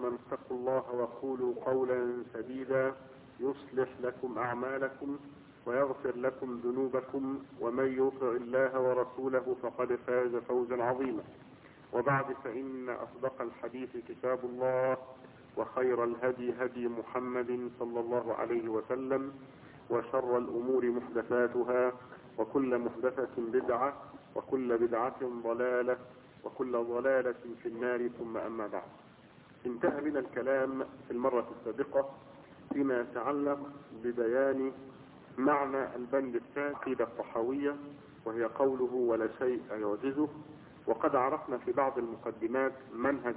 آمنوا اتقوا الله وقولوا قولا سديدا يصلح لكم أعمالكم ويغفر لكم ذنوبكم ومن يطع الله ورسوله فقد فاز فوزا عظيما. وبعد فإن أصدق الحديث كتاب الله وخير الهدي هدي محمد صلى الله عليه وسلم وشر الأمور محدثاتها وكل محدثة بدعة وكل بدعة ضلالة وكل ضلالة في النار. ثم أما بعد، انتهى بنا الكلام في المرة السابقة فيما يتعلق ببيان معنى البند الثاني الطحاوية وهي قوله ولا شيء يعجزه. وقد عرفنا في بعض المقدمات منهج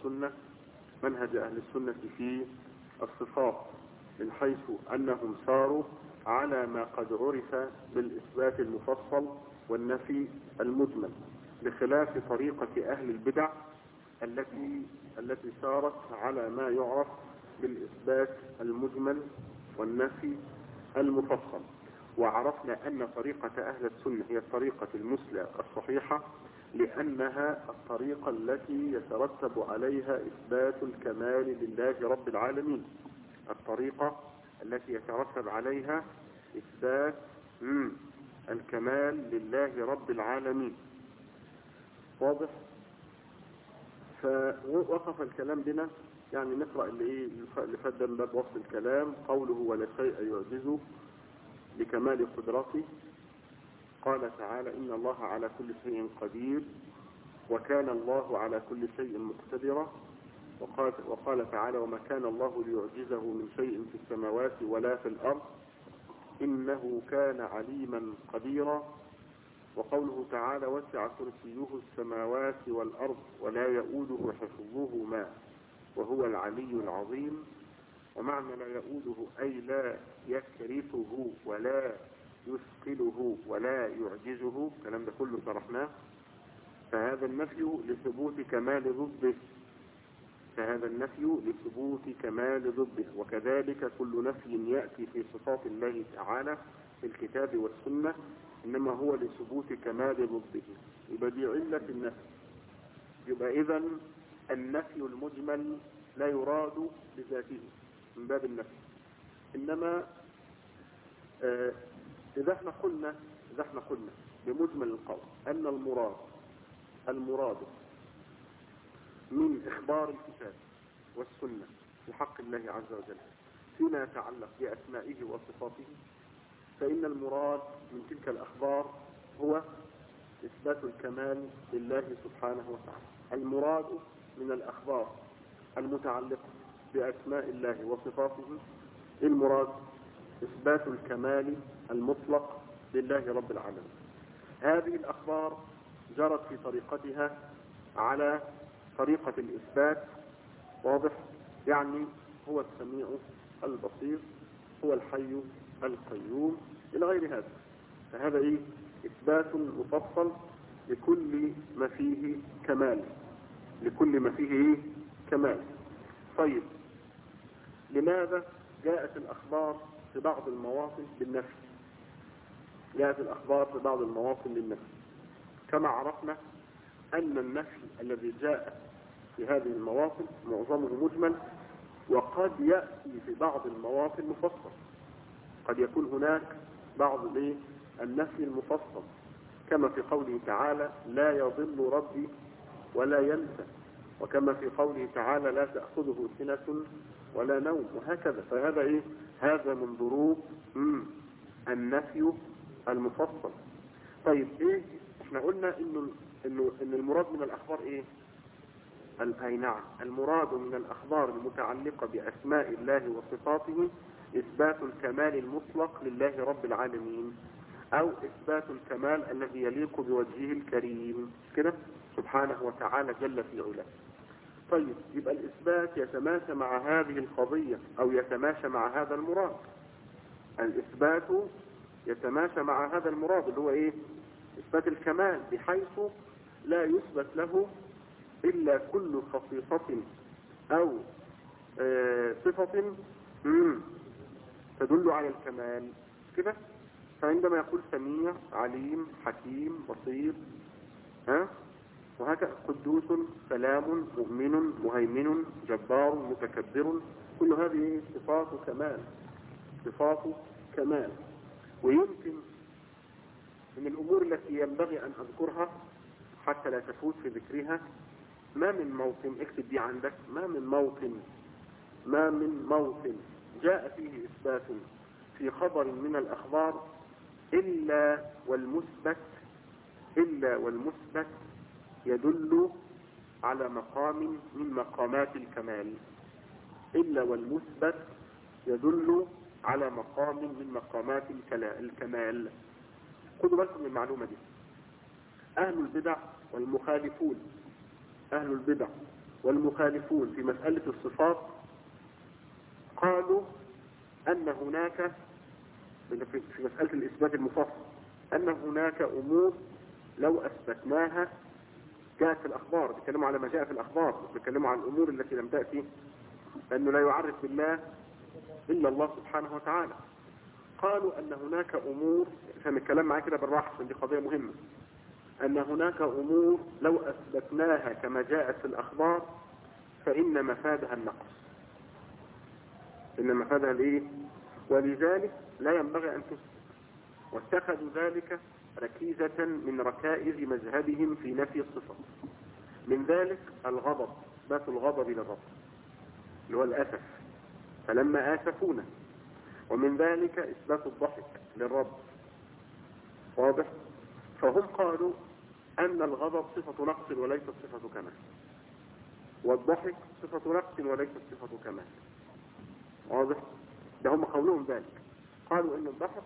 أهل السنة في الصفات، من حيث أنهم ساروا على ما قد عرف بالإثبات المفصل والنفي المجمل، بخلاف طريقة أهل البدع التي سارت على ما يعرف بالإثبات المجمل والنفي المفصل. وعرفنا أن طريقة أهل السنة هي الطريقة المثلى الصحيحة، لأنها الطريقة التي يترتب عليها إثبات الكمال لله رب العالمين، الطريقة التي يترتب عليها إثبات الكمال لله رب العالمين. واضح؟ فوقف الكلام بنا، يعني نقرأ اللي فات من باب وصف الكلام. قوله ولا شيء يعجزه لكمال قدرته. قال تعالى إن الله على كل شيء قدير وكان الله على كل شيء مقتدرا. وقال تعالى وما كان الله ليعجزه من شيء في السماوات ولا في الأرض إنه كان عليما قديرا. وقوله تعالى وسع كرسيه السماوات والأرض ولا يؤوده حفظهما وهو العلي العظيم. ومعنى لا يؤوده أي لا يكرفه ولا يثقله ولا يعجزه، الكلام ده كله شرحناه. فهذا النفي لثبوت كمال ضده، وكذلك كل نفي يأتي في صفات الله تعالى في الكتاب والسنة إنما هو لثبوت كمال ضده. يبقى دي علة النفي. يبقى إذن النفي المجمل لا يراد بذاته من باب النفي، إنما إذا احنا قلنا بمجمل القول أن المراد من إخبار الكتاب والسنة في حق الله عز وجل فيما يتعلق بأسمائه وصفاته، فإن المراد من تلك الأخبار هو إثبات الكمال لله سبحانه وتعالى. المراد من الأخبار المتعلقة بأسماء الله وصفاته المراد إثبات الكمال المطلق لله رب العالمين. هذه الأخبار جرت في طريقتها على طريقة الإثبات. واضح؟ يعني هو السميع البصير، هو الحي القيوم، إلى غير هذا. فهذا إثبات مفصل لكل ما فيه كمال. طيب، لماذا جاءت الأخبار في بعض المواطن بالنفي؟ كما عرفنا أن النفي الذي جاء في هذه المواطن معظمه مجمل، وقد يأتي في بعض المواطن مفصل. قد يكون هناك بعض النفي المفصل، كما في قوله تعالى لا يضل ربي ولا ينسى، وكما في قوله تعالى لا تأخذه سنة ولا نوم، وهكذا. فهذا هذا من ضروب النفي المفصل. طيب، احنا قلنا ان المراد من الاخبار نعم، المراد من الاخبار المتعلقة باسماء الله وصفاته اثبات الكمال المطلق لله رب العالمين، او اثبات الكمال الذي يليق بوجهه الكريم كده سبحانه وتعالى جل في علاه. طيب، يبقى الاثبات يتماشى مع هذه القضية او يتماشى مع هذا المراد. الاثبات يتماشى مع هذا المراد اللي هو اثبات الكمال، بحيث لا يثبت له الا كل خصيصة او صفة تدل على الكمال كده. فعندما يقول سميع عليم حكيم بصير، وهكذا قدوس، سلام، مؤمن، مهيمن، جبار، متكبر، كل هذه صفات كمال، صفات كمال. ويمكن من الأمور التي ينبغي أن أذكرها حتى لا تفوت في ذكرها، ما من موطن، اكتب دي عندك، ما من موطن جاء فيه إثبات في خبر من الأخبار إلا والمثبت يدل على مقام من مقامات الكمال، إلا والمثبت يدل على مقام من مقامات الكمال. خذوا بالكم من المعلومة دي. أهل البدع والمخالفون في مسألة الصفات قالوا أن هناك في مسألة الإثبات المفصل أن هناك أمور لو أثبتناها جاءت في الأخبار، بيتكلموا على ما جاء في الأخبار، بيتكلموا عن الأمور التي لم تأتي، لأنه لا يعرف بالله إلا الله سبحانه وتعالى. قالوا أن هناك أمور، فهم الكلام معايا كده بالراحة عشان دي قضية مهمة، أن هناك أمور لو أثبتناها كما جاءت في الأخبار فإن مفادها النقص، إن مفادها الإيه؟ ولذلك لا ينبغي أن تثبت، واتخذوا ذلك ركيزة من ركائز مذهبهم في نفي الصفة. من ذلك الغضب، إثبات الغضب للرب اللي هو الأسف، فلما آسفونا. ومن ذلك إثبات الضحك للرب، واضح؟ فهم قالوا أن الغضب صفة نقص وليست صفة كمال، والضحك صفة نقص وليست صفة كمال، واضح؟ ده هم قولهم ذلك. قالوا أن الضحك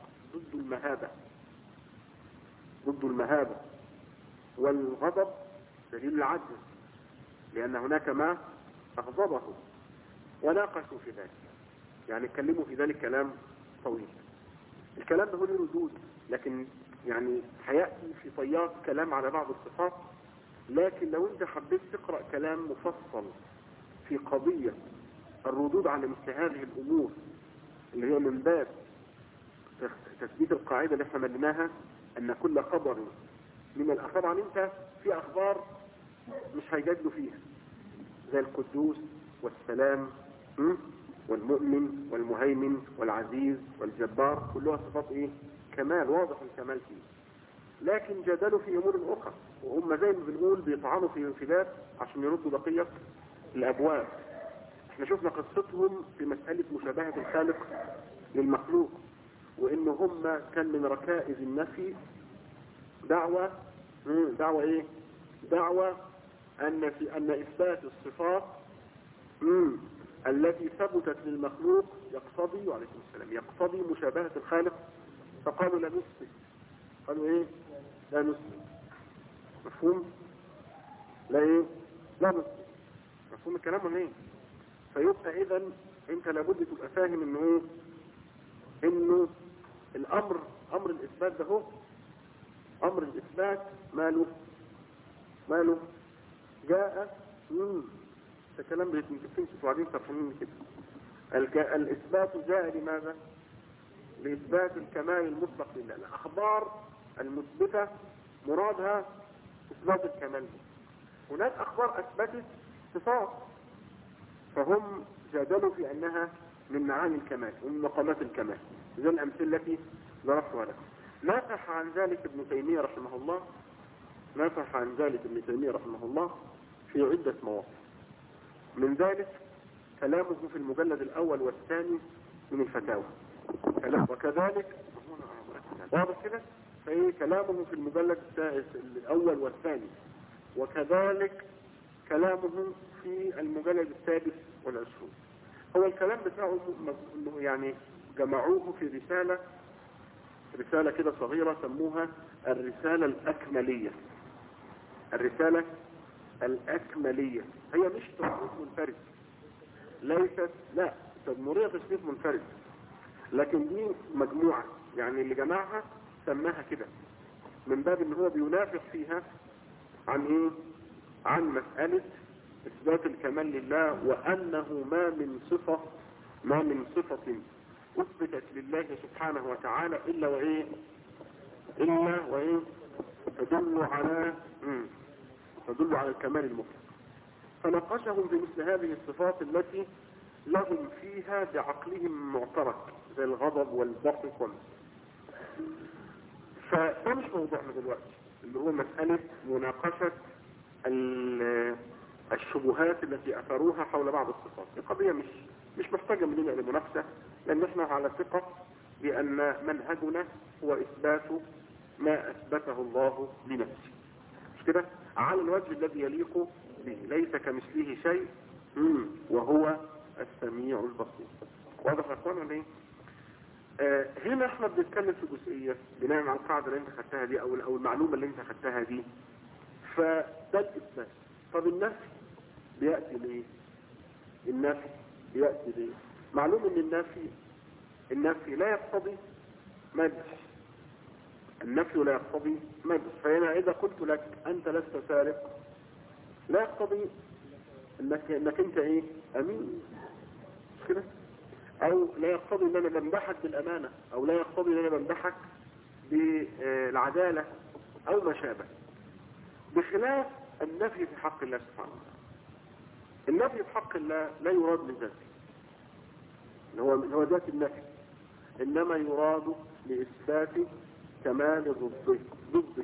ضد المهابة، والغضب دليل العجز، لأن هناك ما أغضبه، وناقشوا في ذلك، يعني اتكلموا في ذلك كلام طويل. الكلام ده هو له ردود، لكن يعني هيأتي في طيات كلام على بعض الصفات. لكن لو انت حبيت تقرأ كلام مفصل في قضية الردود على مثل هذه الأمور اللي هي من باب تثبيت القاعدة اللي احنا ملناها، أن كل خبر من الأخبار، عن انت في أخبار مش هيجادلوا فيها زي القدوس والسلام والمؤمن والمهيمن والعزيز والجبار، كلها صفات ايه؟ كمال، واضح الكمال فيه. لكن جادلوا في امور اخرى، وهم زي ما بنقول بيطعنوا في باب عشان يردوا بقية الابواب. احنا شفنا قصتهم في مسألة مشابهة الخالق للمخلوق، وان هم كان من ركائز النفي دعوة ايه؟ دعوة ان اثبات الصفات التي ثبتت للمخلوق يقتضي، وعليكم السلام، يقتضي مشابهة الخالق. فقالوا لا نثبت، قالوا ايه؟ لا نثبت. مفهوم؟ لا ايه؟ لا نثبت. مفهوم الكلام ولا ايه؟ فيبقى اذا انت لابد تبقى فاهم انه ايه؟ انه امر الاثبات ده هو امر الاثبات ماله جاء الكلام بيتنفسوا وبعدين تفهمين كده. الإثبات جاء لماذا؟ لإثبات الكمال المطلق لله. الأخبار المثبتة مرادها إثبات الكمال. هناك أخبار أثبتت صفات، فهم جادلوا في أنها من معاني الكمال ومن مقامات الكمال، زي الأمثلة التي ضربتها لكم. نافح عن ذلك ابن تيمية رحمه الله في عدة مواقف. من ذلك كلامه في المجلد الأول والثاني من الفتاوى، وكذلك واضح كده، فإيه كلامه في المجلد الأول والثاني، وكذلك كلامه في المجلد السادس والعشرون. هو الكلام بتاعه يعني جمعوه في رسالة كده صغيرة سموها الرسالة الأكملية. هي مش تصنيف منفرد، ليست، لا، تدمرية تصنيف منفرد، لكن دي مجموعة، يعني اللي جمعها سماها كده من باب ان هو بينافق فيها عن ايه؟ عن مسألة اثبات الكمال لله، وانه ما من صفة اثبتت لله سبحانه وتعالى الا وايه تدل تدل على الكمال المطلق. فناقشهم بمثل هذه الصفات التي لهم فيها بعقلهم معترك زي الغضب والضحك فده مش موضوعنا دلوقتي، اللي هو مسألة مناقشة الشبهات التي أثروها حول بعض الصفات. القضية مش محتاجة مننا لمنافسة، لأن احنا على ثقة بأن منهجنا هو إثبات ما أثبته الله لنفسه، مش كده؟ على الوجه الذي يليق به، ليس كمثله شيء وهو السميع البصير. واضح يا اخوان ولا ايه؟ هنا احنا بنتكلم في جزئية بناء على القاعدة اللي انت خدتها دي او المعلومة اللي انت خدتها دي. فده الإثبات. طب النفي بيأتي ليه؟ النفي بيأتي ليه؟ معلوم ان النفي لا يقتضي مدح. النفي لا يقتضي مدح. فهنا اذا قلت لك انت لست سارق لا يقتضي انك انت ايه؟ امين، مش كده؟ او لا يقتضي ان انا بمدحك بالامانة، او لا يقتضي ان انا بمدحك بالعدالة او ما شابه، بخلاف النفي في حق الله سبحانه وتعالى. النفي في حق الله لا يراد من ذاته، هو ذات النفي، انما يراد لاثبات كمال ضده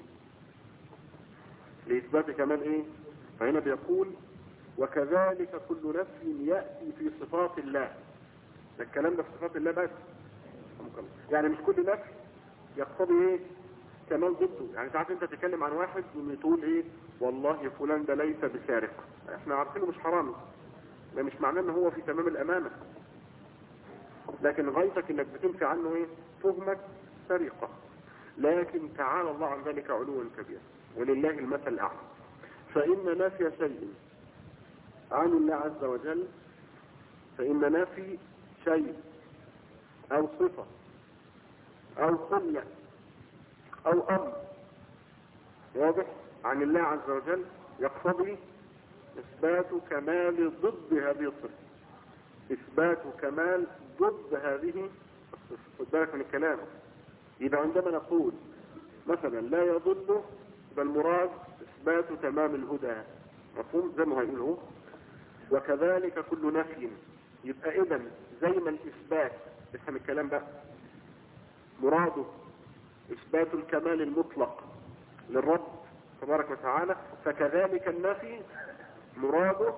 لاثبات كمال ايه؟ فهنا بيقول وكذلك كل نفي يأتي في صفات الله. ده الكلام ده في صفات الله بس، يعني مش كل نفي يقتضي ايه؟ كمال ضده. يعني ساعات انت تتكلم عن واحد وتقول ايه؟ والله فلان ده ليس بسارق، احنا عارفينه مش حرامي، ده مش معناه ان هو في تمام الامانة، لكن غايتك انك بتنفي عنه ايه؟ تهمة سرقة. لكن تعالى الله عن ذلك علوا كبيرا ولله المثل الاعلى. فان نفي شيء عن الله عز وجل، فان نفي شيء او صفة او خلة او امر واضح عن الله عز وجل يقتضي اثبات كمال ضد هذه الصفة، اثبات كمال ضد هذه الصفة. خد بالك من الكلام. يبقى عندما نقول مثلا لا يضل، فالمراد اثبات تمام الهدى، مفهوم زي ما هيقول هو. وكذلك كل نفي، يبقى اذا زي ما الاثبات، افهم الكلام بقى، مراده اثبات الكمال المطلق للرب تبارك وتعالى، فكذلك النفي مراده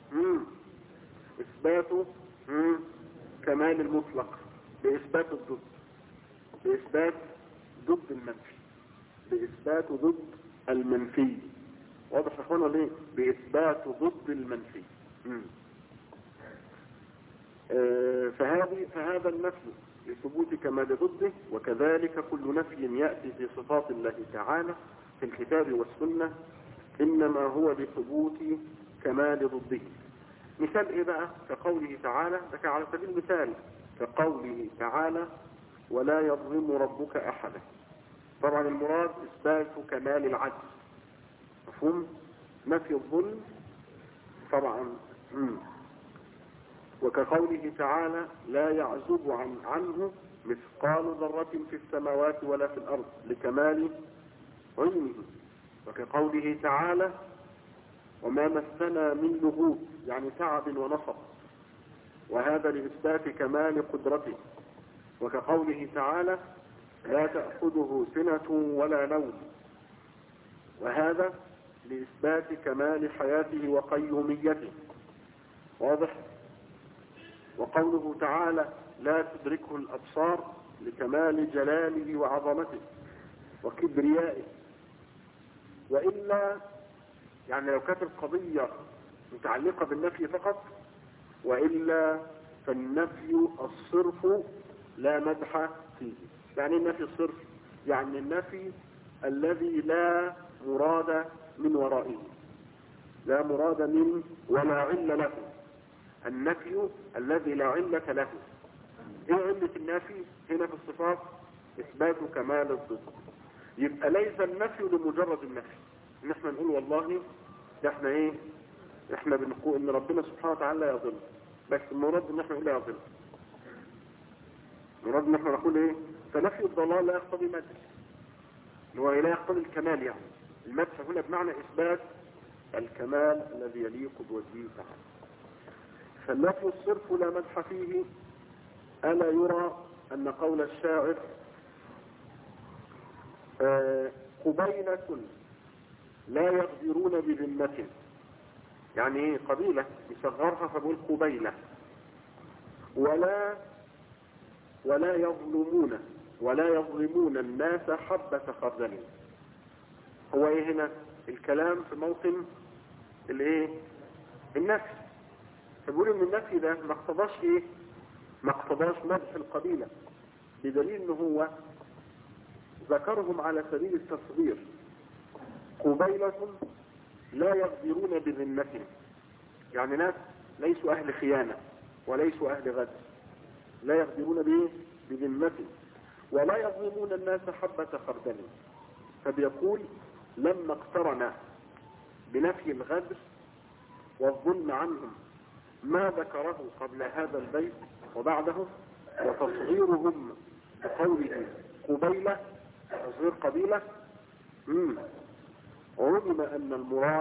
اثبات كمال المطلق باثبات الضد، باثبات ضد المنفي، باثبات ضد المنفي. واضح يا اخوانا ليه؟ باثبات ضد المنفي. فهذا النفي لثبوت كمال ضده. وكذلك كل نفي يأتي في صفات الله تعالى في الكتاب والسنة إنما هو لثبوت كمال ضده. مثال إيه بقى؟ كقوله تعالى، ده على سبيل المثال، كقوله تعالى ولا يظلم ربك أحدا. طبعا المراد إثبات كمال العدل، مفهوم؟ نفي الظلم طبعا. وكقوله تعالى لا يعزب عنه مثقال ذرة في السماوات ولا في الأرض لكمال علمه. وكقوله تعالى وما مسنا من لغوب، يعني تعب ونصب، وهذا لإثبات كمال قدرته. وكقوله تعالى لا تأخذه سنة ولا نوم، وهذا لإثبات كمال حياته وقيوميته. واضح؟ وقوله تعالى لا تدركه الأبصار لكمال جلاله وعظمته وكبريائه. وإلا يعني لو كانت القضية متعلقة بالنفي فقط، وإلا فالنفي الصرف لا مدح فيه. يعني النفي الصرف يعني النفي الذي لا مراد من ورائه، لا مراد من ولا علة له، النفي الذي لا علة له. ايه علة النفي هنا في الصفات؟ اثبات كمال الضد. يبقى ليس النفي لمجرد النفي، ان احنا نقول والله ده احنا ايه، احنا بنقول ان ربنا سبحانه وتعالى لا يضل، بس المراد ان احنا نقول لا يضل، المراد ان احنا نقول ايه؟ فنفي الضلال لا يقتضي مدح، هو لا يقتضي الكمال. يعني المدح هنا بمعنى اثبات الكمال الذي يليق بوجهه تعالى. فالنفي الصرف لا مدح فيه. ألا يرى أن قول الشاعر قبيلة لا يغدرون بذمة، يعني ايه قبيلة يصغرها فبقول قبيلة، ولا يظلمون الناس حبة خردل. هو ايه هنا الكلام في موطن الايه النفي، فبقول ان النفي ده ما اقتضاش مدح القبيلة، بدليل ان هو ذكرهم على سبيل التصغير. قبيلة لا يغدرون بذمة، يعني ناس ليسوا اهل خيانة وليسوا اهل غدر، لا يغدرون بذمة ولا يظلمون الناس حبة خردل. فبيقول لما اقترن بنفي الغدر والظلم عنهم ما ذكره قبل هذا البيت وبعده، وتصغيرهم بقوله قبيلة، تصغير قبيلة، علم ان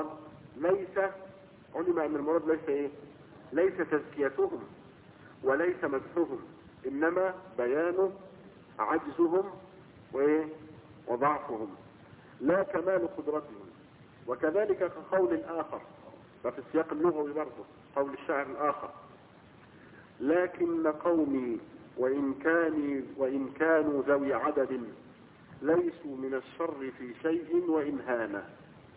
المراد ليس ايه؟ ليس تزكيتهم وليس مدحهم، انما بيان عجزهم وضعفهم لا كمال قدرتهم. وكذلك كقول الآخر، ففي السياق اللغوي برضه قول الشاعر الآخر: لكن قومي وإن كانوا ذوي عدد ليسوا من الشر في شيء وإن هانا.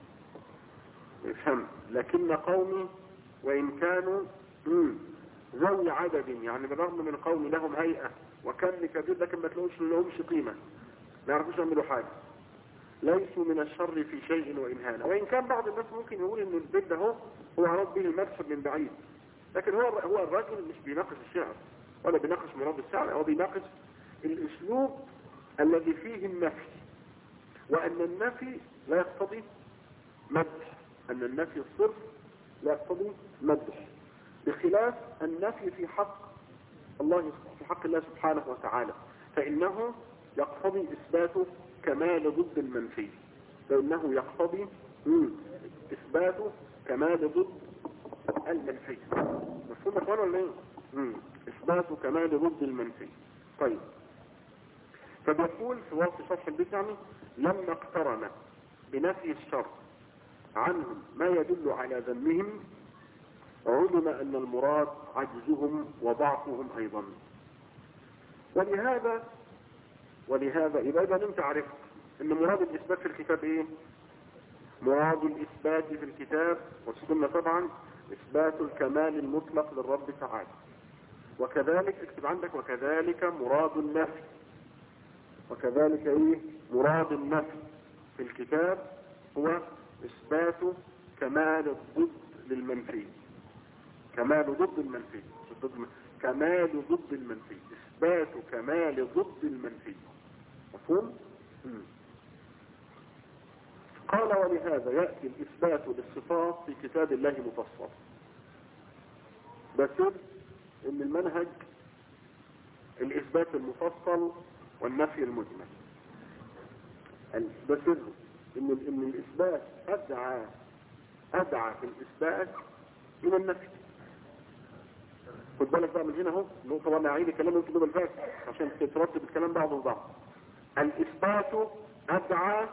افهم، لكن قومي وإن كانوا ذوي عدد، يعني بالرغم من قومي لهم هيئة وكم كبير لكن ما تلاقوش لهمش قيمة، ما يعرفوش يعملوا حاجة، ليسوا من الشر في شيء وإن هانا. وإن كان بعض الناس ممكن يقول إن البيت ده هو عرض به المدح من بعيد، لكن هو الرجل مش بيناقش الشعر ولا بيناقش مراد الشعر، هو بيناقش الأسلوب الذي فيه النفي، وأن النفي لا يقتضي مدح، أن النفي الصرف لا يقتضي مدح، بخلاف النفي في حق الله سبحانه وتعالى، فإنه يقتضي إثبات كمال ضد المنفي، فإنه يقتضي إثبات كمال ضد المنفي. مفهوم أخوان ولا ايه؟ إثبات كمال ضد المنفي. طيب، فبيقول في وصف شرح البيت يعني لما اقترن بنفي الشر عنهم ما يدل على ذمهم علم أن المراد عجزهم وضعفهم أيضا. ولهذا إذا انت عرفت أن مراد الإثبات في الكتاب إيه؟ مراد الإثبات في الكتاب والسنة طبعا إثبات الكمال المطلق للرب تعالى، وكذلك اكتب عندك وكذلك مراد النفي، وكذلك مراد النفي في الكتاب هو إثبات كمال الضد للمنفي، كمال ضد المنفي، كمال ضد المنفي، إثبات كمال ضد المنفي. مفهوم؟ قال ولهذا يأتي الإثبات للصفات في كتاب الله مفصل. بس إن المنهج الإثبات المفصل والنفي المجمل، بس إن الإثبات أدعى في الإثبات من النفي. خد بالك بقى من هنا اهو نقطة، وانا اعيد الكلام يمكن قبل الفات عشان تترتب الكلام بعض البعض. الإثبات أدعى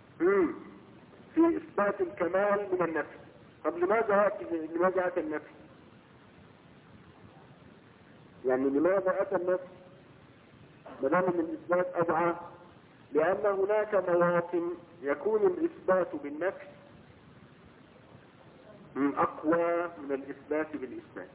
في إثبات الكمال من النفي. طب لماذا أتى النفي؟ يعني لماذا أتى النفي ما دام ان الإثبات أدعى؟ لأن هناك مواطن يكون الإثبات بالنفي أقوى من الإثبات بالإثبات.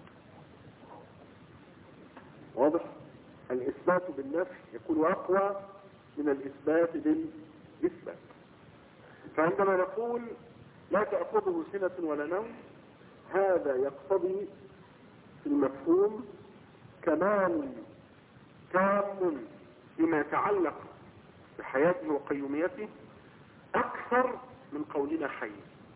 واضح؟ الإثبات بالنفي يكون أقوى من الإثبات بالإثبات. فعندما نقول لا تأخذه سنة ولا نوم، هذا يقتضي في المفهوم كمال تام فيما يتعلق بحياته وقيوميته أكثر من قولنا حي.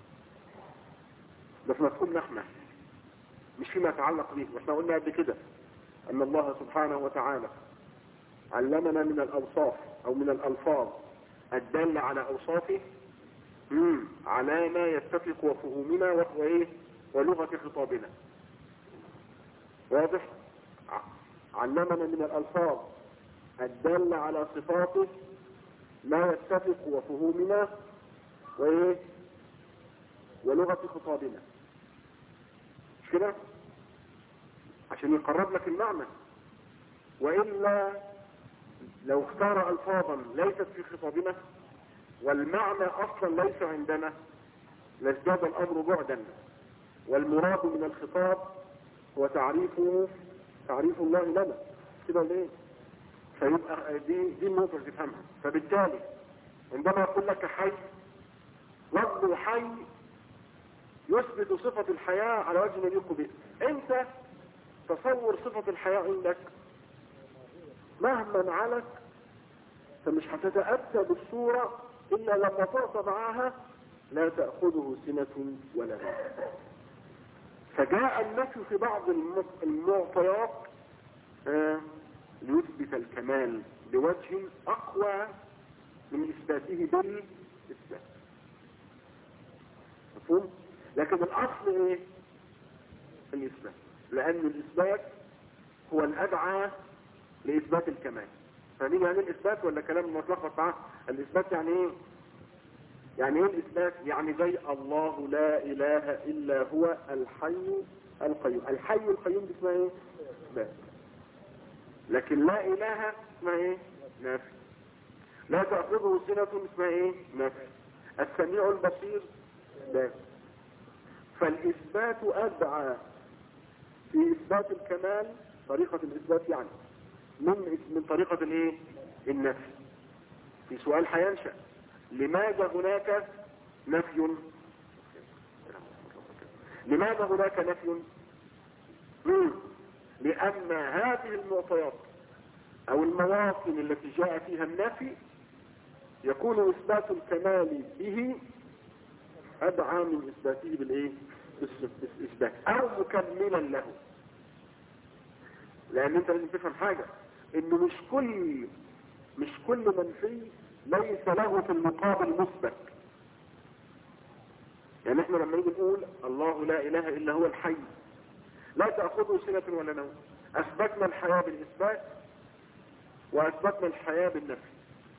ده في مفهومنا احنا، مش فيما يتعلق به. واحنا قلنا قبل كده أن الله سبحانه وتعالى علمنا من الأوصاف أو من الألفاظ الدالة على أوصافه على ما يتفق وفهومنا وهو ايه ولغة خطابنا. واضح؟ علمنا من الألفاظ الدالة على صفاته ما يتفق وفهومنا وايه ولغة خطابنا، مش كده؟ عشان يقرب لك المعنى. وإلا لو اختار ألفاظا ليست في خطابنا والمعنى أصلا ليس عندنا لازداد الأمر بعدا. والمراد من الخطاب هو تعريف الله لنا، كده ليه؟ فيبقى دي النقطة اللي تفهمها. فبالتالي عندما يقول لك حي، لفظ حي يثبت صفة الحياة على وجه يليق به. انت تصور صفة الحياة عندك مهما علت فمش هتتأتى بالصورة إلا لما تعطى معها لا تأخذه سنة ولا نوم. فجاء النفي في بعض المعطيات ليثبت الكمال بوجه أقوى من إثباته بالإثبات. مفهوم؟ لكن الأصل إيه؟ الإثبات، لأن الإثبات هو الأدعى لإثبات الكمال. فمين يعني الإثبات ولا كلام متلخبط معاه؟ الإثبات يعني إيه؟ يعني إيه الإثبات؟ يعني زي الله لا إله إلا هو الحي القيوم. الحي القيوم دي اسمها إيه؟ إثبات. لكن لا إله اسمها إيه؟ نفي. لا تأخذه سنة اسمها إيه؟ نفي. السميع البصير إثبات. فالإثبات أدعى في إثبات الكمال، طريقة الإثبات يعني من طريقة الإيه؟ النفي. في سؤال هينشأ لماذا هناك نفي؟ لماذا هناك نفي؟ لأن هذه المعطيات أو المواطن التي جاء فيها النفي يكون إثبات الكمال به أدعى من إثباته بالإيه؟ بالإثبات أو مكملا له. لأن أنت لازم تفهم حاجة، إنه مش كل منفي ليس له في المقابل مثبت. يعني احنا لما نيجي نقول الله لا إله إلا هو الحي لا تأخذه سنة ولا نوم، أثبتنا الحياة بالإثبات وأثبتنا الحياة بالنفي.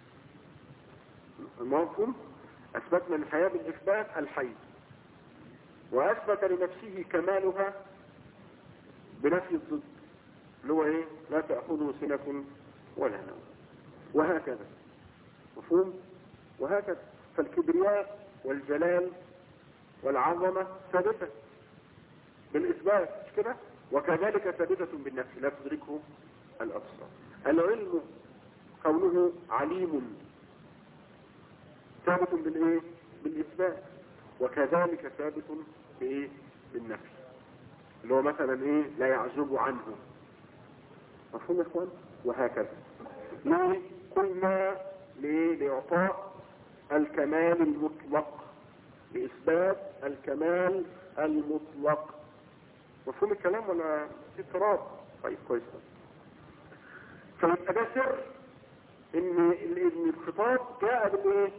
المفهوم؟ أثبتنا الحياة بالإثبات الحي، وأثبت لنفسه كمالها بنفي الضد اللي هو إيه؟ لا تأخذه سنة ولا نوم، وهكذا. مفهوم؟ وهكذا. فالكبرياء والجلال والعظمة ثابتة بالإثبات، مش كده؟ وكذلك ثابتة بالنفي لا تدركه الأبصار. العلم قوله عليم ثابت بالإيه؟ بالإثبات، وكذلك ثابت بإيه؟ بالنفي، اللي هو مثلا إيه؟ لا يعزب عنه. مفهوم يا إخوان؟ وهكذا. ليه؟ قلنا ليه؟ لإعطاء الكمال المطلق، لإثبات الكمال المطلق. مفهوم الكلام ولا في اضطراب؟ طيب كويس. فيبقى ده سر ان الخطاب جاء بالايه؟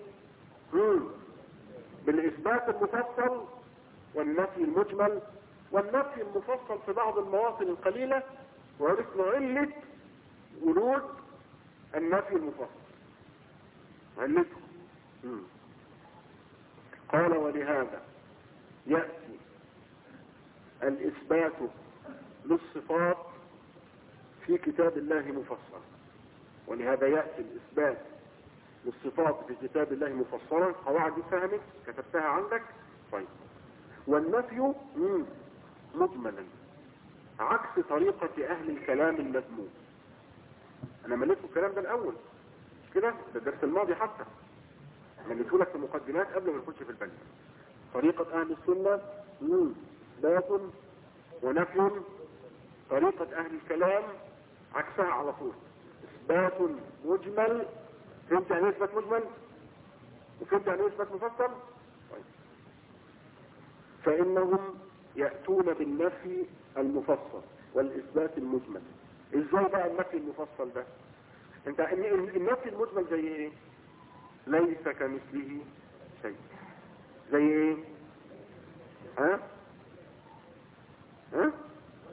بالاثبات المفصل والنفي المجمل. والنفي المفصل في بعض المواطن القليلة وعرفنا علة ورود النفي المفصل، علته. قال ولهذا يأتي الإثبات للصفات في كتاب الله مفصلا. ولهذا يأتي الإثبات للصفات في كتاب الله مفصلا. قواعد دي فهمت؟ كتبتها عندك؟ طيب. والنفي مجملا عكس طريقة أهل الكلام المذموم. أنا مليت الكلام ده الأول، مش كده؟ ده الدرس الماضي حتى مليته لك في مقدمات قبل ما نخش في البنك. طريقة أهل السنة إثبات ونفي. طريقة أهل الكلام عكسها على طول، إثبات مجمل. فهمت يعني إثبات مجمل؟ وفهمت يعني إثبات مفصل؟ طيب. فإنهم يأتون بالنفي المفصل والإثبات المجمل. إزاي بقى النفي المفصل ده؟ انت النفي المجمل زي إيه؟ ليس كمثله شيء. زي ايه؟ ها؟ ها؟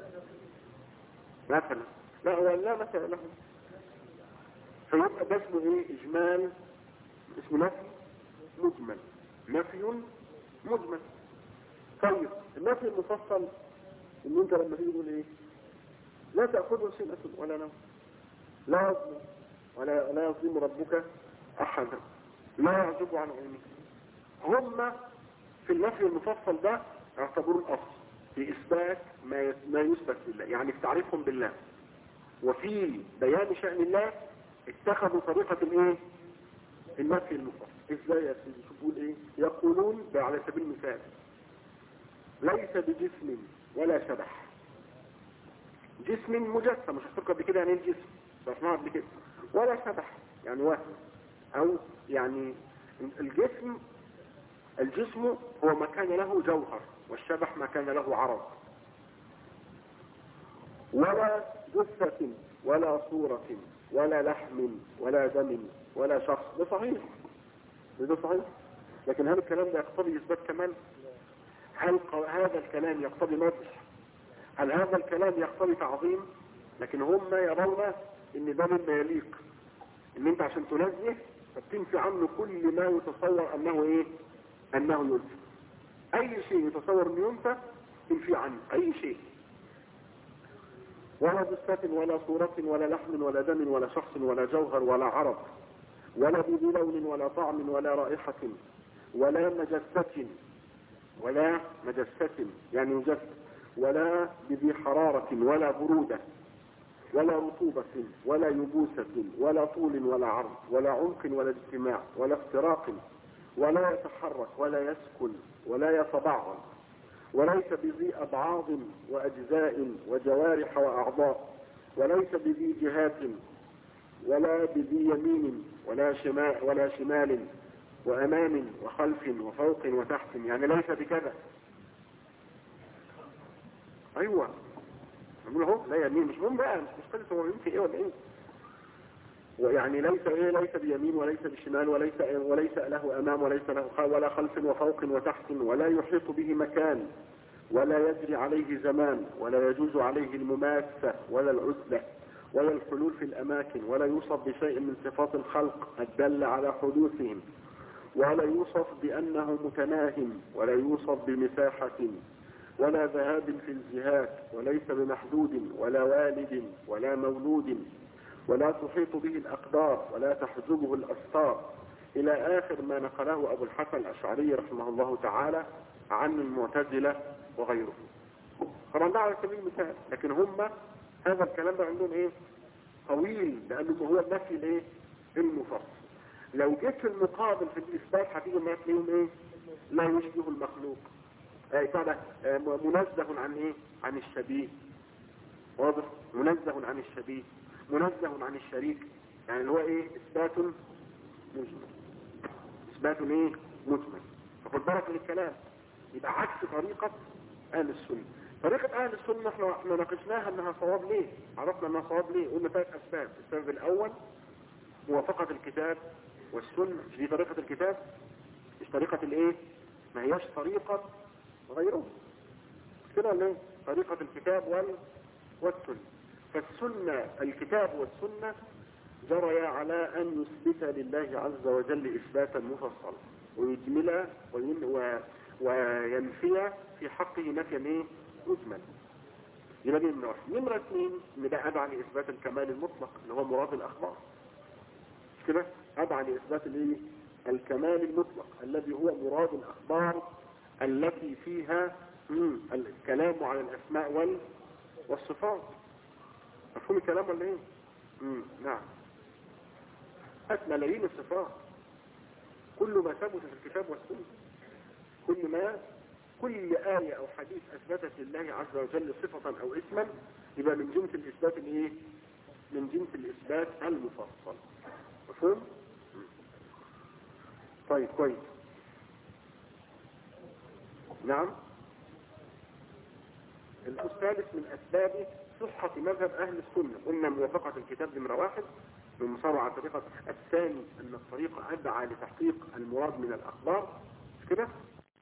مثلا لا هو لا مثلا له، فيبقى ده اسمه ايه؟ اجمال، اسمه نفي مجمل، نفي مجمل. طيب النفي المفصل ان انت لما تيجي تقول ايه؟ لا تأخذه سنة ولا نوم، لا يظلم ولا يظلم ربك احدا، لا يعزب عن علمه. هم في النفي المفصل ده يعتبرون الاصل في اثبات ما يثبت لله، يعني في تعريفهم بالله وفي بيان شأن الله اتخذوا طريقة الايه؟ النفي المفصل. ازاي يا سيدي؟ شوف بيقول ايه؟ يقولون ده على سبيل المثال ليس بجسم ولا شبح. جسم مجسم، مش هتفكر بكده يعني ايه الجسم؟ بسمعها قبل كده. ولا شبح يعني وهم، او يعني الجسم هو ما كان له جوهر، والشبح ما كان له عرض. ولا جثة ولا صورة ولا لحم ولا دم ولا شخص. ده صحيح، ده صحيح، لكن هل الكلام ده يقتضي إثبات كمال؟ هل هذا الكلام يقتضي مدح؟ هل هذا الكلام يقتضي تعظيم؟ لكن هم يرون ان ده مما يليق، ان انت عشان تنزه فتنفي عنه كل ما يتصور انه ايه؟ انه ينفى. اي شيء يتصور انه ينفى تنفي عنه اي شيء. ولا جثة ولا صورة ولا لحم ولا دم ولا شخص ولا جوهر ولا عرض ولا بذي لون ولا طعم ولا رائحة ولا مجسة يعني مجسة، ولا بذي حرارة ولا برودة ولا رطوبة ولا يبوسة ولا طول ولا عرض ولا عمق ولا اجتماع ولا افتراق ولا يتحرك ولا يسكن ولا يتبعض، وليس بذي أبعاض وأجزاء وجوارح وأعضاء، وليس بذي جهات ولا بذي يمين ولا شمال وأمام وخلف وفوق وتحت، يعني ليس بكذا. أيوة نقول اهو لا يمين، مش مهم بقى، مش قصة هو يمكن ايه ولا ايه، ويعني ليس بيمين وليس بشمال وليس له امام وليس له ولا خلف وفوق وتحت، ولا يحيط به مكان ولا يجري عليه زمان ولا يجوز عليه المماسة ولا العزلة ولا الحلول في الاماكن، ولا يوصف بشيء من صفات الخلق الدالة على حدوثهم، ولا يوصف بانه متناهم، ولا يوصف بمساحة ولا ذهاب في الجهات، وليس بمحدود ولا والد ولا مولود، ولا تحيط به الأقدار ولا تحجبه الأستار، إلى آخر ما نقله أبو الحسن الأشعري رحمه الله تعالى عن المعتزلة وغيره. طبعا ده على سبيل المثال، لكن هم هذا الكلام ده عندهم ايه؟ طويل، لأنه هو النفي الايه؟ المفصل. لو جيت في المقابل في الإثبات هتيجي ما تلاقيهم ايه؟ لا يشبه المخلوق، منزه عن ايه؟ عن الشبيه. واضح؟ منزه عن الشبيه، منزه عن الشريك، يعني اللي هو ايه؟ اثبات مجمل، اثبات ايه؟ مجمل. فخد بالك من الكلام، يبقى عكس طريقة اهل السنة. طريقة اهل السنة احنا ناقشناها انها صواب ليه؟ عرفنا انها صواب ليه؟ قلنا 3 اسباب. السبب الاول موافقة الكتاب والسنة، مش دي طريقة الكتاب؟ مش طريقة الايه؟ ما هياش طريقة غيره كده ولا ايه؟ طريقة الكتاب والسنة. فالسنة، الكتاب والسنة جريا على ان يثبت لله عز وجل اثباتا مفصلا ويجمل وينفي في حقه نفيا ايه؟ مجمل. يبقى دي نمرة 1. نمرة 2 ان ده ابعد عن اثبات الكمال المطلق اللي هو مراد الاخبار. مش كده؟ ابعد عن اثبات الايه؟ الكمال المطلق الذي هو مراد الاخبار التي فيها الكلام على الاسماء والصفات. مفهوم الكلام ولا ايه؟ نعم. ملايين الصفات، كل ما ثبت في الكتاب والسنة، كل آية او حديث اثبتت لله عز وجل صفة او اسما يبقى من جنس الاثبات الايه؟ من جنس الاثبات المفصل. مفهوم؟ طيب كويس. نعم. الثالث من اسباب صحة مذهب اهل السنة قلنا موافقة الكتاب نمرة 1 بالمصارعة على الطريقة. الثاني ان الطريقة ادعى لتحقيق المراد من الاخبار. مش كده؟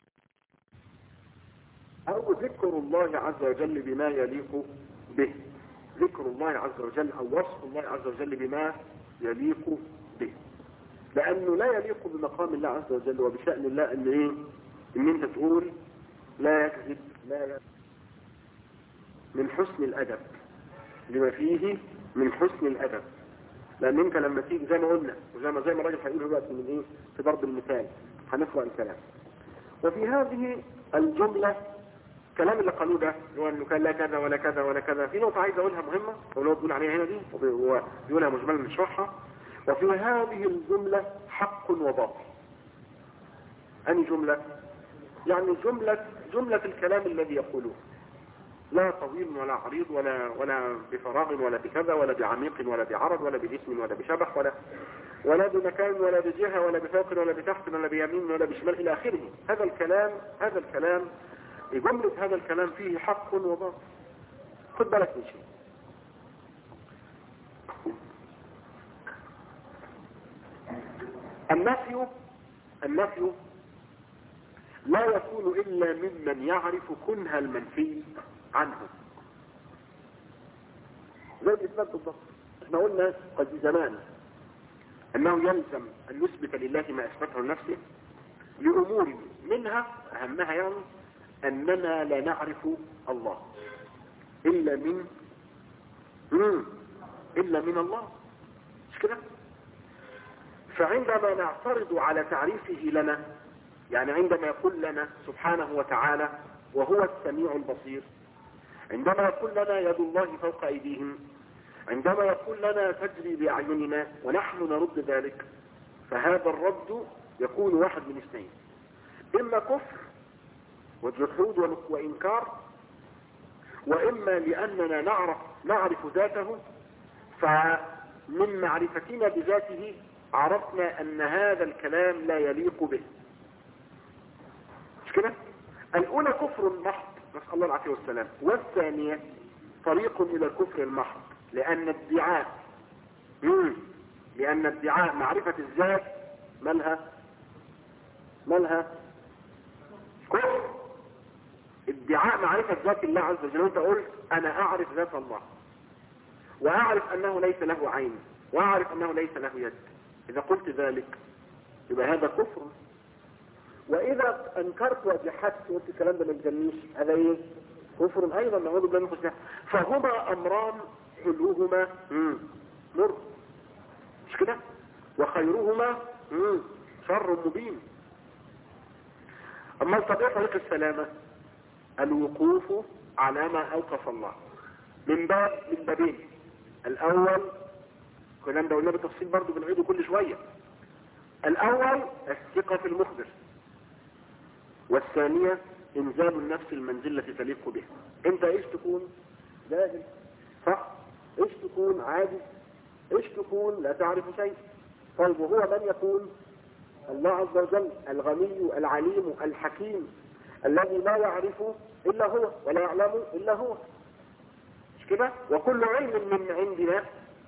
او ذكر الله عز وجل بما يليق به. ذكر الله عز وجل او وصف الله عز وجل بما يليق به، لانه لا يليق بمقام الله عز وجل وبشأن الله ان ايه، ان انت تقول لا يكذب، لا يكذب من حسن الادب، لما فيه من حسن الادب. لان انت لما تيجي زي ما قلنا وزي ما الراجل هيقول دلوقتي من ايه في ضرب المثال، هنقرأ الكلام. وفي هذه الجملة الكلام اللي قالوه ده هو انه كان لا كذا ولا كذا ولا كذا، في نقطة عايز اقولها مهمة ولو بيقول عليها هنا دي وبيقولها مجملا نشرحها. وفي هذه الجملة حق وباطل. أني جملة؟ يعني جملة الكلام الذي يقوله، لا طويل ولا عريض ولا بفراغ ولا بكذا ولا بعميق ولا بعرض ولا باسم ولا بشبح ولا بمكان ولا بجهة ولا بفوق ولا بتحت ولا بيمين ولا بشمال إلى آخره. هذا الكلام جملة هذا الكلام فيه حق وباطل. خد بالك من شيء، النفي لا يكون إلا ممن يعرف كنه المنفي عنه. زي الإثبات بالضبط. احنا قلنا قد زمان أنه يلزم أن نثبت لله ما أثبته لنفسه لأمور منها أهمها يعني أننا لا نعرف الله إلا من الله، مش كده؟ فعندما نعترض على تعريفه لنا، يعني عندما يقول لنا سبحانه وتعالى وهو السميع البصير، عندما يقول لنا يد الله فوق أيديهم، عندما يقول لنا تجري بأعيننا ونحن نرد ذلك، فهذا الرد يكون واحد من اثنين: إما كفر وجحود وإنكار، وإما لأننا نعرف ذاته، فمن معرفتنا بذاته عرفنا أن هذا الكلام لا يليق به. مش كده؟ الأولى كفر محض، نسأل الله العافية والسلام، والثانية طريق إلى الكفر المحض، لأن ادعاء معرفة الذات مالها كفر. ادعاء معرفة ذات الله عز وجل، انت قلت انا اعرف ذات الله واعرف انه ليس له عين واعرف انه ليس له يد، اذا قلت ذلك يبقى هذا كفر. واذا انكرت وجحدت وقلت الكلام ده ما يجنيش، هذا ايه؟ كفر ايضا، نعوذ بالله من خشيه. فهما امران حلوهما مر، مش كده؟ وخيرهما شر مبين. اما طبيعة طريق السلامة الوقوف على ما اوقف الله من بابين: الاول الكلام ده قلنا بالتفصيل برضه بنعيده كل شوية، الاول الثقة في المخبر، والثانية انزال النفس المنزل التي تليق به. انت ايش تكون؟ جاهل، صح؟ ايش تكون؟ عاجز، ايش تكون؟ لا تعرف شيء. طيب وهو من يكون؟ الله عز وجل الغني العليم الحكيم الذي لا يعرف إلا هو ولا يعلم إلا هو، مش كده؟ وكل علم من عندنا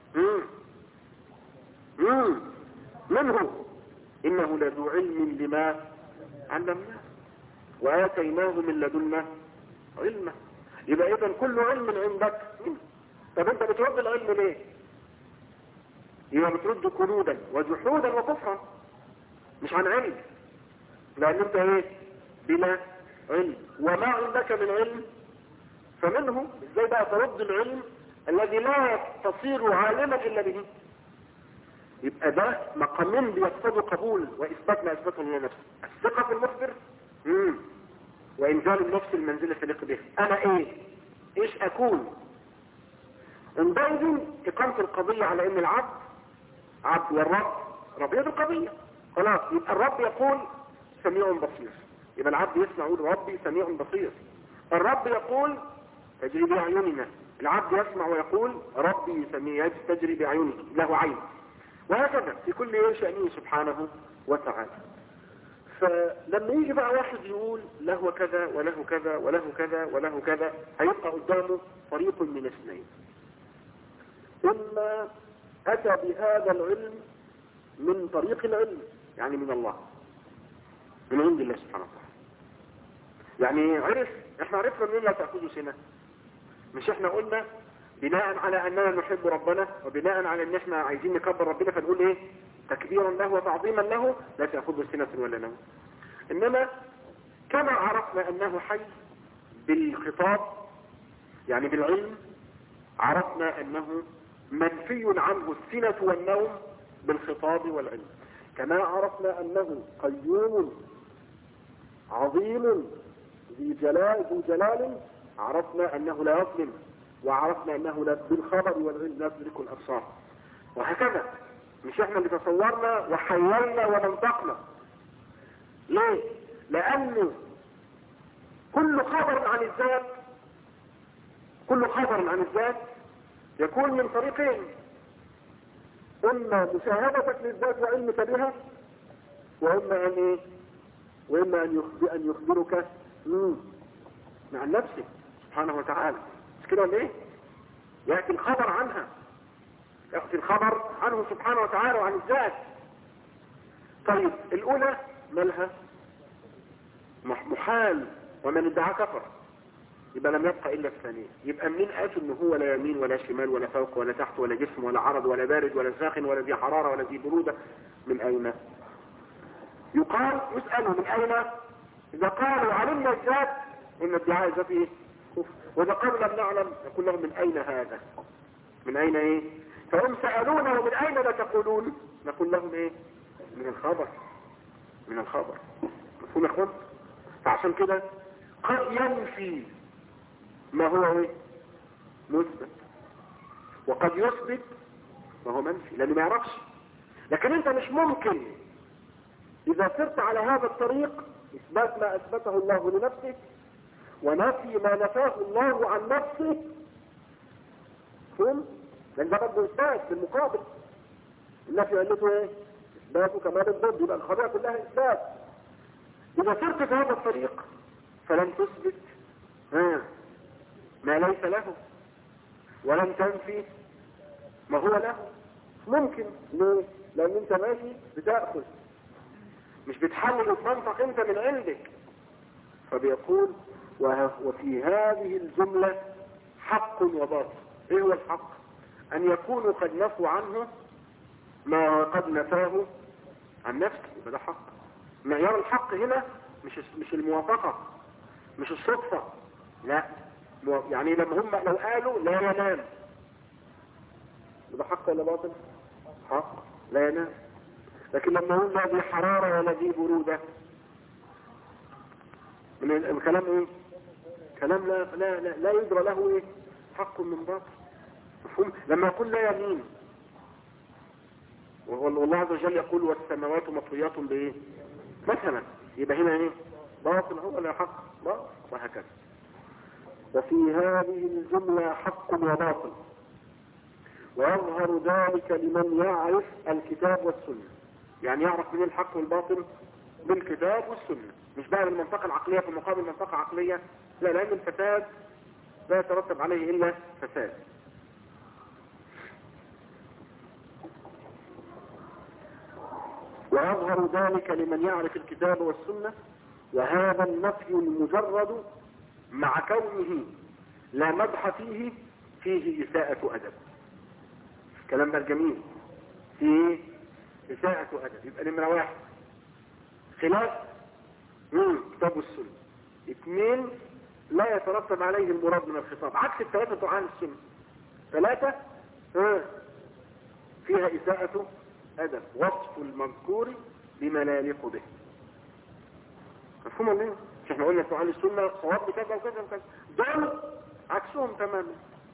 منه، إنه لذو علم لما علمناه وآتيناه من لدنا علما. يبقى إذن كل علم عندك منه. طب أنت بترد العلم ليه؟ يبقى بترد كنودا وجحودا وكفرا، مش عن علم، لأن أنت إيه؟ بلا علم. وما عندك من علم فمنه. ازاي بقى ترد العلم الذي لا تصير عالما إلا به؟ يبقى ده مقامين بيقتضوا قبول وإثبات ما أثبته لنفسه: الثقة في المخبر وإنزال النفس المنزلة تليق به. أنا إيش أكون؟ عندئذ إقامة القضية على إن العبد عبد والرب ربيع القضية. خلاص، يبقى الرب يقول سميع بصير، يبقى العبد يسمع يقول ربي سميع بصير. الرب يقول تجري بأعيننا، العبد يسمع ويقول ربي سميع تجري بأعينك، له عين. وهكذا في كل شأنه سبحانه وتعالى. فلما يجي بقى واحد يقول له كذا وله كذا وله كذا وله كذا، هيبقى قدامه طريق من اثنين: إما أتى بهذا العلم من طريق العلم، يعني من الله، من عند الله سبحانه وتعالى، يعني عرف احنا عرفنا منين لا تأخذه سنة؟ مش احنا قلنا بناء على اننا نحب ربنا وبناء على ان احنا عايزين نكبر ربنا فنقول ايه؟ تكبيرا له وتعظيما له لا تأخذه سنة ولا نوم. انما كما عرفنا انه حي بالخطاب يعني بالعلم، عرفنا انه منفي عنه السنة والنوم بالخطاب والعلم. كما عرفنا انه قيوم عظيم ذو جلال، عرفنا انه لا يظلم، وعرفنا انه لا بالخبر والعلم لا تدرك الابصار. وهكذا مش احنا اللي تصورنا وحيينا ومنطقنا. ليه؟ لانه كل خبر عن الذات يكون من طريقين: اما مشاهدتك للذات وعلمك بها، واما ان يخبرك عن نفسه سبحانه وتعالى. مش كده ولا ايه؟ ياتي الخبر عنه سبحانه وتعالى وعن الذات. طيب الاولى مالها؟ محال، ومن ادعى كفر. يبقى لم يبقى الا الثانية. يبقى منين قالوا ان هو لا يمين ولا شمال ولا فوق ولا تحت ولا جسم ولا عرض ولا بارد ولا ساخن ولا ذي حرارة ولا ذي برودة؟ من اين؟ يسألوا من اين؟ اذا قالوا علمنا الذات ان ادعاء الذات ايه؟ كفر. واذا قالوا لم نعلم نقول لهم من اين هذا؟ من اين ايه؟ فهم سألونا ومن اين لا تقولون؟ نقول لهم ايه؟ من الخبر. مفهوم يا اخوان؟ فعشان كده قد ينفي ما هو ايه؟ مثبت، وقد يثبت ما هو منفي لانه ما يعرفش. لكن انت مش ممكن اذا سرت على هذا الطريق اثبات ما اثبته الله لنفسه ونفي ما نفاه الله عن نفسه، فهم؟ لان ده برضه اثبات في المقابل. النفي قالته ايه؟ اثبات كمال الضد، يبقى الخبيئة كلها اثبات. اذا سرت في هذا الطريق فلن تثبت ما ليس له، ولن تنفي ما هو له. ممكن. ليه؟ لان انت ماشي بتأخذ، مش بتحلل وتنطق انت من عندك. فبيقول وفي هذه الجملة حق وباطل. ايه هو الحق؟ ان يكونوا قد نفوا عنه ما قد نفاه عن نفسه، يبقى ده حق. معيار الحق هنا مش الموافقة، مش الصدفة، لا. يعني لما هم لو قالوا لا ينام يبقى حق ولا باطل؟ حق، لا ينام. لكن لما هم لا ذي حرارة ولا ذي برودة، من الكلام ايه؟ كلام لا يدرى له ايه؟ حق من باطل. مفهوم؟ لما يقول لا يمين والله عز وجل يقول والسماوات مطويات بايه مثلا، يبقى هنا ايه؟ باطل هو ولا حق؟ باطل. وهكذا. وفي هذه الجملة حق وباطل، ويظهر ذلك لمن يعرف الكتاب والسنة. يعني يعرف من الحق والباطل بالكتاب والسنة، مش بقى بالمنطقة العقلية في مقابل منطقة عقلية، لا، لأن الفساد لا يترتب عليه إلا فساد. ويظهر ذلك لمن يعرف الكتاب والسنة، وهذا النفي المجرد مع كونه لا مدح فيه إساءة أدب. الكلام ده الجميل، فيه إساءة أدب. يبقى نمرة واحد خلاف كتاب والسنة. اثنين لا يترتب عليه المراد من الخطاب، عكس الثلاثة بتوع أهل السنة. ثلاثة فيها إساءة أدب، وصف المذكور بما لا يليق به. مفهوم منه؟ مش احنا قلنا بتوع أهل السنة صواب بكذا وكذا وكذا، دول عكسهم تماما.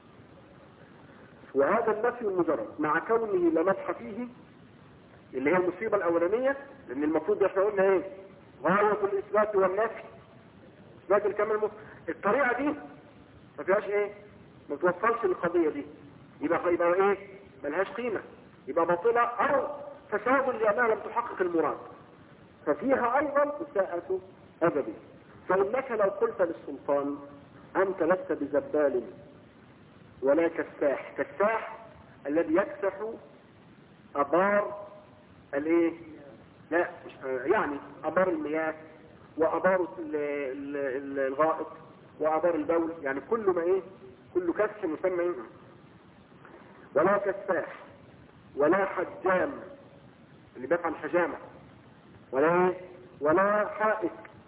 وهذا النفي المجرد مع كونه لا مدح فيه، اللي هي المصيبة الأولانية، لأن المفروض احنا قلنا ايه؟ غاية الإثبات والنفي، إثبات الكمال. الطريقة دي ما فيهاش ايه؟ ما توصلش للقضية دي، يبقى ايه؟ ملهاش قيمة، يبقى باطلة أو فساد لأنها لم تحقق المراد. ففيها أيضا إساءة أدب. فإنك لو قلت للسلطان أنت لست بزبال ولا كساح الذي يكسح أبار الايه؟ لا يعني أبار المياه وأبار الغائط وآبار البول، يعني كل ما ايه، كل كف يسمى ايه. ولا كساح ولا حجام اللي بيفعل حجامة، ولا ايه، ولا حائك.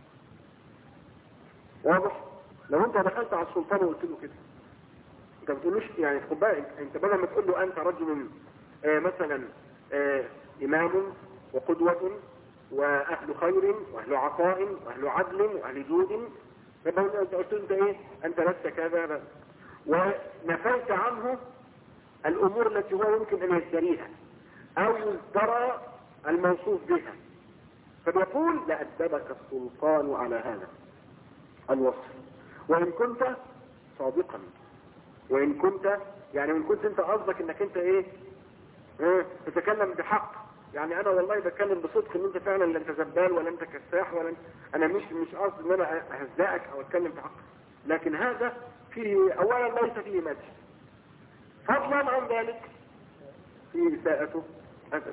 واضح؟ لو انت دخلت على السلطان وقلت له كده، انت ما بتقولوش يعني خد بالك، انت بدل ما تقول له انت رجل مثلا امام وقدوة واهل خير واهل عطاء واهل عدل واهل جود، لما انت قلت له انت ايه، انت لست كذا، ونفيت عنه الامور التي هو يمكن ان يزدريها او يزدرى الموصوف بها، فبيقول لأدبك السلطان على هذا الوصف وإن كنت صادقا، وإن كنت يعني وإن كنت انت قصدك انك انت ايه تتكلم بحق، يعني انا والله بتكلم بصدق ان انت فعلا لا انت زبال ولا انت كساح ولا انا مش قصد ان انا اهزئك او اتكلم بحق، لكن هذا فيه اولا ليس فيه مدح، فضلا عن ذلك فيه إساءة أدب.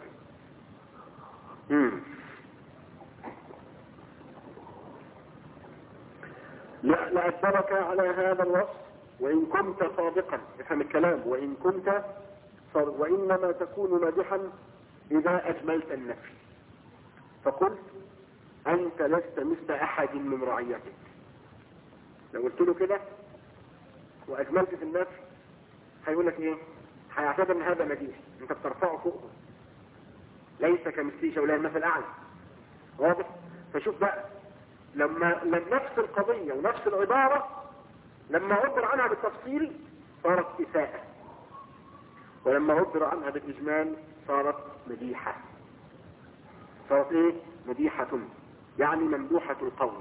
لأدبرك على هذا الوصف وإن كنت صادقا، افهم الكلام، وإن كنت صادقا، وإنما تكون مادحا إذا أجملت النفي، فقلت أنت لست مثل أحد من رعيتك. لو قلت له كده وأجملت في النفي هيقول لك إيه؟ هيعتبر أن هذا مديح، أنت بترفعه فوقه، ليس كمثله شيء ولا المثل الأعلى. واضح؟ فشوف بقى لما نفس القضية ونفس العبارة لما عبر عنها بالتفصيل صارت إساءة، ولما عبر عنها بالإجمال صارت مديحة. صارت إيه؟ مديحة، يعني ممدوحة القول،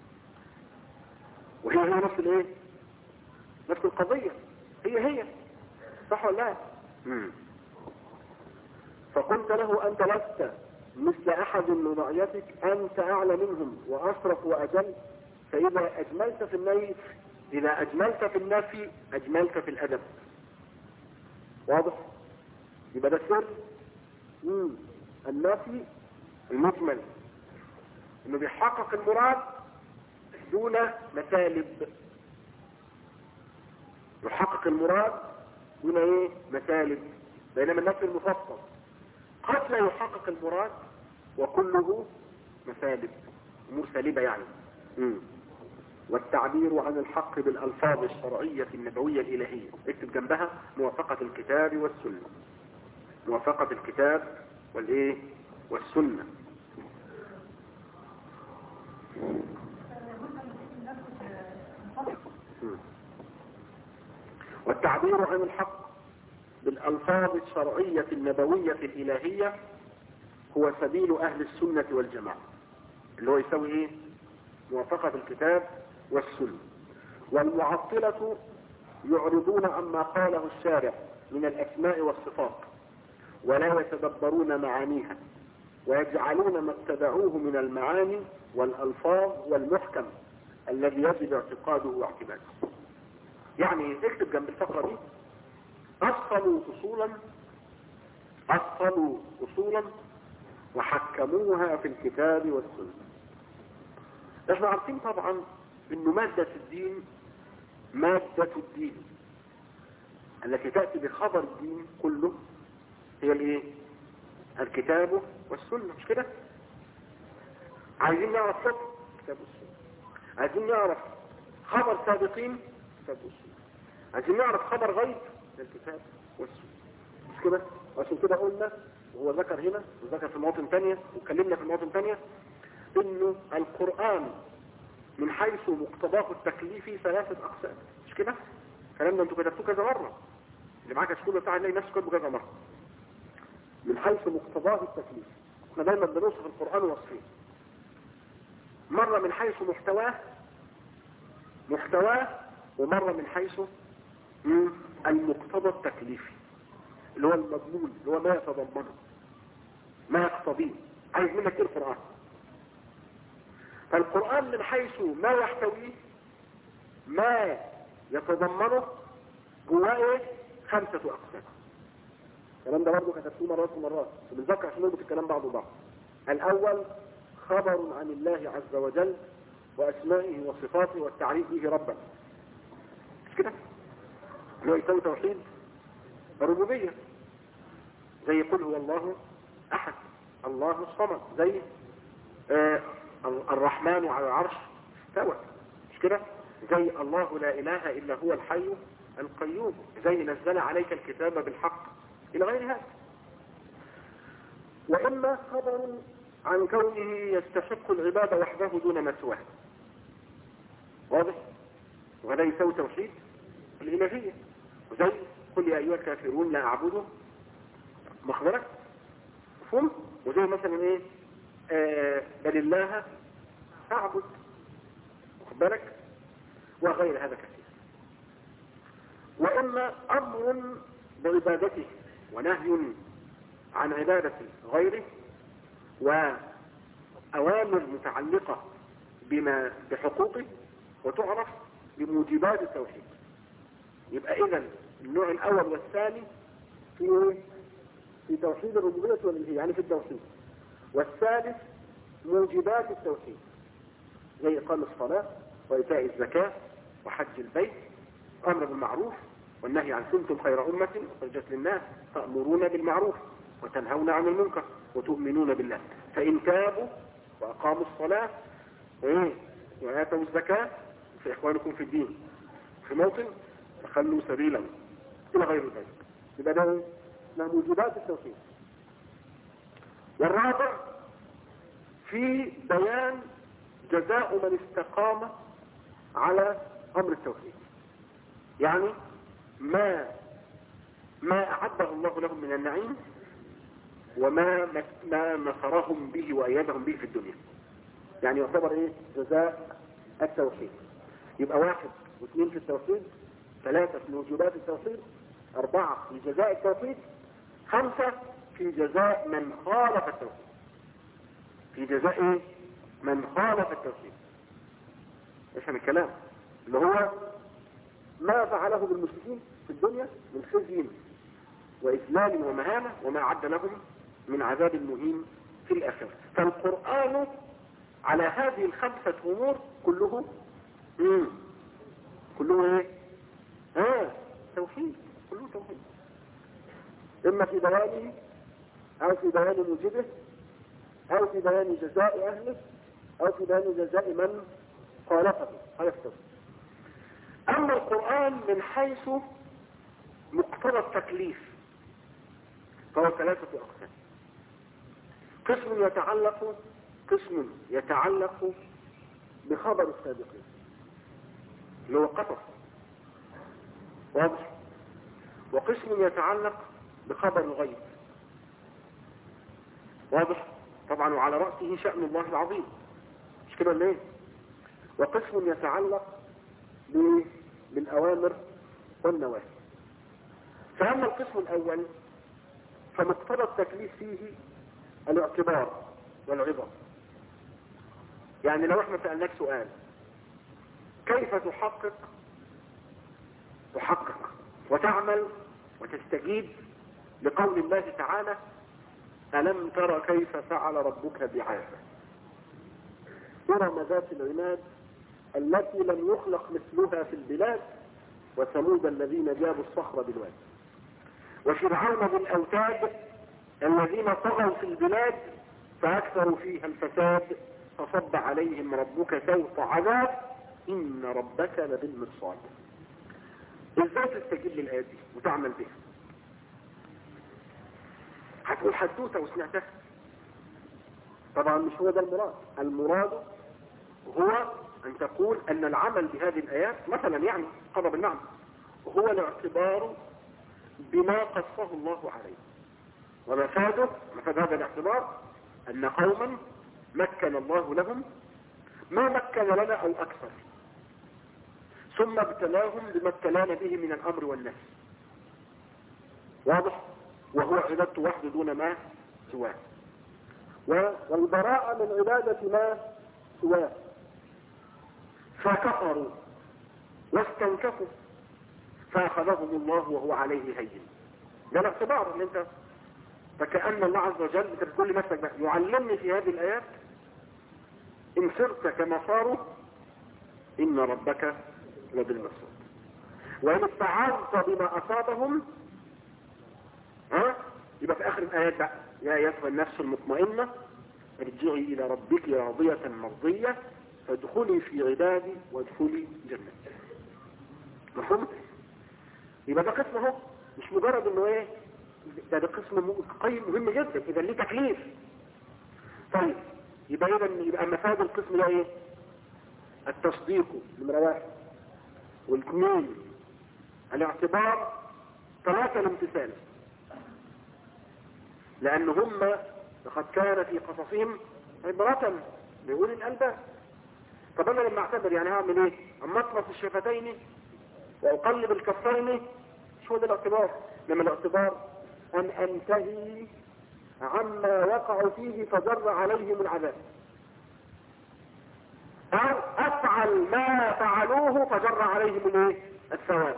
وهي نفس الإيه؟ نفس القضية، هي صح ولا لا؟ فقلت له أنت لست مثل أحد من رعيتك، أنت أعلى منهم وأشرف وأجل، فإذا أجملت في النفي أجملت في الأدب. واضح؟ يبقى ده السر النفي المجمل، إنه بيحقق المراد دون مثالب، يحقق المراد دون ايه مثالب، بينما النفي المفصل قد لا يحقق المراد وكله مثالب، امور سالبه يعني. والتعبير عن الحق بالالفاظ الشرعيه النبويه الالهيه، اكتب جنبها موافقه الكتاب والسنه، موافقه الكتاب والايه والسنه. والتعبير عن الحق بالألفاظ الشرعية النبوية الإلهية هو سبيل أهل السنة والجماعة، اللي هو يسوي إيه؟ موافقة الكتاب والسنة. والمعطلة يعرضون عما قاله الشارع من الأسماء والصفات ولا يتدبرون معانيها، ويجعلون ما اتبعوه من المعاني والألفاظ والمحكم الذي يجب اعتقاده واعتماده. يعني اكتب جنب الفقرة دي أصلوا أصولا وحكموها في الكتاب والسنة. احنا عارفين طبعا انه مادة الدين التي تأتي بخبر الدين كله هي الايه؟ الكتاب والسنة، مش كده؟ عايزين نعرف فقه كتاب والسنة، عايزين نعرف خبر سابقين كتاب والسنة، عايزين نعرف خبر غيب الكتاب والسنة، مش كده؟ عشان كده قلنا، وهو ذكر هنا وذكر في مواطن تانية وكلمنا في مواطن تانية انه القرآن من حيث مقتضاه التكليفي 3 أقسام، مش كده؟ كلامنا انتوا كتبتوه كذا مرة، اللي معاك الشكول بتاع نلاقي نفسه كتبه كذا مرة. من حيث مقتضاه التكليفي، احنا دايما بنوصف القرآن وصفين، مرة من حيث محتواه ومرة من حيث المقتضى التكليفي، اللي هو المضمون، اللي هو ما يتضمنه، ما يقتضيه، عايز منك ايه القرآن. فالقرآن من حيث ما يحتويه، ما يتضمنه، جواه 5 أقسام. الكلام ده برضه كتبتوه مرات ومرات وبنذكر عشان نربط الكلام بعض وبعض. الأول خبر عن الله عز وجل وأسمائه وصفاته والتعريف به ربا. مش كده؟ اللي هو يسمى توحيد الربوبية. زي قل هو الله أحد، الله الصمد، زي الرحمن على العرش استوى. مش كده؟ زي الله لا إله إلا هو الحي القيوم، زي نزل عليك الكتاب بالحق، إلى غير هذا. وإما خبر عن كونه يستحق العبادة وحده دون ما سواه. واضح؟ وهذا يساوي توحيد الإلهية. وزي قل يا أيها الكافرون لا أعبد مخبرك، مفهوم؟ وزي مثلا إيه؟ بل الله أعبد، واخد بالك؟ وغير هذا كثير. وإما أمر بعبادته ونهي عن عبادة غيره، وأوامر متعلقة بحقوقه، وتعرف بموجبات التوحيد. يبقى إذن النوع الأول والثاني في توحيد الربوبية والإلهية، يعني في التوحيد. والثالث موجبات التوحيد، زي إقام الصلاة وإيتاء الزكاة وحج البيت، أمر بالمعروف والنهي عن كنتم خير أمة أخرجت للناس تأمرون بالمعروف وتنهون عن المنكر وتؤمنون بالله، فإن تابوا وأقاموا الصلاة وآتوا الزكاة فإخوانكم في الدين في موطن فخلوا سبيلا إلى غير ذلك. يبقى ده موجبات التوحيد. والرابع في بيان جزاء من استقام على أمر التوحيد، يعني ما أعده الله لهم من النعيم، وما نصرهم به وأيدهم به في الدنيا. يعني يعتبر إيه؟ جزاء التوحيد. يبقى 1 و2 في التوحيد، 3 في موجبات التوحيد، 4 في جزاء التوحيد، 5 في جزاء من خالف التوحيد. في جزاء إيه؟ من خالف التوحيد. افهم الكلام، اللي هو ما فعله بالمشركين في الدنيا من خزي وإذلال ومهانة، وما عد لهم من عذاب مهين في الآخرة. فالقرآن على هذه ال5 أمور كله كله ايه؟ توحيد، كله توحيد. إما في بيانه أو في بيان موجبه أو في بيان جزاء أهله أو في بيان جزاء من خالفه. هذا التوحيد. أما القرآن من حيث مقتضى التكليف فهو 3 أقسام. قسم يتعلق بخبر السابقين اللي هو قصص، واضح. وقسم يتعلق بخبر الغيب، واضح طبعا، وعلى رأسه شأن الله العظيم، مش كده ليه؟ وقسم يتعلق بالأوامر والنواهي. فأما القسم الأول فمقتضى التكليف فيه الاعتبار والعبر. يعني لو احنا سألناك سؤال كيف تحقق وتعمل وتستجيب لقول الله تعالى ألم تر كيف فعل ربك بعاد إرم ذات العماد التي لم يخلق مثلها في البلاد وثمود الذين جابوا الصخر بالواد وفرعون بالأوتاد الذين طغوا في البلاد فأكثروا فيها الفساد فصب عليهم ربك سوط عذاب إن ربك لبالمرصاد. ازاي تستجيب للآيات دي وتعمل بها؟ هتقول حدوته وسمعتها. طبعا مش هو ده المراد. المراد هو أن تقول أن العمل بهذه الآيات مثلا يعني قضى بالنعم هو الاعتبار بما قصه الله عليه، ومفاد هذا الاعتبار أن قوما مكن الله لهم ما مكن لنا أو أكثر، ثم ابتلاهم بما ابتلانا به من الأمر والنهي، واضح، وهو عبادته وحده دون ما سواه، والبراءة من عبادة ما سواه، فكفروا واستنكفوا فأخذهم الله وهو عليه هين. ده الاعتبار اللي انت فكأن الله عز وجل بتقول لنفسك بقى يعلمني في هذه الآيات إن صرت كما صاروا إن ربك لبالمرصاد. وإن استعاذت بما أصابهم يبقى في آخر الآيات بقى يا أيتها النفس المطمئنة ارجعي إلى ربك راضية مرضية فادخلي في عبادي وادخلي جنتي. مفهوم؟ يبقى ده قسم اهو، مش مجرد انه ايه، ده قسم قيم مهم جدا، اذا ليه تكليف. طيب يبقى مفاد القسم ده ايه؟ التصديق نمرة 1، والاثنين الاعتبار، 3 الامتثال، لان هم لقد كان في قصصهم عبرة لأولي الألباب. طب انا لما اعتبر يعني هعمل ايه؟ اما اطمس الشفتين واقلب الكفين، مش هو ده الاعتبار. لما الاعتبار ان انتهي عما وقعوا فيه فجر عليهم العذاب، او افعل ما فعلوه فجر عليهم الايه؟ الثواب.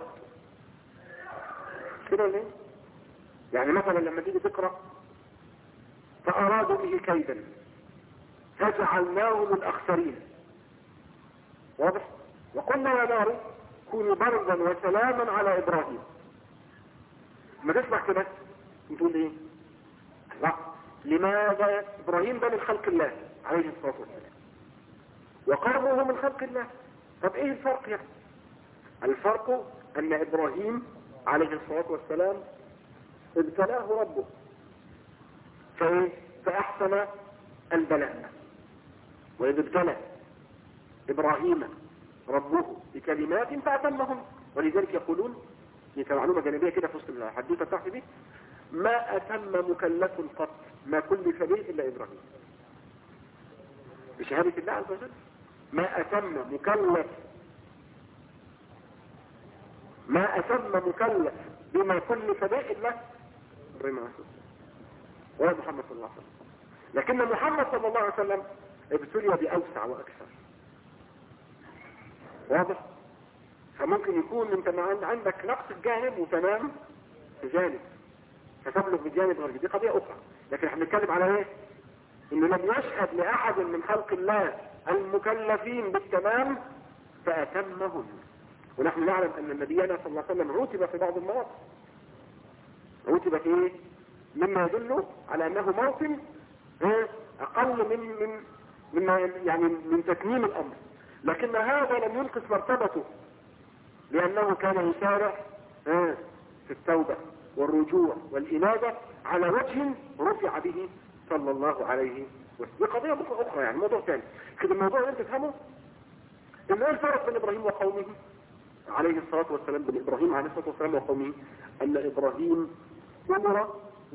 كده ليه؟ يعني مثلا لما تيجي تقرأ فارادوا به كيدا فجعلناهم الاخسرين، واضح؟ وقلنا يا نار كونوا بردا وسلاما على ابراهيم. ما تسمع كده تقول ايه؟ لا، لماذا ابراهيم ده من خلق الله عليه الصلاة والسلام وقومه من خلق الله؟ طب ايه الفرق يعني؟ الفرق ان ابراهيم عليه الصلاة والسلام ابتلاه ربه فاحسن البلاء. واذ ابتلى ابراهيم ربه بكلمات فاتمهم، ولذلك يقولون دي معلومة جانبية كده في وسط الحديثة بتاعتي دي، ما أتم مكلف قط ما كلف به إلا إبراهيم. بشهادة الله عز وجل ما أتم مكلف بما كلف به إلا إبراهيم ولا محمد صلى الله عليه وسلم. لكن محمد صلى الله عليه وسلم ابتلي بأوسع وأكثر، واضح؟ فممكن يكون انت عندك نقص الجانب وتمام في جانب فتبلغ بجانب غير، دي قضية أخرى. لكن احنا بنتكلم على ايه؟ انه لم يشهد لأحد من خلق الله المكلفين بالتمام فأتمهم. ونحن نعلم أن نبينا صلى الله عليه وسلم عوتب في بعض المواقف، عوتب في ايه؟ مما يدل على أنه موطن أقل من تتميم الأمر، لكن هذا لم ينقص مرتبته، لأنه كان يسارع في التوبة والرجوع والإنابة على وجه رفع به صلى الله عليه وسلم. دي قضية أخرى يعني موضوع ثاني كده. الموضوع اللي انت تفهمه إن ايه الفرق بين إبراهيم وقومه عليه الصلاة والسلام، بين إبراهيم عليه الصلاة والسلام وقومه، أن إبراهيم أمر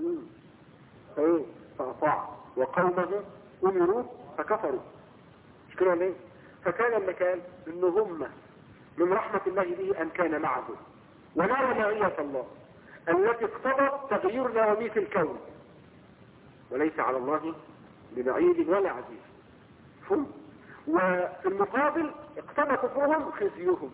فأطاع وقومه أمروا فكفروا، مش كده ليه؟ فكان المكان إن هم من رحمة الله به أن كان معه ونرى معية الله التي اقتضت تغيير نواميس الكون، وليس على الله ببعيد ولا عزيز. فهم؟ وفي المقابل اقتضى كفرهم خزيهم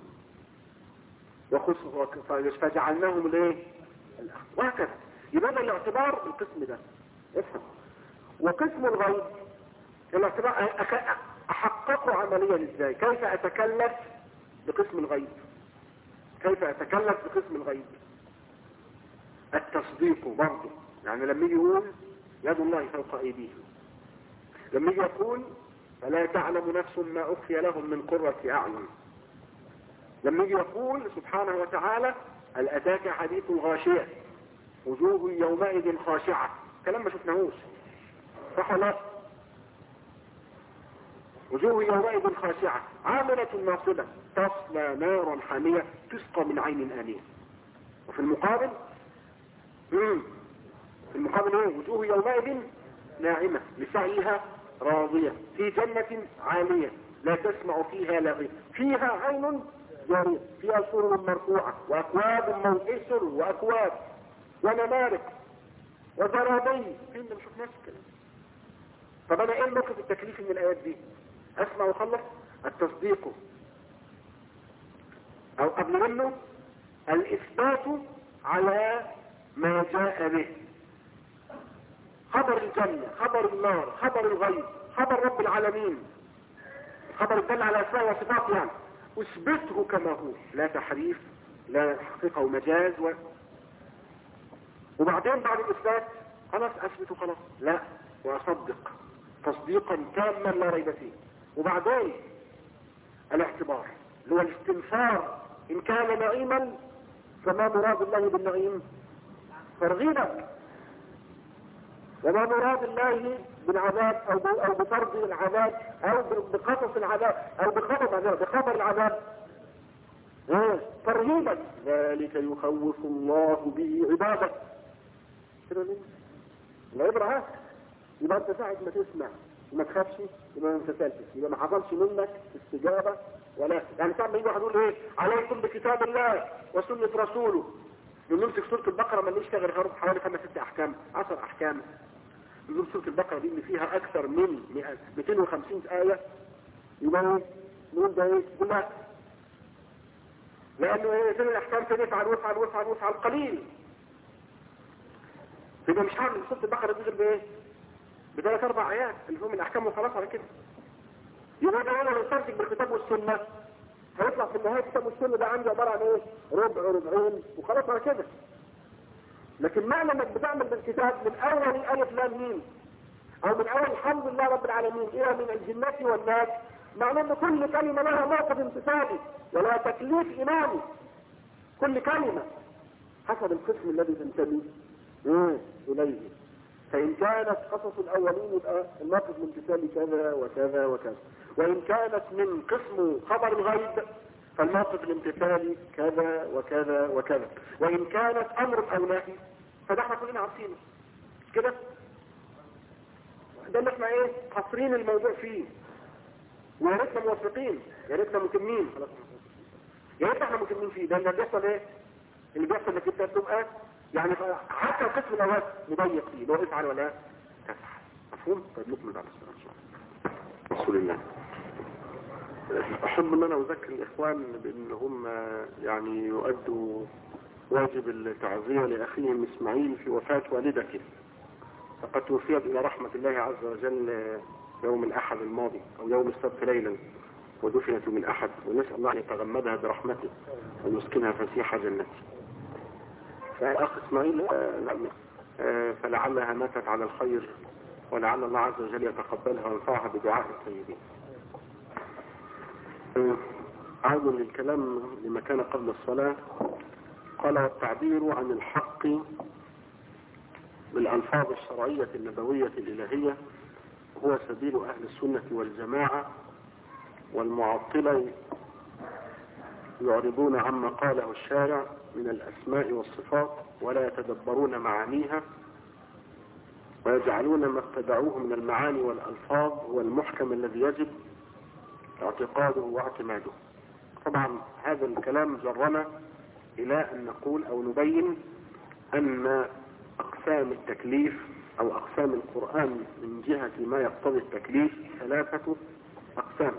فجعلناهم الايه؟ وهكذا. يبقى الاعتبار القسم ده افهم. وقسم الغيب الاعتبار احققه عمليا ازاي؟ كيف اتكلف بقسم الغيب؟ كيف اتكلف بقسم الغيب؟ التصديق برضه، يعني لما يجي يقول يد الله فوق ايديهم، لما يجي يقول فلا تعلم نفس ما اخفي لهم من قرة اعين، لما يجي يقول سبحانه وتعالى هل اتاك حديث الغاشية وجوه يومئذ خاشعة، كلام ما شفناهوش صح ولا لا؟ وجوه يومئذ خاشعة عاملة ناصبة تصلى نارا حامية تسقى من عين آنية. وفي المقابل ايه؟ وجوه يومئذ ناعمة لسعيها راضية في جنة عالية لا تسمع فيها لغية فيها عين جارية فيها سرر مرفوعة وأكواب موئسر وأكواب ونمارق وزرابي. فين ده؟ مش نفس الكلام. طب أنا إيه موقف التكليف من الآيات دي؟ أسمع وخلص. التصديق أو قبل منه الإثبات على ما جاء به، خبر الجنة، خبر النار، خبر الغيب، خبر رب العالمين، خبر الدل على أسماء وصفات يعني، اثبته كما هو، لا تحريف لا حقيقة ومجاز وبعدين بعد الاثبات خلاص اثبته خلاص، لا واصدق تصديقا تاما لا ريب فيه. وبعدين الاعتبار اللي هو الاستنفار، ان كان نعيما فما مراد الله بالنعيم؟ ترغيبا. وما مراد الله بالعذاب او بطرد العذاب او بقصص العذاب او بخبر العذاب ترهيبا. ذلك يخوف الله به عباده. كده ليه؟ العبره يبقى انت ساعه ما تسمع وما تخافش يبقى ما امتثلتش، يبقى ما حصلش منك استجابه ولا يعني. ساعه ما يجي واحد يقول ايه عليكم بكتاب الله وسنه رسوله، نمسك سوره البقره ما نشتغل غير حوالي 5-6 احكام 10 احكام. نقول سوره البقره دي اللي فيها اكثر من 250 ايه، يبقى نقول ده ايه كلها، لانه ايه فين الاحكام؟ تفعل وافعل وافعل وافعل قليل. يبقى مش هعمل سوره البقره دي غير بايه؟ ب3-4 ايات اللي هم الاحكام وخلاص على كده. يبقى ده انا لو استمسك بالكتاب والسنه هيطلع في النهايه الكتاب والسنه ده عندي عباره عن ايه؟ ربعين وخلاص على كده. لكن معنى انك بتعمل بالكتاب من اول الف لام ميم او من اول الحمد لله رب العالمين الى من الجنة والناس، معنى ان كل كلمة لها موقف امتثالي ولا تكليف ايماني. كل كلمة حسب القسم الذي تنتمي اليه. فان كانت قصص الاولين يبقى الموقف الامتثالي كذا وكذا وكذا، وان كانت من قسم خبر الغيب فالموقف الامتثالي كذا وكذا وكذا، وان كانت امر او نهي فده احنا كلنا عارفينه كده. ده اللي احنا ايه حاصرين الموضوع فيه، ويا ريتنا موافقين، يا ريتنا متمين، خلاص يا ريت احنا متمين فيه. ده اللي بيحصل ايه؟ اللي بيحصل انك انت تبقى يعني حتى القسم الاول مضيق فيه، لو افعل ولا تفعل. مفهوم؟ طيب نكمل بعد الصلاه ان شاء الله. رسول الله. احب ان انا اذكر الاخوان بان هم يعني يؤدوا واجب التعزية لاخيهم اسماعيل في وفاة والدته، فقد توفيت الى رحمة الله عز وجل يوم الاحد الماضي او يوم السبت ليلا، ودفنت من احد، ونسأل الله ان يتغمدها برحمته ويسكنها فسيح جنته. فالاخ اسماعيل فلعلها ماتت على الخير، ولعل الله عز وجل يتقبلها وينفعها بدعاء الطيبين. عود للكلام لما كان قبل الصلاة. قال والتعبير عن الحق بالألفاظ الشرعية النبوية الإلهية هو سبيل أهل السنة والجماعة، والمعطلة يعرضون عما قاله الشارع من الأسماء والصفات ولا يتدبرون معانيها، ويجعلون ما ابتدعوه من المعاني والألفاظ هو المحكم الذي يجب اعتقاده واعتماده. طبعا هذا الكلام جرنا إلى أن نقول أو نبين أن أقسام التكليف أو أقسام القرآن من جهة ما يقتضي التكليف 3 أقسام.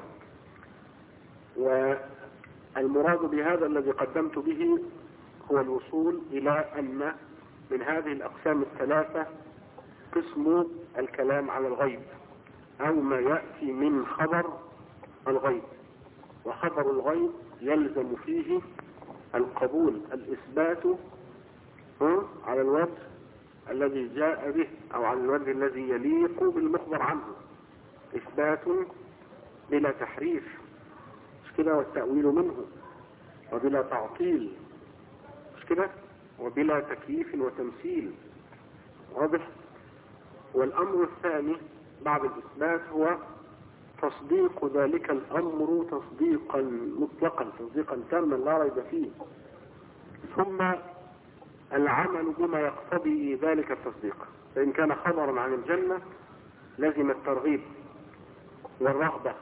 والمراد بهذا الذي قدمت به هو الوصول إلى أن من هذه الأقسام 3 قسم الكلام على الغيب أو ما يأتي من خبر الغيب. وخبر الغيب يلزم فيه القبول الإثبات على الوجه الذي جاء به أو على الوجه الذي يليق بالمخبر عنه، إثبات بلا تحريف مش كده، والتأويل منه، وبلا تعطيل مش كده، وبلا تكييف وتمثيل. واضح؟ والأمر الثاني بعد الإثبات هو تصديق ذلك الأمر تصديقا مطلقا، تصديقا تاما لا ريب فيه، ثم العمل بما يقتضي ذلك التصديق. فإن كان خبرا عن الجنة لازم الترغيب والرغبة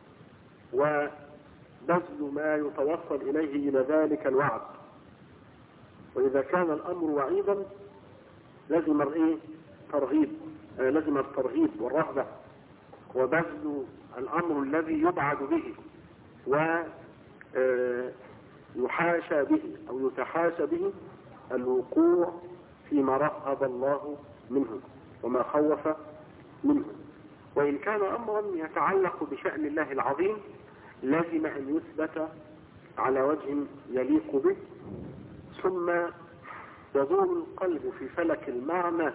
وبذل ما يتوصل إليه إلى ذلك الوعد. وإذا كان الأمر وعيدا لازم لازم الترغيب والرغبة وبذل الأمر الذي يبعد به ويحاشى به أو يتحاشى به الوقوع فيما رغب الله منه وما خوف منه. وإن كان أمرا يتعلق بشأن الله العظيم لازم أن يثبت على وجه يليق به، ثم يدور القلب في فلك المعنى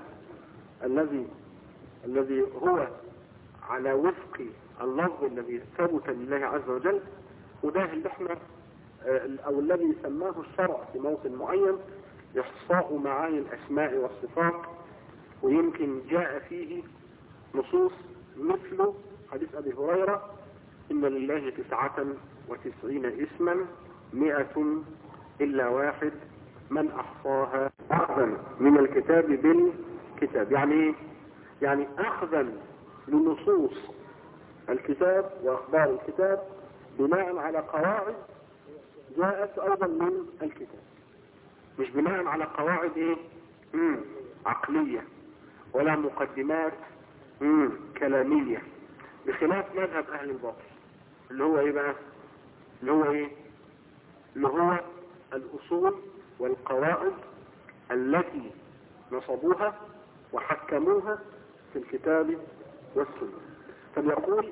الذي هو على وفق اللفظ الذي ثبت لله عز وجل، وده اللي احنا او الذي سماه الشرع في موطن معين إحصاء معاني الأسماء والصفات. ويمكن جاء فيه نصوص مثل حديث أبي هريرة: إن لله 99 اسما 100 إلا واحد من أحصاها أخذا من الكتاب بالكتاب. يعني إيه؟ يعني أخذا لنصوص الكتاب وأخبار الكتاب بناء على قواعد جاءت أيضا من الكتاب، مش بناء على قواعد إيه؟ عقلية ولا مقدمات كلامية، بخلاف مذهب أهل الباطل اللي هو إيه بقى؟ اللي هو الأصول والقواعد التي نصبوها وحكموها في الكتاب والسنة. فبيقول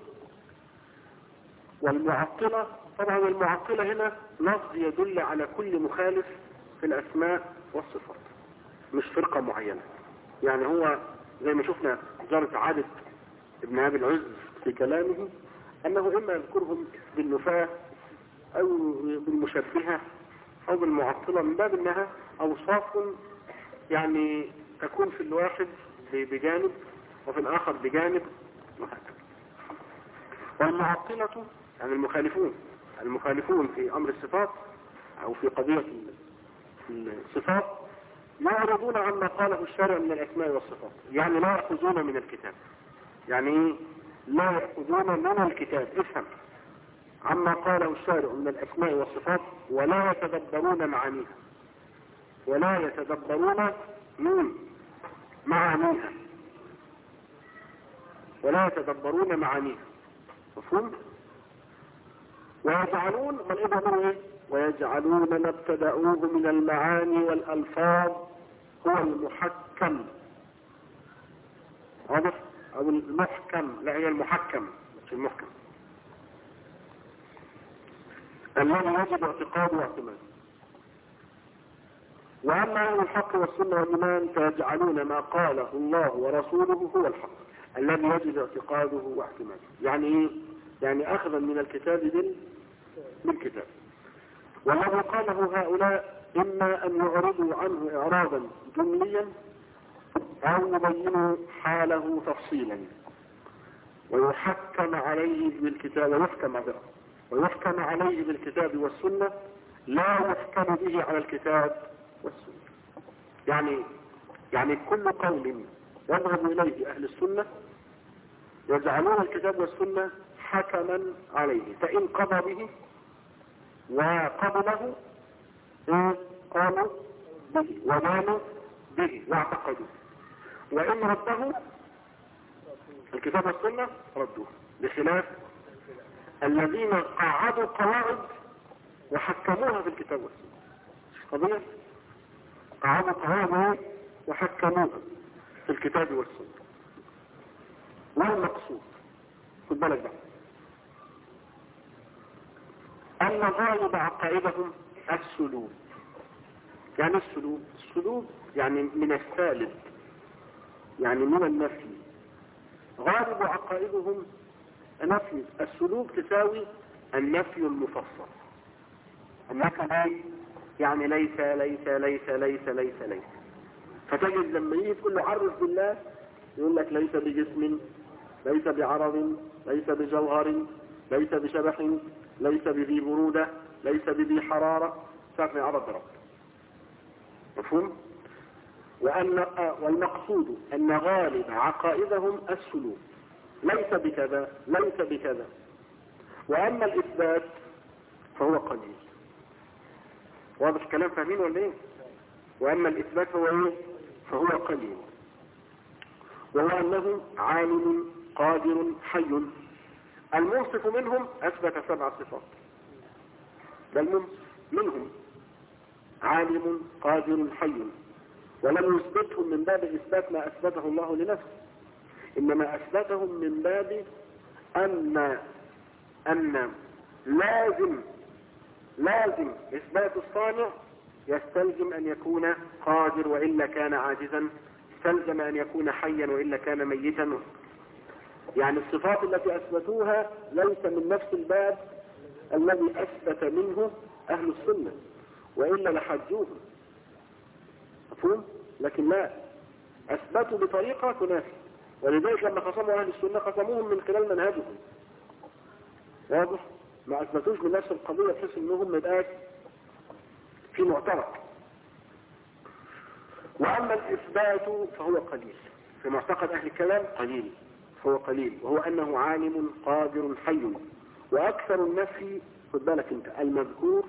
والمعطلة، طبعا المعطلة هنا لفظ يدل على كل مخالف في الأسماء والصفات، مش فرقة معينة. يعني هو زي ما شفنا جارة عادة ابن أبي العز في كلامه أنه إما يذكرهم بالنفاة أو بالمشبهة أو بالمعطلة، من باب أنها أوصاف يعني تكون في الواحد بجانب وفي الآخر بجانب وهكذا. والمعطلة يعني المخالفون في أمر الصفات أو في قضية الصفات يعرضون عما قاله الشارع من الأسماء والصفات، يعني لا يأخذون من الكتاب. يعني لا يأخذون من الكتاب، افهم، عما قاله الشارع من الأسماء والصفات، ولا يتدبرون معانيها، ولا يتدبرون معانيها، ولا يتدبرون معانيها. مفهوم؟ ويجعلون ما ابتدأوه من المعاني والألفاظ هو المحكم. واضح؟ أو المحكم، لا هي المحكم مش المحكم، الذي يجب اعتقاده واعتماده. وأما أهل الحق والسنة والإيمان فيجعلون ما قاله الله ورسوله هو الحق الذي يجب اعتقاده واعتماده. يعني إيه؟ يعني أخذا من الكتاب بالكتاب. والذي قاله هؤلاء إما أن يعرضوا عنه إعراضا جمليا أو يبينوا حاله تفصيلا ويحكم عليه بالكتاب والسنة، لا يحكم به على الكتاب والسنة. يعني كل قول يذهب إليه أهل السنة يجعلون الكتاب والسنة حكما عليه، فإن قضى به وقبله قالوا به ومانوا به واعتقدوا، وإن رده الكتاب والسنة ردوه، بخلاف الذين قعدوا قواعد وحكموها في الكتاب والسنة. قضية قعدوا قواعد وحكموها في الكتاب والسنة. والمقصود خد بالك بقى أن غالب عقائدهم السلوك. يعني السلوك يعني من السالب، يعني من النفي. غالب عقائدهم نفي السلوك تساوي النفي المفصل. النفي يعني ليس ليس ليس ليس ليس ليس. فتجد لما يجي تقول له عرف بالله يقول لك ليس بجسم، ليس بعرض، ليس بجوهر، ليس بشبح، ليس بذي برودة، ليس بذي حرارة، ساقني عرض رب. مفهوم؟ والمقصود أن غالب عقائدهم السلوك، ليس بكذا ليس بكذا. وأما الإثبات فهو قليل. واضح الكلام؟ فاهمين ولا ايه؟ وأما الإثبات هو ايه؟ فهو قليل. وهو أنه عالم قادر حي. المنصف منهم أثبت 7 صفات، بل منهم عالم قادر حي، ولم يثبتهم من باب إثبات ما أثبته الله لنفسه، إنما أثبتهم من باب أن لازم لازم إثبات الصانع يستلزم أن يكون قادر وإلا كان عاجزا، استلزم أن يكون حيا وإلا كان ميتا. يعني الصفات التي أثبتوها ليس من نفس الباب الذي أثبت منه أهل السنة، وإلا لحجوه، مفهوم؟ لكن لا، أثبتوا بطريقة تنافي، ولذلك لما خصموا أهل السنة خصموهم من خلال منهجهم. واضح؟ ما أثبتوش من نفس القضية بحيث أنهم مبقاش في معترك. وأما الإثبات فهو قليل، في معتقد أهل الكلام قليل، فهو قليل، وهو أنه عالم قادر حي. وأكثر النفي، خد بالك أنت، المذكور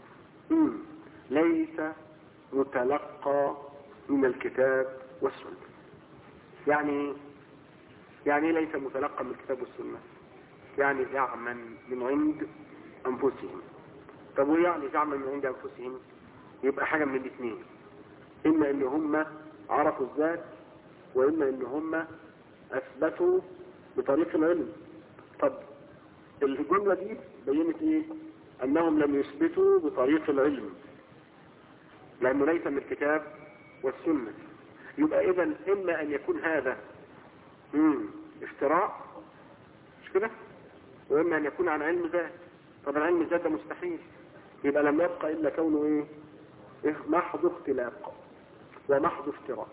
ليس متلقى من الكتاب والسنة. يعني ليس متلقى من الكتاب والسنة، يعني زعما من عند أنفسهم. طب ويعني زعما من عند أنفسهم؟ يبقى حاجة من الاثنين، إما إن هم عرفوا الذات، وإما إن هم أثبتوا بطريق العلم. طب الجملة دي بينت إيه؟ أنهم لم يثبتوا بطريق العلم، لأنه ليس من الكتاب والسنة. يبقى إذن إما أن يكون هذا افتراء، مش كده؟ وإما أن يكون عن علم ذات. طب العلم ذات مستحيل، يبقى لم يبقى إلا كونه إيه؟ محض اختلاق ومحض افتراء.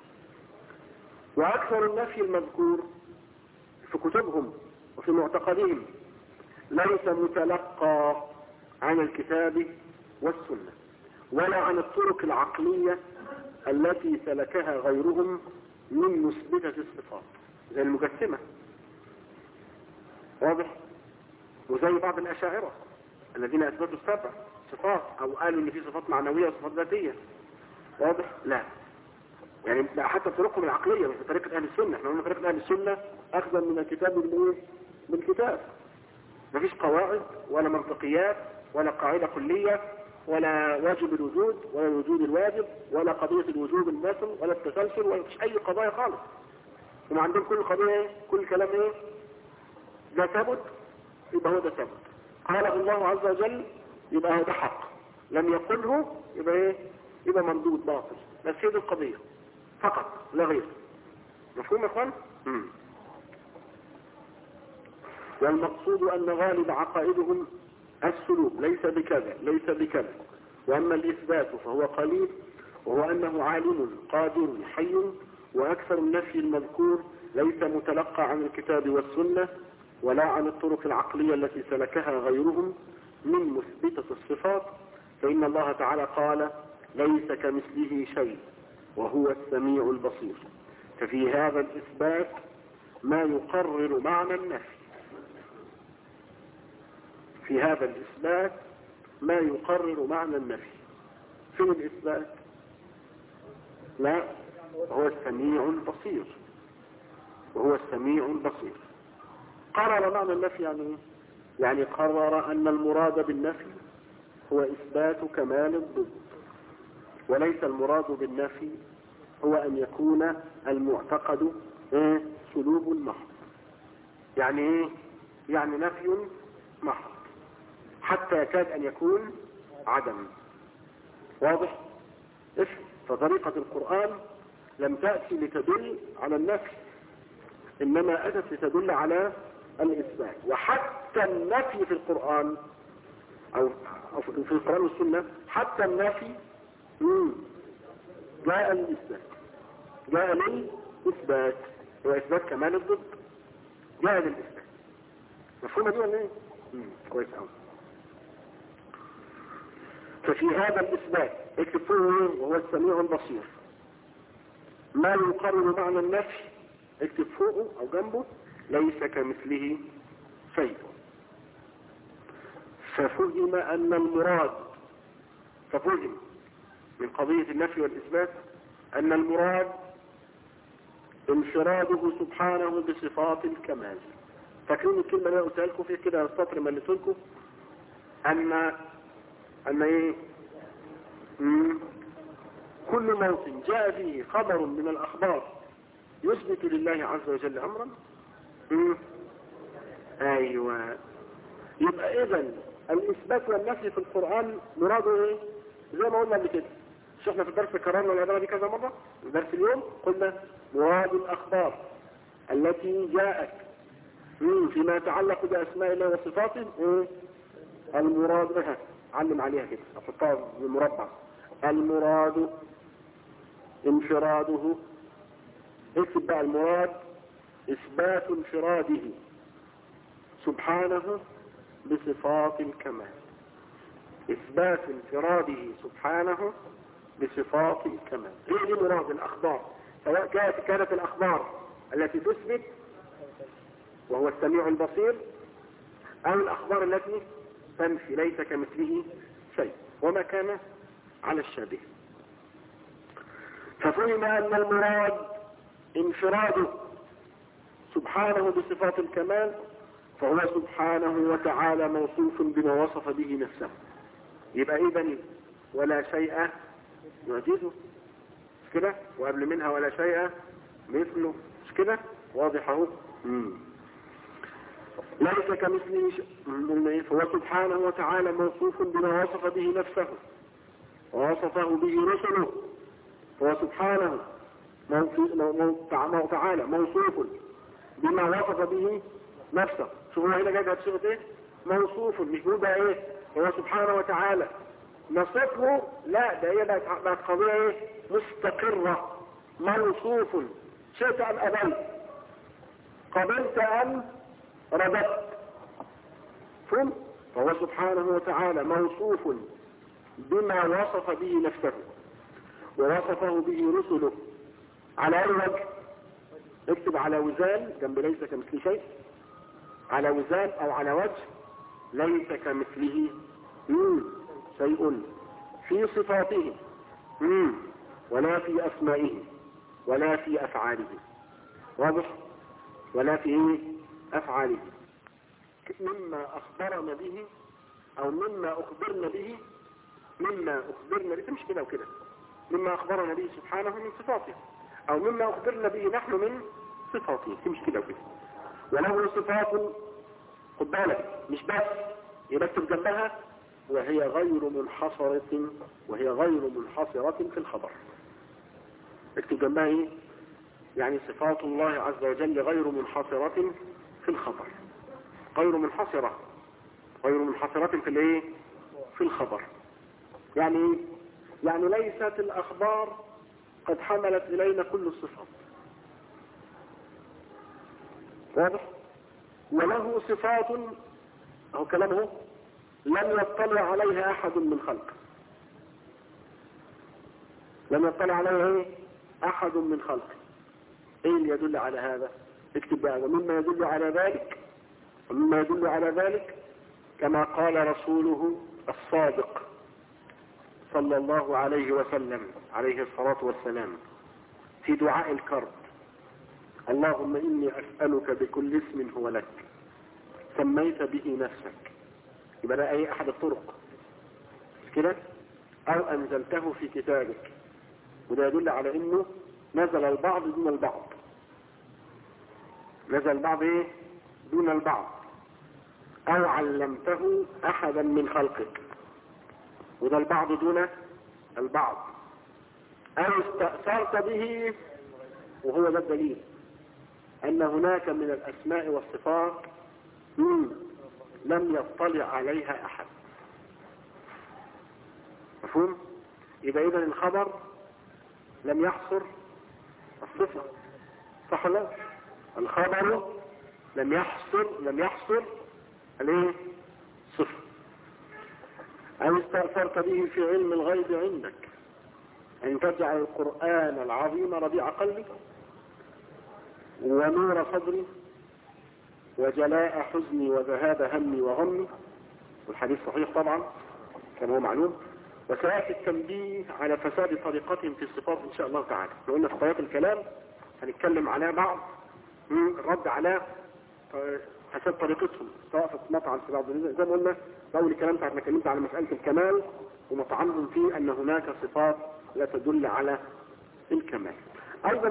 وأكثر النفي المذكور في كتبهم وفي معتقدهم ليس متلقى عن الكتاب والسنة، ولا عن الطرق العقلية التي سلكها غيرهم من مثبتة الصفات، زي المجسمة. واضح؟ وزي بعض الأشاعرة الذين أثبتوا السبع صفات، أو قالوا إن في صفات معنوية وصفات ذاتية. واضح؟ لا، يعني حتى طرقهم العقلية مش بطريقة أهل السنة. احنا قلنا طريقة أهل السنة أخذا من الكتاب بالكتاب، مفيش قواعد ولا منطقيات ولا قاعدة كلية ولا واجب الوجود ولا الوجود الواجب ولا قضية الوجوب المثل ولا التسلسل، ولا مفيش أي قضايا خالص. هم عندهم كل قضية كل كلام إيه؟ ده ثبت يبقى هو ده ثبت، قاله الله عز وجل يبقى هو ده حق، لم يقله يبقى إيه؟ يبقى مردود باطل. بس هي دي القضية فقط لا غير. مفهوم يا اخوان؟ والمقصود أن غالب عقائدهم السلوك ليس بكذا ليس بكذا. وأما الإثبات فهو قليل، وهو أنه عالم قادر حي. وأكثر النفي المذكور ليس متلقى عن الكتاب والسنة، ولا عن الطرق العقلية التي سلكها غيرهم من مثبتة الصفات. فإن الله تعالى قال: ليس كمثله شيء وهو السميع البصير. ففي هذا الإثبات ما يقرر معنى النفي، في هذا الإثبات ما يقرر معنى النفي. فين الإثبات؟ لا، هو السميع البصير، وهو السميع البصير. قرر معنى النفي يعني قرر أن المراد بالنفي هو إثبات كمال الضد، وليس المراد بالنفي هو أن يكون المعتقد سلوب محض. يعني ايه؟ يعني نفي محض حتى يكاد أن يكون عدم. واضح؟ فطريقة القرآن لم تأتي لتدل على النفي، إنما أتت لتدل على الإثبات. وحتى النفي في القرآن أو في القرآن والسنة، حتى النفي جاء للإثبات، جاء للإثبات، وإثبات كمال الضد جاء للإثبات. مفهومة دي ولا ايه؟ كويس أوي. ففي هذا الإثبات اكتب فوقه وهو السميع البصير ما يقرر معنى النفي، اكتب فوقه أو جنبه ليس كمثله شيء. ففهم أن المراد، ففهم من قضية النفي والإثبات أن المراد انفراده سبحانه بصفات الكمال. فاكرين الكلمة اللي قلتها لكم في كده السطر ما قلت لكم أن إيه؟ كل موطن جاء فيه خبر من الأخبار يثبت لله عز وجل أمرا. أيوة. يبقى إذن الإثبات والنفي في القرآن مراده إيه؟ زي ما قلنا قبل كده. مش احنا في الدرس كررنا العبارة دي كذا مرة؟ الدرس اليوم قلنا مراد الأخبار التي جاءت فيما يتعلق بأسماء الله وصفاته إيه؟ المراد بها، علم عليها كده، أحطها بالمربع. المراد انفراده، اكتب بقى المراد إثبات انفراده سبحانه بصفات الكمال. إثبات انفراده سبحانه بصفات الكمال. هي دي مراد الأخبار، سواء كانت الأخبار التي تثبت وهو السميع البصير، أو الأخبار التي تنفي ليس كمثله شيء وما كان على الشابه. ففهم أن المراد انفراده سبحانه بصفات الكمال، فهو سبحانه وتعالى موصوف بما وصف به نفسه. يبقى إذن ولا شيء يعجزه، مش كده؟ وقبل منها ولا شيء مثله، مش كده؟ واضح اهو. ليس كمثله شيء، فهو سبحانه وتعالى موصوف بما وصف به نفسه ووصفه به رسله. فهو سبحانه وتعالى موصوف بما وصف به نفسه. شوفوا هنا جاءت صيغه ايه؟ موصوف، مش بيقول بقى ايه؟ هو سبحانه وتعالى نصفه، لا، ده هي بقت قضيه ايه؟ مستقره. موصوف، شئت ام ابيت، قبلت ام رددت، فهم؟ فهو سبحانه وتعالى موصوف بما وصف به نفسه ووصفه به رسله. على اي وجه؟ اكتب على وزان جنب ليس كمثله شيء، على وزان او على وجه ليس كمثله شيء في صفاته ولا في اسمائه ولا في افعاله. واضح؟ ولا في افعاله. مما اخبرنا به او مما اخبرنا به، مش كده وكده، مما اخبرنا به سبحانه من صفاته، او مما اخبرنا به نحن من صفاته، مش كده وكده. وله صفات، خد بالك، مش بس يبقى اكتب جنبها وهي غير منحصرة في الخبر. اكتب جنبها ايه؟ يعني صفات الله عز وجل غير منحصرة في الخبر. غير منحصرة في الايه؟ في الخبر. يعني ايه؟ يعني ليست الاخبار قد حملت الينا كل الصفات. واضح؟ وله صفات، اهو كلامه، لم يطلع عليها احد من خلقه. لم يطلع عليها ايه؟ احد من خلقه. ايه اللي يدل على هذا؟ اكتب بقى. ومما يدل على ذلك كما قال رسوله الصادق صلى الله عليه وسلم عليه الصلاة والسلام في دعاء الكرب: اللهم إني أسألك بكل اسم هو لك سميت به نفسك. يبقى ده أي أحد الطرق كده، أو أنزلته في كتابك. وده يدل على إنه نزل البعض دون البعض. نزل البعض إيه؟ دون البعض. أو علمته أحدا من خلقك، وده البعض دون البعض. أو استأثرت به، وهو ده الدليل أن هناك من الأسماء والصفات لم يطلع عليها أحد. مفهوم؟ يبقى إذن الخبر لم يحصر الصفة، صح ولا لا؟ الخبر لم يحصر الايه؟ صفة. أو استأثرت به في علم الغيب عندك أن تجعل القرآن العظيم ربيع قلبي ونور صدري وجلاء حزني وذهاب همي وغمي. والحديث صحيح طبعا كما هو معلوم. وسيأتي التنبيه على فساد طريقتهم في الصفات إن شاء الله تعالى. لو قلنا في طريقة الكلام هنتكلم على بعض الرد على فساد طريقتهم، سواء في مطعن في بعض زي ما قلنا أول كلام ساعة ما اتكلمت على مسألة الكمال ومطعنهم فيه أن هناك صفات لا تدل على الكمال. أيضا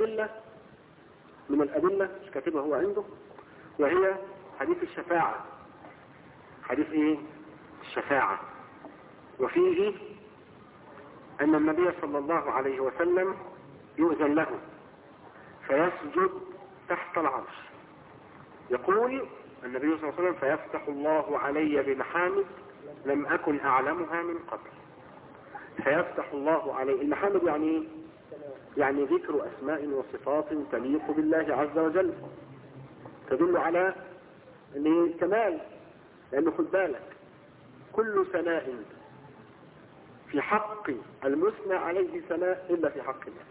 من الأدلة مش كاتبها هو عنده، وهي حديث الشفاعة. حديث ايه؟ الشفاعة، وفيه أن النبي صلى الله عليه وسلم يؤذن له فيسجد تحت العرش. يقول النبي صلى الله عليه وسلم: فيفتح الله علي بمحامد لم أكن أعلمها من قبل. فيفتح الله علي، المحامد يعني يعني ذكر أسماء وصفات تليق بالله عز وجل، تدل على الكمال. لأنه خد بالك، كل ثناء في حق المثنى عليه ثناء إلا في حق الله.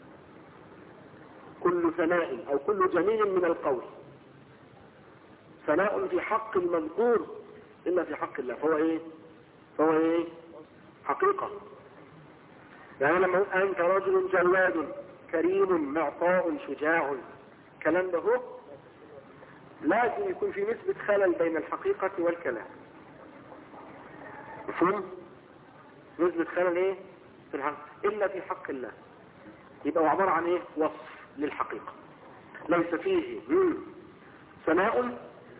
كل ثناء أو كل جميل من القول ثناء في حق المذكور إلا في حق الله، فهو إيه؟ حقيقة. يعني لما أقول أنت رجل جواد كريم معطاء شجاع، كلام ده هو لازم يكون في نسبة خلل بين الحقيقة والكلام. مفهوم؟ نسبة خلل ايه؟ في الحق إلا في حق الله. يبقى عبارة عن ايه؟ وصف للحقيقة ليس فيه ثناء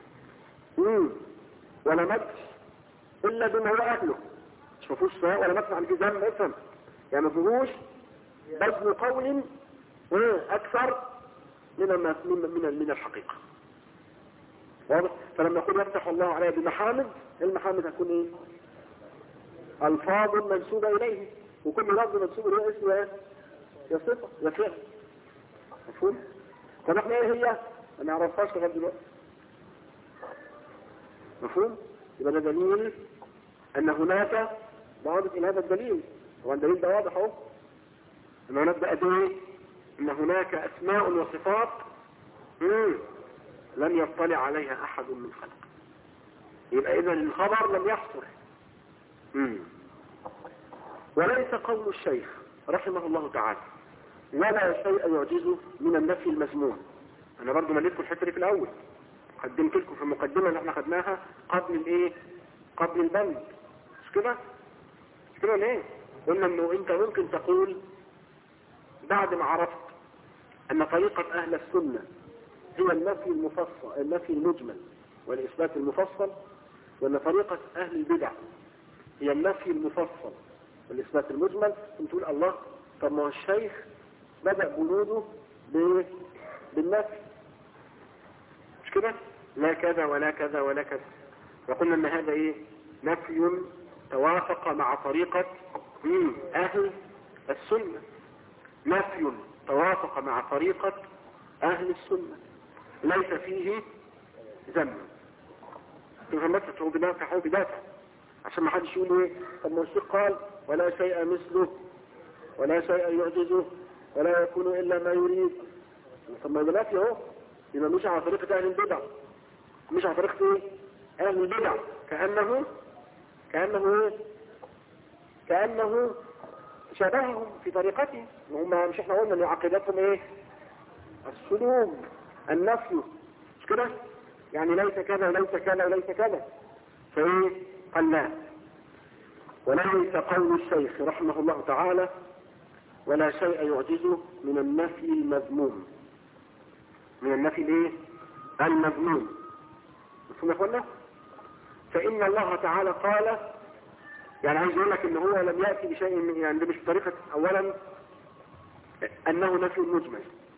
ولا مدح إلا بما هو أهله. مش مفهوش ثناء ولا مدح عن جزام مثلا، يعني مفهوش بذل قول أكثر من الحقيقة. واضح؟ فلما يقول يفتح الله عليه بمحامد، المحامد هتكون ايه؟ الفاظ منسوبة اليه، وكل لفظ منسوب اليه اسمه ايه؟ يا صفة يا فعل. مفهوم؟ طب احنا ايه هي؟ ما نعرفهاش لغايه دلوقتي. مفهوم؟ يبقى ده دليل ان هناك ضوابط الى هذا الدليل. هو الدليل ده واضح اهو، ان هناك بقى ايه؟ ان هناك اسماء وصفات لم يطلع عليها احد من خلق. يبقى اذا الخبر لم يحصل. وليس قول الشيخ رحمه الله تعالى ولا شيء يعجزه من النفي المذموم. انا برضو مليتكم الحته دي في الاول، قدمت لكم في المقدمه اللي احنا خدناها قبل الايه؟ قبل البند. مش كده ليه؟ قلنا انه انت ممكن تقول بعد ما عرفت ان طريقه اهل السنه هي النفي المفصل، النفي المجمل والاثبات المفصل، وان طريقه اهل البدع هي النفي المفصل والإثبات المجمل. ثم تقول الله، طب ما هو الشيخ بدأ بنوده بالنفي، مش كده؟ لا كذا ولا كذا ولا كذا. وقلنا ان هذا ايه؟ نفي توافق مع طريقة اهل السنة، نفي توافق مع طريقة اهل السنة ليس فيه ذم. تفهمت؟ هو بدافع عشان ما حدش يقول ايه؟ طب ما الشيخ قال ولا شيء مثله ولا شيء يعجزه ولا يكون الا ما يريد. طب ما ده اهو، يبقى مش على طريقه اهل البدع، مش على طريقه ايه؟ اهل البدع. كانه شبههم في طريقتهم، وهم مش احنا قلنا ان عقيدتهم ايه؟ السلوك، النفي، مش كده؟ يعني ليس كذا وليس كذا وليس كذا. فايه؟ قال لا. وليس قول الشيخ رحمه الله تعالى ولا شيء يعجزه من النفي المذموم. من النفي الايه؟ المذموم. مفهوم يا اخوانا؟ فإن الله تعالى قال، يعني عايز يقول لك ان هو لم يأتي بشيء من، يعني ده مش طريقة اولا انه نفي مجمل.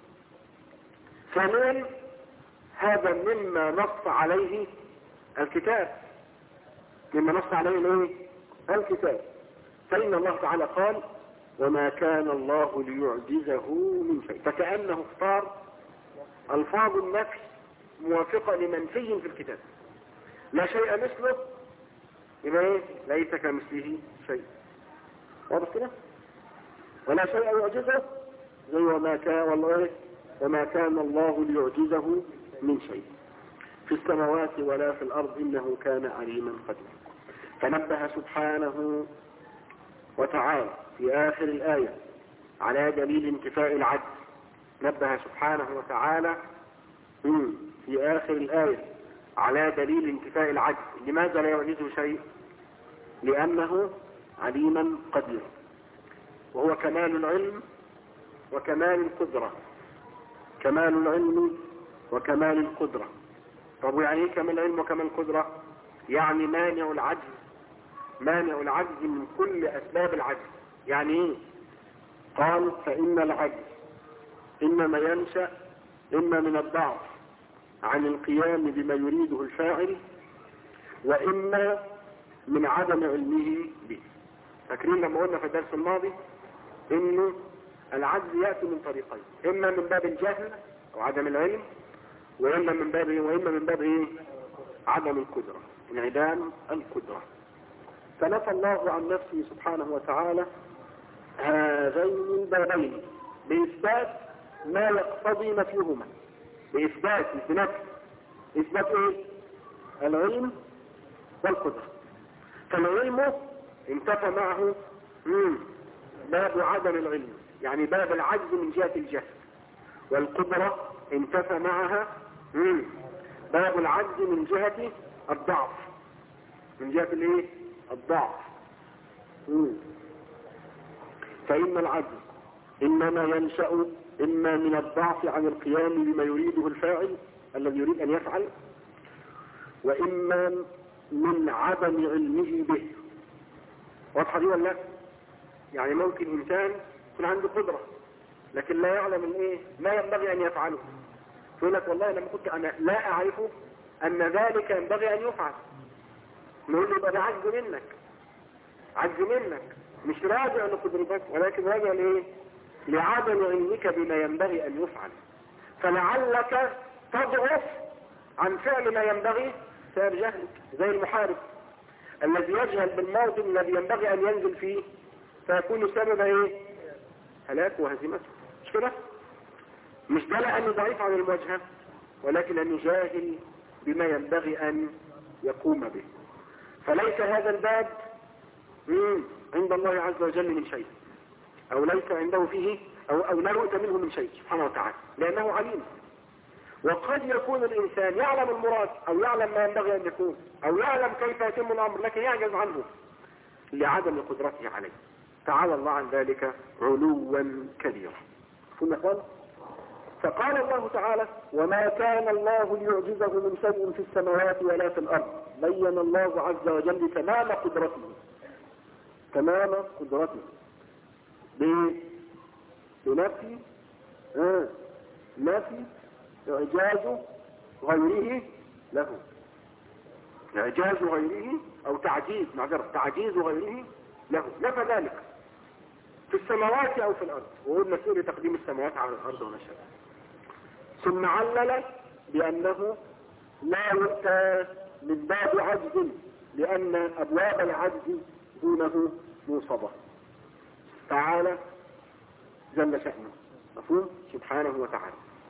ثانيا هذا مما نص عليه الكتاب، مما نص عليه الايه؟ الكتاب. فإن الله تعالى قال وما كان الله ليعجزه من شيء، فكأنه اختار ألفاظ النفي موافقة لمنفي في الكتاب. لا شيء مثله، يبقى ايه؟ ليس كمثله شيء. واضح كده؟ ولا شيء يعجزه زي وما كان الله ليعجزه من شيء في السماوات ولا في الأرض إنه كان عليما قديرا. فنبه سبحانه وتعالى في آخر الآية على دليل انتفاء العجز. نبه سبحانه وتعالى في آخر الآية على دليل انتفاء العجز. لماذا لا يعجزه شيء؟ لأنه عليما قديرا، وهو كمال العلم وكمال القدرة. كمال العلم وكمال القدرة. طب يعني ايه كمال العلم وكمال القدرة؟ يعني مانع العجز مانع العجز من كل أسباب العجز. يعني ايه؟ قال فإن العجز إنما ينشأ إما من الضعف عن القيام بما يريده الفاعل، وإما من عدم علمه به. فاكرين لما قلنا في الدرس الماضي إنه العجز يأتي من طريقين، إما من باب الجهل أو عدم العلم، وإما من باب إيه؟ عدم القدرة، انعدام القدرة. فنفى الله عن نفسه سبحانه وتعالى هذين البابين بإثبات ما يقتضي نفيهما، بإثبات بنفي إثبات إيه؟ العلم والقدرة. فالعلم انتفى معه باب عدم العلم، يعني باب العجز من جهة الجهل، والقدرة انتفى معها باب العجز من جهة الضعف، من جهة الايه؟ الضعف. فإن العجز إنما ينشأ إما من الضعف عن القيام بما يريده الفاعل الذي يريد أن يفعل، وإما من عدم علمه به. واضحة دي ولا لا؟ يعني ممكن إنسان يكون عنده قدرة لكن لا يعلم الايه ما ينبغي أن يفعله، يقول لك والله لما كنت أنا لا أعرف أن ذلك ينبغي أن يفعل، نقول له ده عجز منك، عجز منك، مش راجع لقدرتك ولكن راجع لإيه؟ لعدم علمك بما ينبغي أن يفعل. فلعلك تضعف عن فعل ما ينبغي بسبب جهلك، زي المحارب الذي يجهل بالموطن الذي ينبغي أن ينزل فيه فيكون سبب ايه؟ هلاك وهزيمته. مش كده؟ مش ده لأنه ضعيف عن المواجهة، ولكن أنه جاهل بما ينبغي أن يقوم به. فليس هذا الباب عند الله عز وجل من شيء، أو ليس عنده فيه أو لا يؤتى منه من شيء سبحانه وتعالى، لأنه عليم. وقد يكون الإنسان يعلم المراد أو يعلم ما ينبغي أن يكون أو يعلم كيف يتم الأمر، لكن يعجز عنه لعدم قدرته عليه. تعالى الله عن ذلك علوا كبيرا. فقال الله تعالى وما كان الله ليعجزه من شيء في السماوات ولا في الأرض. بين الله عز وجل تمام قدرته، تمام قدرته بنفي نفي إعجاز غيره له، إعجاز غيره أو تعجيز تعجيز غيره له، نفى ذلك في السماوات أو في الأرض، وقلنا سوري تقديم السماوات على الأرض ونشأ. ثم علل بأنه لا يؤتى من باب عجز، لأن أبواب العجز دونه موصبة. تعالى جل شأنه، مفهوم؟ سبحانه وتعالى.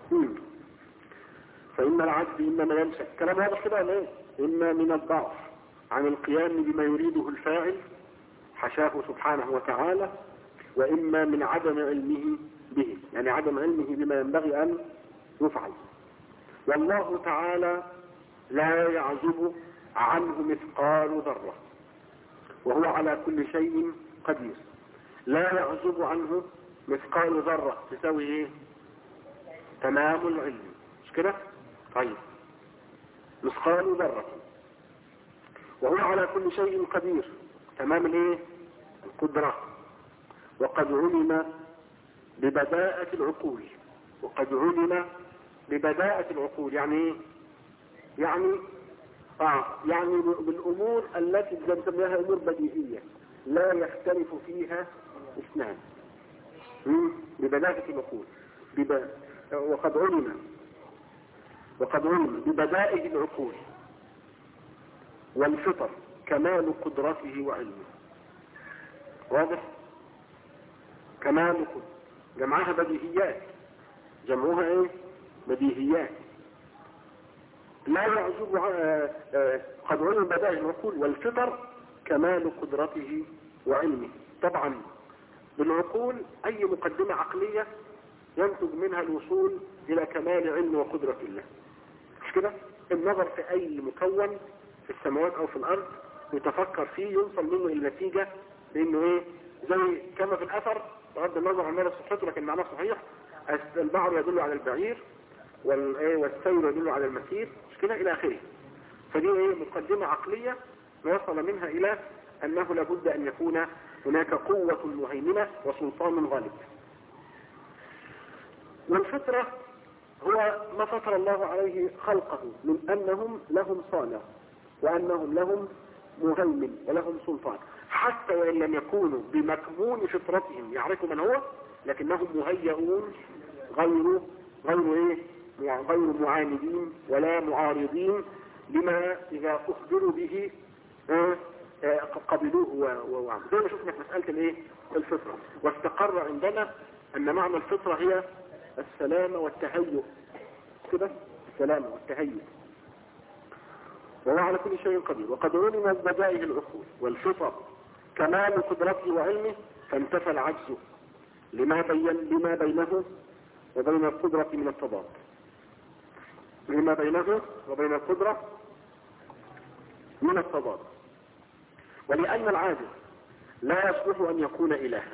فإن العجز إنما ينشأ، كلام هذا كده ليه؟ إما من الضعف عن القيام بما يريده الفاعل حشاه سبحانه وتعالى، وإما من عدم علمه به، يعني عدم علمه بما ينبغي أن يفعل. والله تعالى لا يعزب عنه مثقال ذرة وهو على كل شيء قدير. لا يعزب عنه مثقال ذرة تساوي ايه؟ تمام العلم، مش كده؟ طيب مثقال ذرة وهو على كل شيء قدير، تمام الايه؟ القدرة. وقد علم ببداءة العقول، وقد علم ببداءة العقول يعني ايه؟ يعني بالامور التي نسميها امور بديهية لا يختلف فيها اثنان، ببداءة العقول. وقد علم ببدائه العقول والفطر كمال قدرته وعلمه. واضح؟ كمال قدرته جمعها بديهيات، جمعوها ايه؟ بديهيات. لا يعزب قد علم بدائه العقول والفطر كمال قدرته وعلمه. طبعا بالعقول اي مقدمة عقلية ينتج منها الوصول الى كمال علم وقدرة الله، مش كده؟ النظر في اي مكون في السماوات او في الارض يتفكر فيه يوصل منه الى نتيجة بانه ايه؟ زي كما في الاثر بغض النظر عن مدى صحته لكن معناه صحيح، البعر يدل على البعير والسير يدل على المسير، مش كده؟ الى اخره. فدي ايه؟ مقدمة عقلية وصل منها الى أنه لابد أن يكون هناك قوة مهيمنة وسلطان غالب. والفطرة هو ما فطر الله عليه خلقه من أنهم لهم صانع وأنهم لهم مهيمن ولهم سلطان، حتى وإن لم يكونوا بمكمون فطرتهم يعرفوا من هو، لكنهم مهيئون غير معاندين ولا معارضين لما إذا أخبروا به قبلوه وعملوا. زي ما شفنا في مسألة الفطرة. واستقر عندنا أن معنى الفطرة هي السلامة والتهيؤ كده، السلامة والتهيؤ، وهو على كل شيء قدير. وقد علمت بدائه العقول والفطر كمال قدرته وعلمه، فانتفى العجز لما بينه وبين القدرة من التضاد، لما بينه وبين القدرة من التضاد. ولأن العاجز لا يصلح أن يكون إلها،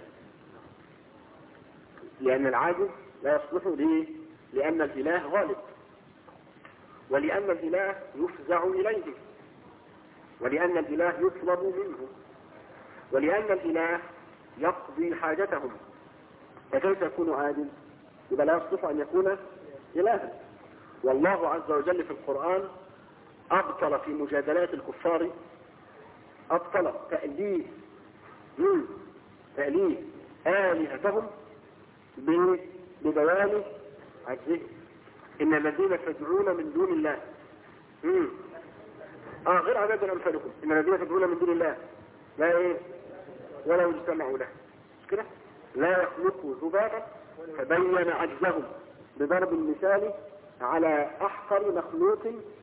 لأن العاجز لا يصلح لأن الإله غالب، ولأن الإله يفزع إليه، ولأن الإله يطلب منه، ولأن الإله يقضي حاجتهم. فكيف يكون عاجز؟ يبقى لا يصلح أن يكون إلها. والله عز وجل في القرآن أبطل في مجادلات الكفار، أبطل تأليه آلهتهم ببيان عجزه. إن الذين تدعون من دون الله غير عباد أمثالكم، إن الذين تدعون من دون الله لا ولا يجتمعوا له كده، لا يخلقوا ذبابا، فبين عجزهم بضرب المثال على أحقر مخلوق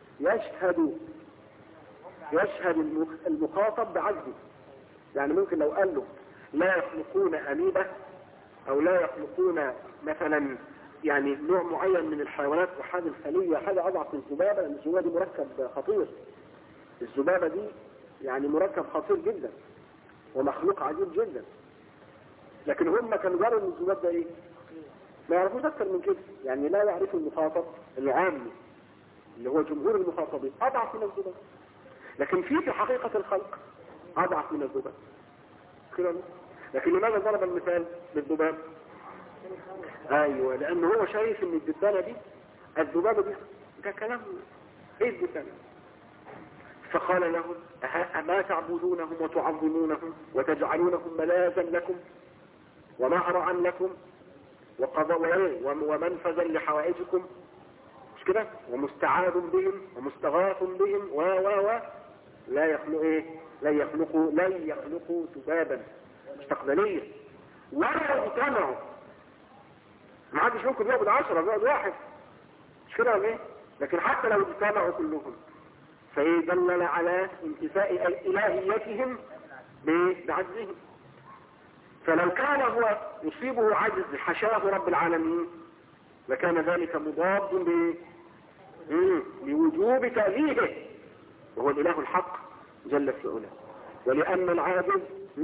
يشهد المخاطب بعجزه. يعني ممكن لو قال له لا يخلقون أميبة أو لا يخلقون مثلا يعني نوع معين من الحيوانات وحاجة الخلية حاجة أضعف من الذبابة، لأن الذبابة دي مركب خطير، الذبابة دي يعني مركب خطير جدا ومخلوق عجيب جدا، لكن هم كانوا جاروا ان الذباب ده ما يعرفوش أكثر من كده. يعني لا يعرفوا المخاطب العام اللي هو جمهور المخاطبين أضعف من الذباب، لكن في حقيقة الخلق أضعف من الذباب كده. لكن لماذا ضرب المثال بالذباب؟ ايوه، لانه هو شايف ان الدبانة دي الذبابة دي ده كلام ايه الدبانة. فقال لهم أما تعبدونهم وتعظمونهم وتجعلونهم ملاذا لكم ومهرعا لكم ومنفذا لحوائجكم، مش كده، ومستعاذ بهم ومستغاث بهم لا يخلقوا ذبابا مستقبليا ولا يجتمعوا. ما حدش ممكن يعبد 10 يعبد واحد، مش كده ولا ايه؟ لكن حتى لو اجتمعوا كلهم فيدلل على انتفاء الهيتهم بعجزهم. فلو كان هو يصيبه عجز حشاه رب العالمين لكان ذلك مضاد لوجوب تأليهه، وهو الإله الحق جل في علاه. ولأن العاجز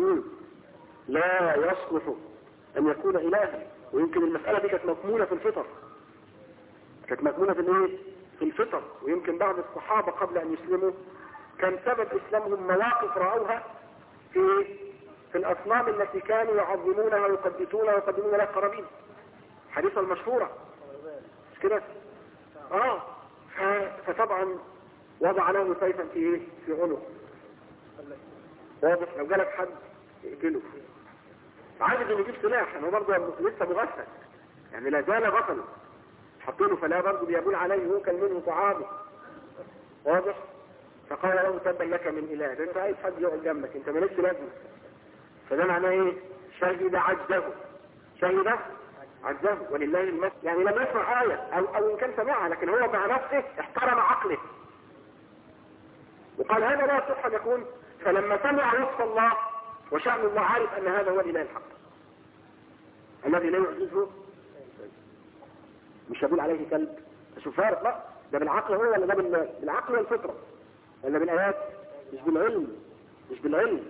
لا يصلح أن يكون إلها. ويمكن المسألة دي كانت مضمونة في الفطر، كانت مضمونة في الفطر. ويمكن بعض الصحابة قبل أن يسلموا كان سبب إسلامهم مواقف رأوها في الأصنام التي كانوا يعظمونها ويقدسونها ويقدمون لها قرابين، حديثة المشهورة مش كده؟ فطبعا وضع له سيفا في عنق، واضح لو جالك حد يقتله، عاجز انه يجيب سلاح، انه برضه لسه مغسل يعني لا زال غسله، حطيله فلا برضه بيقول عليه هو كان منه طعامه، واضح. فقال له تبا لك من اله، ده انت عايز حد يقعد جنبك، انت مالكش لازمه. فده معناه ايه؟ شهد عجزه ولله المثل. يعني لم يسمع آية او ان كان سمعها لكن هو مع نفسه احترم عقله وقال هذا لا يصح ان يكون. فلما سمع وصف الله وشأن الله عارف ان هذا هو الاله الحق الذي لا يعجزه. مش هقول عليه كلب مش فارق، لا ده بالعقل هو ولا ده بالعقل والفطرة ولا بالآيات؟ مش بالعلم.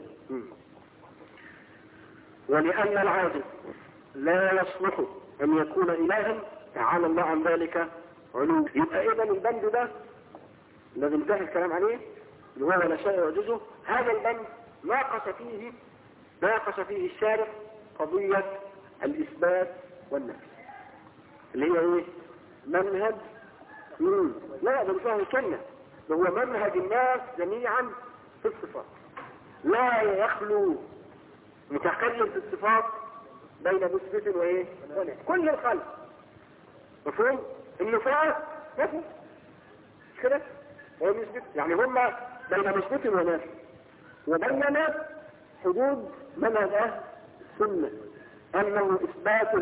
ولأن العاجز لا يصلح أن يكون إلها تعالى الله عن ذلك علو. يبقى إذن البند ده الذي انتهى الكلام عليه اللي هو لا شيء يعجزه، هذا البند ناقش فيه الشارع قضية الإثبات والنفي، اللي هي ايه؟ منهج لا ده مش فاهم كلمة، ده هو منهج الناس جميعا في الصفات. لا يخلو متكلم في الصفات بين مثبت وايه؟ ونفي. كل الخلق مفهوم؟ النفاة نفي مش كده؟ هو مثبت يعني هما بين مثبت ونفي، وبين حدود منهج أهل السنة أنه إثبات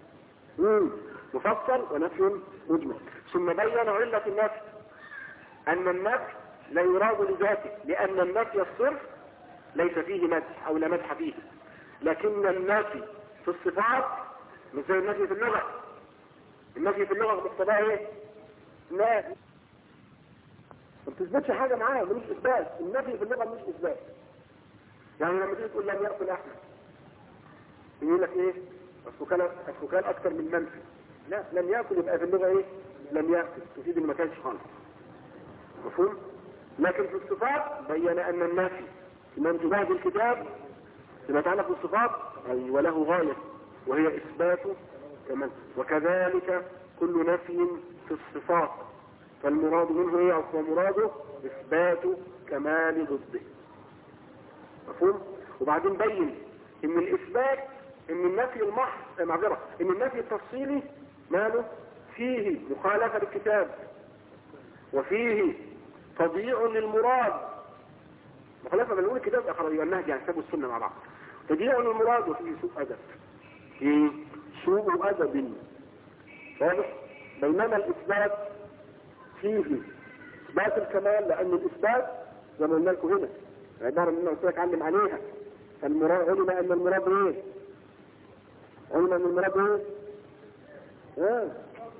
مفصل ونفي مجمل. ثم بين علة النفي أن النفي لا يراد لذاته، لأن النفي الصرف ليس فيه مدح أو لا مدح فيه، لكن النفي في الصفات مش زي النفي في اللغة. النفي في اللغة باقتضاء ايه؟ لا ما بتثبتش حاجة معاه، ملوش إثبات. النفي في اللغة مش إثبات. يعني لما تيجي تقول لم يأكل أحمد يقول لك ايه؟ السكان أكثر من منفي. لا، لم يأكل يبقى في اللغة ايه؟ لم يأكل، تفيد إن ما كانش خالص. مفهوم؟ لكن في الصفات بين أن النفي من جباد الكتاب فيما يتعلق بالصفات أي وله غاية وهي إثبات كمان، وكذلك كل نفي في الصفات فالمراد منه ايه؟ ومراده إثبات كمال ضده. مفهوم؟ وبعدين بين ان الإثبات ان النفي المحض معذرة ان النفي التفصيلي ماله فيه مخالفة للكتاب وفيه تضييع للمراد. مخالفة بنقول الكتاب يبقى النهج يعني كتاب السنة مع بعض. تضييع للمراد وفيه سوء أدب، فيه سوء أدب واضح. بينما الإثبات فيه إثبات الكمال، لأن الإثبات زي ما قلنا لكم هنا عبارة من قلت لك علم عليها. فالمراد علم أن المراد ايه؟ علم أن المراد ايه؟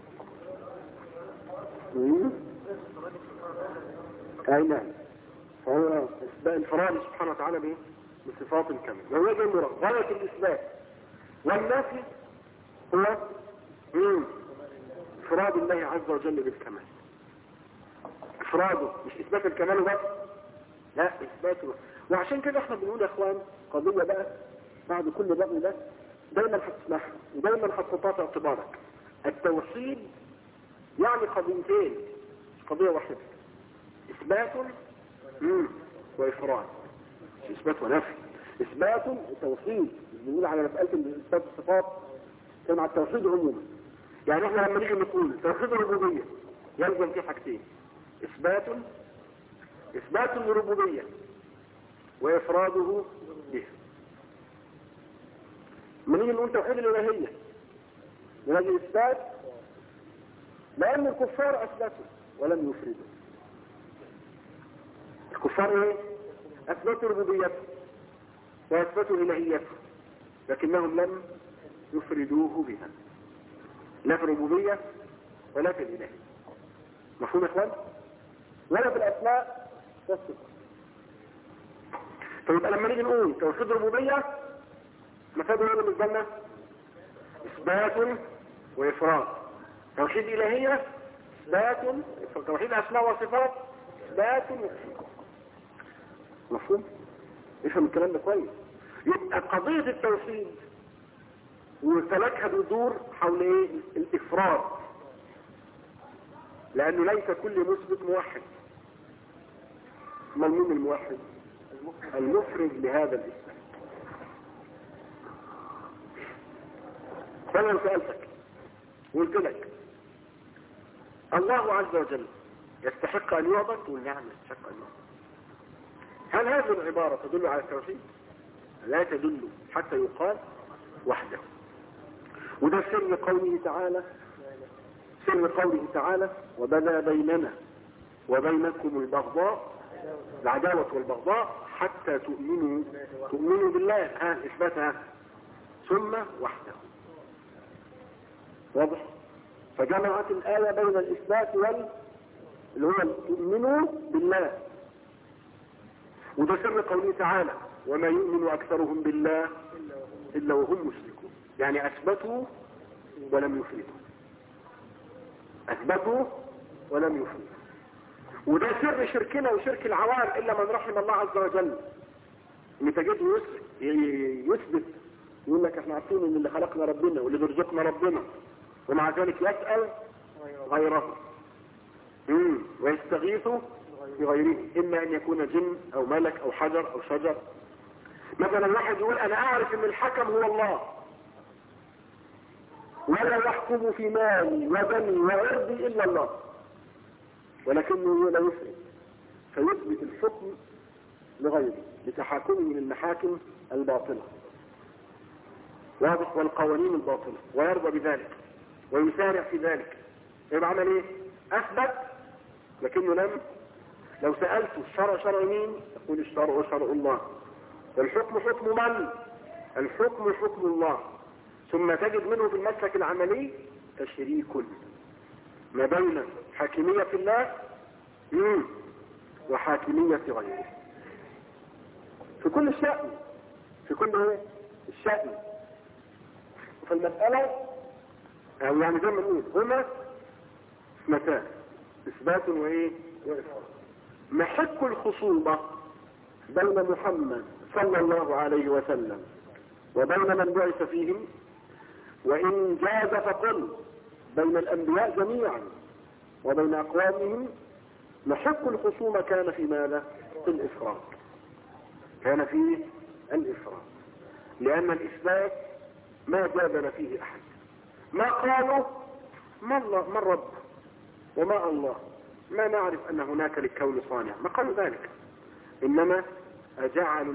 أي نعم. فهو إثبات انفراد سبحانه وتعالى به بصفات الكمال، وهو ده المراد غاية الإثبات. والنفي هو إفراد الله عز وجل بالكمال. إفراده مش إثبات الكمال بس، لا إثباته. وعشان كده احنا بنقول يا اخوان قضية بقى بعد كل بقى ده دايما هتسمعها ودايما هتحطها في اعتبارك. التوحيد يعني قضيتين، قضية واحدة، إثبات وإفراد، مش إثبات ونفي. إثبات التوحيد بنقول على مسألة إثبات الصفات كان على التوحيد عموما. يعني احنا لما نيجي نقول توحيد الربوبية يلزم فيه حاجتين: إثبات الربوبية وإفراده به. من نيجي نقول توحيد الإلهية نلاقي إثبات، لأن الكفار أثبتوا ولم يفردوا. الكفار ايه؟ أثبتوا ربوبيته وأثبتوا إلهيته، لكنهم لم يفردوه بها، لا في الربوبية ولا في الإلهية. مفهوم يا إخوان؟ ولا في الأسماء والصفات. فيبقى لما نيجي نقول توحيد الربوبية مفاده ايه بالنسبة لنا؟ إثبات وإفراد. توحيد الإلهية إثبات، توحيد الأسماء والصفات إثبات وإفراد. مفهوم؟ افهم الكلام ده كويس. يبقى قضية التوحيد وسلكها بيدور حول ايه؟ الإفراد، لأنه ليس كل مثبت موحد. من مين الموحد؟ المفرد لهذا الإثبات. فأنا لو سألتك وقلت لك الله عز وجل يستحق أن يعبد؟ تقول نعم يستحق أن يعبد. هل هذه العبارة تدل على التوحيد؟ لا تدل حتى يقال وحده. وده سر قوله تعالى وبدا بيننا وبينكم العداوة والبغضاء حتى تؤمنوا بالله. إثباتها ثم وحده. واضح؟ فجمعت الآية بين الإثبات اللي هو تؤمنوا بالله. وده سر قوله تعالى وما يؤمن أكثرهم بالله إلا وهم مشركون. يعني أثبتوا ولم يفردوا، أثبتوا ولم يفردوا. وده سر شركنا وشرك العوام إلا من رحم الله عز وجل. ان تجده يثبت، يقول لك احنا عارفين ان اللي خلقنا ربنا واللي بيرزقنا ربنا، ومع ذلك يسأل غيره ويستغيث بغيره، اما ان يكون جن او ملك او حجر او شجر. مثلا واحد يقول انا اعرف ان الحكم هو الله، ولا يحكم في مالي وبني وعرضي الا الله، ولكنه لا يفرق فيثبت الحكم لغيره لتحاكمه من المحاكم الباطلة واضح والقوانين الباطلة، ويرضى بذلك ويسارع في ذلك. يبقى عمل ايه؟ اثبت لكنه لو سألته الشرع شرع مين؟ يقول الشرع شرع الله، والحكم حكم من؟ الحكم حكم الله. ثم تجد منه في المسلك العملي تشريك ما بين حاكمية الله وحاكمية غيره في كل الشأن، في كل الشأن. فالمسألة يعني زي ما نقول هما اثنتان، اثبات وايه وإثبات. محك الخصومة بين محمد صلى الله عليه وسلم وبين من بعث فيهم، وإن جاز فقل بين الأنبياء جميعا وبين أقوامهم، محك الخصومة كان في ماذا؟ في الإفراد. كان في الإفراد، لأن الإثبات ما جادل فيه أحد. ما قالوا ما الرب وما الله، ما نعرف أن هناك للكون صانع، ما قالوا ذلك، إنما أجعل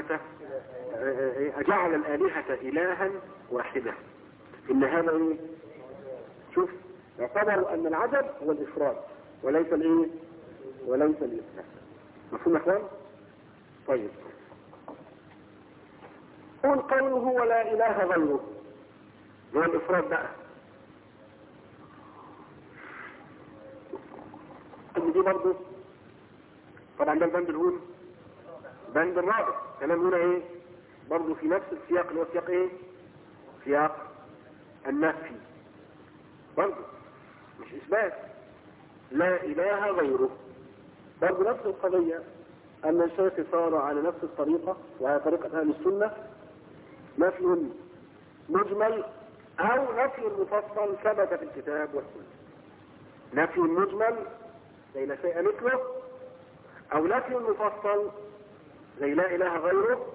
الآلهة إلها واحدة. إن هذا إيه؟ شوف، يعتبر أن العدد هو الإفراد وليس الإيه؟ وليس الإثبات. مفهوم يا إخوان؟ طيب، قل قوله ولا إله غيره هو الإفراد بقى. دي برضه طبعا ده البند الأول، بند الرابع كلام هنا ايه برضه في نفس السياق اللي هو سياق ايه؟ سياق النفي برضه مش إثبات. لا إله غيره برضه نفس القضية، أن الشيخ صار على نفس الطريقة وهي طريقة أهل السنة، نفي مجمل أو نفي مفصل ثبت في الكتاب والسنة. نفي مجمل زي لا شيء مثله، أو نفي مفصل زي لا إله غيره،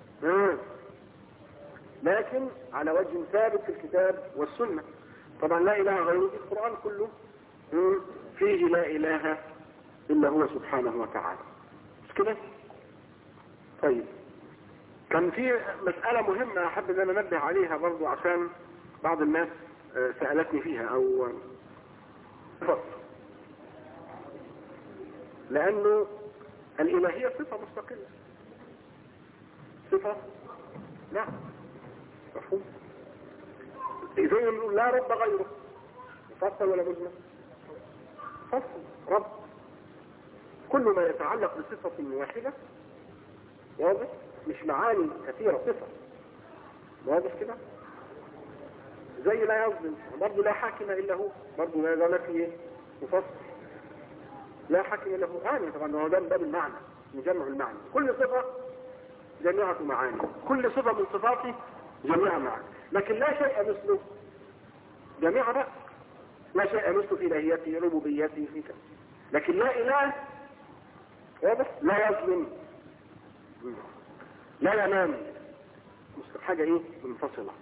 لكن على وجه ثابت في الكتاب والسنة. طبعا لا إله غيره في القرآن كله فيه لا إله إلا هو سبحانه وتعالى، مش كده؟ طيب، كان في مسألة مهمة أحب أن أنا أنبه عليها برضو عشان بعض الناس سألتني فيها، أو لأنه الإلهية صفة مستقلة، صفة نعم مفهوم. زي ما نقول لا رب غيره، مفصل ولا مجمل؟ فصل رب، كل ما يتعلق بصفة واحدة واضح، مش معاني كثيرة، صفة واضح كده. زي لا يظلم برضه لا حاكم إلا هو، برضه لا نفي مفصل، لا حاكم إلا هو طبعا هو ده باب المعنى، نجمع المعنى. كل صفة جميعة معاني، كل صفة من صفاته جميعة معاني، لكن لا شيء مثله جميعا بقى، لا شيء مثله في إلهيته ربوبيته في كذا. لكن لا إله واضح، لا يظلم، لا ينام، حاجة ايه منفصلة.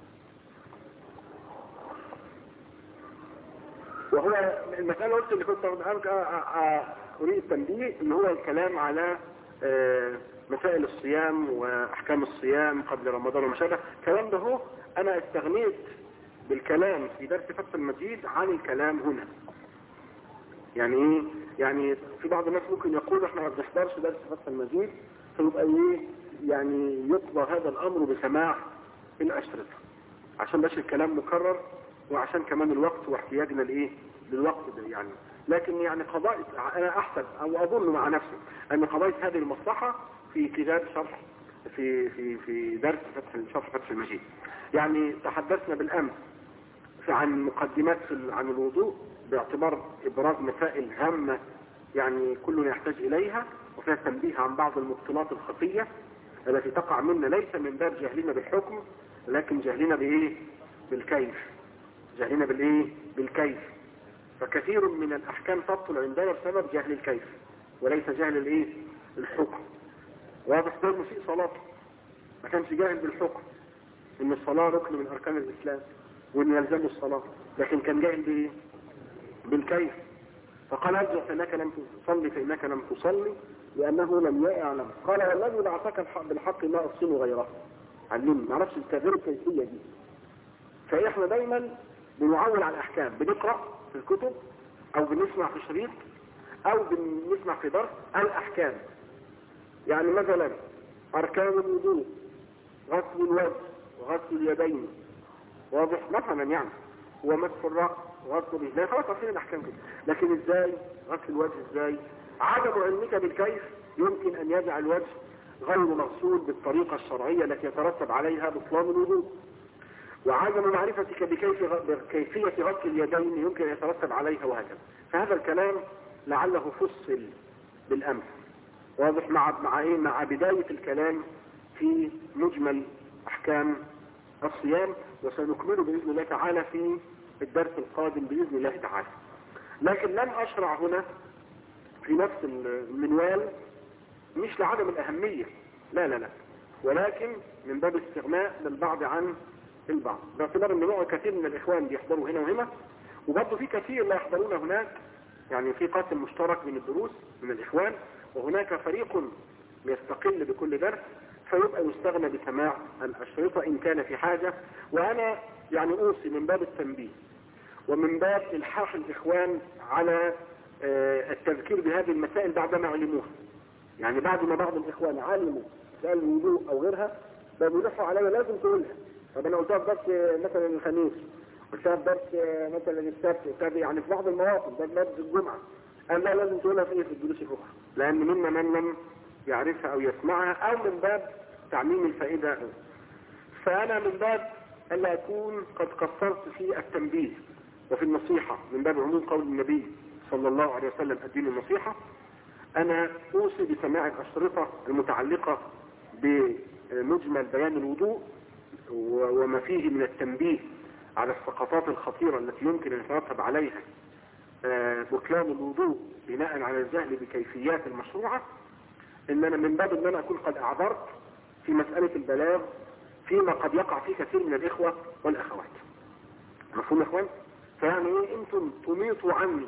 وهو المسألة قلت اللي كنت أريد التنبيه ان هو الكلام على مسائل الصيام واحكام الصيام قبل رمضان وما شابه. الكلام ده هو انا استغنيت بالكلام في درس فتح المجيد عن الكلام هنا. يعني ايه؟ يعني في بعض الناس ممكن يقول احنا ما بنحضرش درس فتح المجيد، فيبقى ايه يعني يقضى هذا الامر بسماع الاشرطة عشان باش الكلام مكرر، وعشان كمان الوقت واحتياجنا لايه للوقت ده يعني. لكن يعني قضاء انا احسب او اظن مع نفسي ان قضيت هذه المصلحة في كتاب شرح في درس شرح فتح المجيد. يعني تحدثنا بالامس عن مقدمات عن الوضوء باعتبار ابراز مسائل هامة يعني كلنا يحتاج اليها، وفيها تنبيه عن بعض المبطلات الخفية التي تقع منا ليس من باب جهلنا بالحكم، لكن جهلنا بايه؟ بالكيف. جهلنا بالايه؟ بالكيف. فكثير من الاحكام تبطل عندنا بسبب جهل الكيف وليس جهل الايه؟ الحكم. واضح؟ ده المسيء صلاته ما كانش جاهل بالحكم ان الصلاة ركن من اركان الاسلام وان يلزمه الصلاة، لكن كان جاهل بايه؟ بالكيف. فقال ارجع فانك لم تصلي فانك لم تصلي لانه لم يعلم. قال والذي بعثك بالحق ما احسن غيره، علمني. ما اعرفش التغيير الكيفية دي. فاحنا دايما بنعول على الاحكام، بنقرأ في الكتب او بنسمع في شريط او بنسمع في درس الاحكام. يعني مثلا اركان الوضوء غسل الوجه وغسل اليدين، واضح مثلا يعني، ومسح الراس وغسل الرجلين، خلاص عارفين الاحكام كده. لكن ازاي غسل الوجه؟ ازاي؟ عدم علمك بالكيف يمكن ان يجعل الوجه غير مغسول بالطريقه الشرعيه التي يترتب عليها بطلان الوضوء، وعدم معرفتك بكيفيه غسل اليدين يمكن ان يترتب عليها، وهكذا. فهذا الكلام لعله فصل بالامس، واضح، مع بدايه الكلام في مجمل احكام الصيام، وسنكمله بإذن الله تعالى في الدرس القادم بإذن الله تعالى. لكن لن أشرع هنا في نفس المنوال، مش لعدم الأهمية، لا لا لا، ولكن من باب استغناء للبعض عن البعض، باعتبار ان نوع كثير من الإخوان بيحضروا هنا وهنا، وبرضه في كثير لا يحضرون هناك. يعني في قسم مشترك من الدروس من الإخوان، وهناك فريق يستقل بكل درس، فيبقى يستغنى بسماع الأشرطة إن كان في حاجة. وأنا يعني أوصي من باب التنبيه ومن باب إلحاح الإخوان على التذكير بهذه المسائل بعدما علموها. يعني بعد ما بعض الإخوان علموا سؤال الوضوء أو غيرها بيلحوا عليها لازم تقولها. طب أنا قلتها في درس مثلا الخميس، قلتها في درس مثلا السبت، يعني في بعض المواقف ده درس الجمعة، قال لا لازم تقولها في الدروس الأخرى، لأن منا من لم يعرفها أو يسمعها، أو من باب تعميم الفائدة. فأنا من باب ألا أكون قد قصرت في التنبيه وفي النصيحة من باب عموم قول النبي صلى الله عليه وسلم الدين النصيحة، أنا أوصي بسماع الأشرطة المتعلقة بمجمل بيان الوضوء وما فيه من التنبيه على السقطات الخطيرة التي يمكن أن يترتب عليها بطلان الوضوء بناء على الجهل بكيفيات المشروعة. إن أنا من باب أن أنا أكون قد أعذرت في مسألة البلاغ فيما قد يقع فيه كثير من الإخوة والأخوات. مفهوم يا إخوان؟ فيعني إيه أنتم تميطوا عني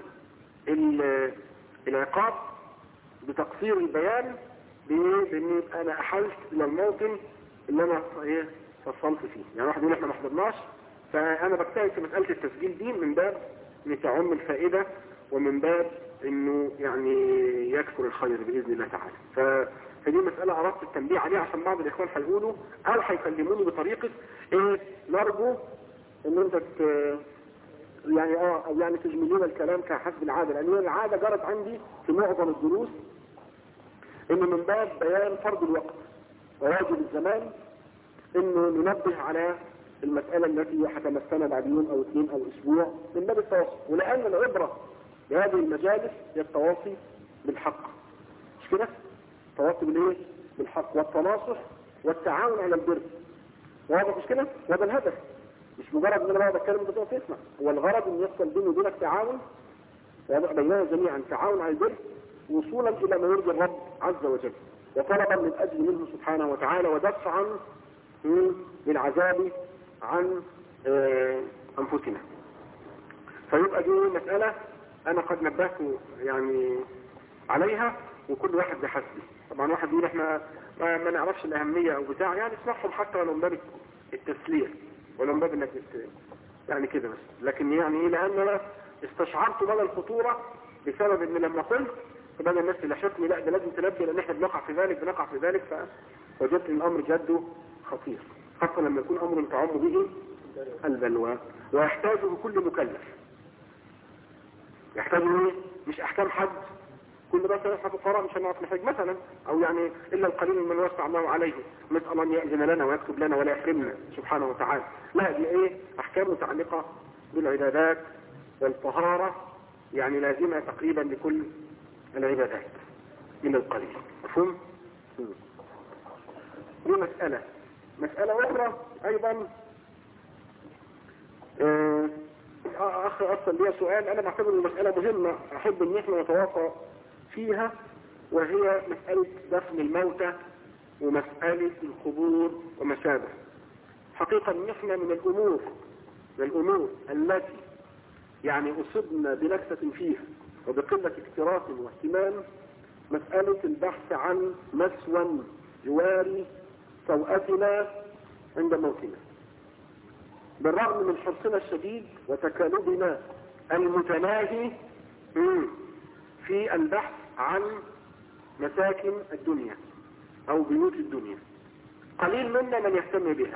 العقاب بتقصير البيان بإني أنا أحلت إلى الموطن اللي أنا فصلت فيه. يعني واحد يقول إحنا ما حضرناش، فأنا بجتهد في مسألة التسجيل دي من باب أن تعم الفائدة ومن باب إنه يعني يكثر الخير بإذن الله تعالى. فدي مسألة أردت التنبيه عليها عشان بعض الإخوان هيقولوا أو هيكلموني بطريقة إيه نرجو إن أنت يعني أو يعني تجملون الكلام كحسب العادة، لأن العادة جرت عندي في معظم الدروس إن من باب بيان فرض الوقت وواجب الزمان إنه ننبه على المسألة التي هتمثلنا بعد يوم أو اثنين أو أسبوع من باب التواصي، ولأن العبرة بهذه المجالس هي التواصي بالحق، مش كده؟ التواصي بالإيه؟ بالحق والتناصح والتعاون على البر. واضح مش كده؟ وهذا الهدف، مش مجرد ان انا بقعد اتكلم وانت تقعد تسمع، هو الغرض ان يحصل بيني وبينك تعاون، واضح بيننا جميعا تعاون على البر وصولا الى ما يرضي الرب عز وجل، وطلبا من اجل منه سبحانه وتعالى ودفعا للعذاب عن انفسنا. فيبقى دي مسألة انا قد نبهت يعني عليها، وكل واحد بحسبه. طبعا واحد يقول احنا ما نعرفش الاهمية او بتاع، يعني اسمعهم حتى ولو من باب التسلية ولو من باب انك يعني كده بس. لكن يعني ايه، لان انا استشعرت مدى الخطورة بسبب ان لما قلت فبدأ الناس تلاحظني لا ده لازم تنبه لان احنا بنقع في ذلك فوجدت ان الامر جده خطير، خاصة لما يكون امر تعم به البلوى ويحتاجه كل مكلف. يحتاجه ايه؟ مش احكام حد كل بس احنا فقراء مش هنعرف نحتاج مثلا، او يعني الا القليل من وسع الله عليه، نسال ان يأذن لنا ويكتب لنا ولا يحرمنا سبحانه وتعالى. لا دي ايه؟ احكام متعلقة بالعبادات والطهارة، يعني لازمة تقريبا لكل العبادات من القليل. مفهوم؟ دي مسألة أخرى أيضا. أخ أصل ليها سؤال أنا بعتبر المسألة مهمة، أحب أن احنا نتواصى فيها، وهي مسألة دفن الموتى ومسألة القبور وما شابه. حقيقة أن احنا من الأمور التي يعني أصبنا بنكسة فيها وبقلة اكتراث واهتمام مسألة البحث عن مسوى يواري سوءتنا عند موتنا، بالرغم من حرصنا الشديد وتكالبنا المتناهي في البحث عن مساكن الدنيا أو بيوت الدنيا. قليل منا من يهتم بها،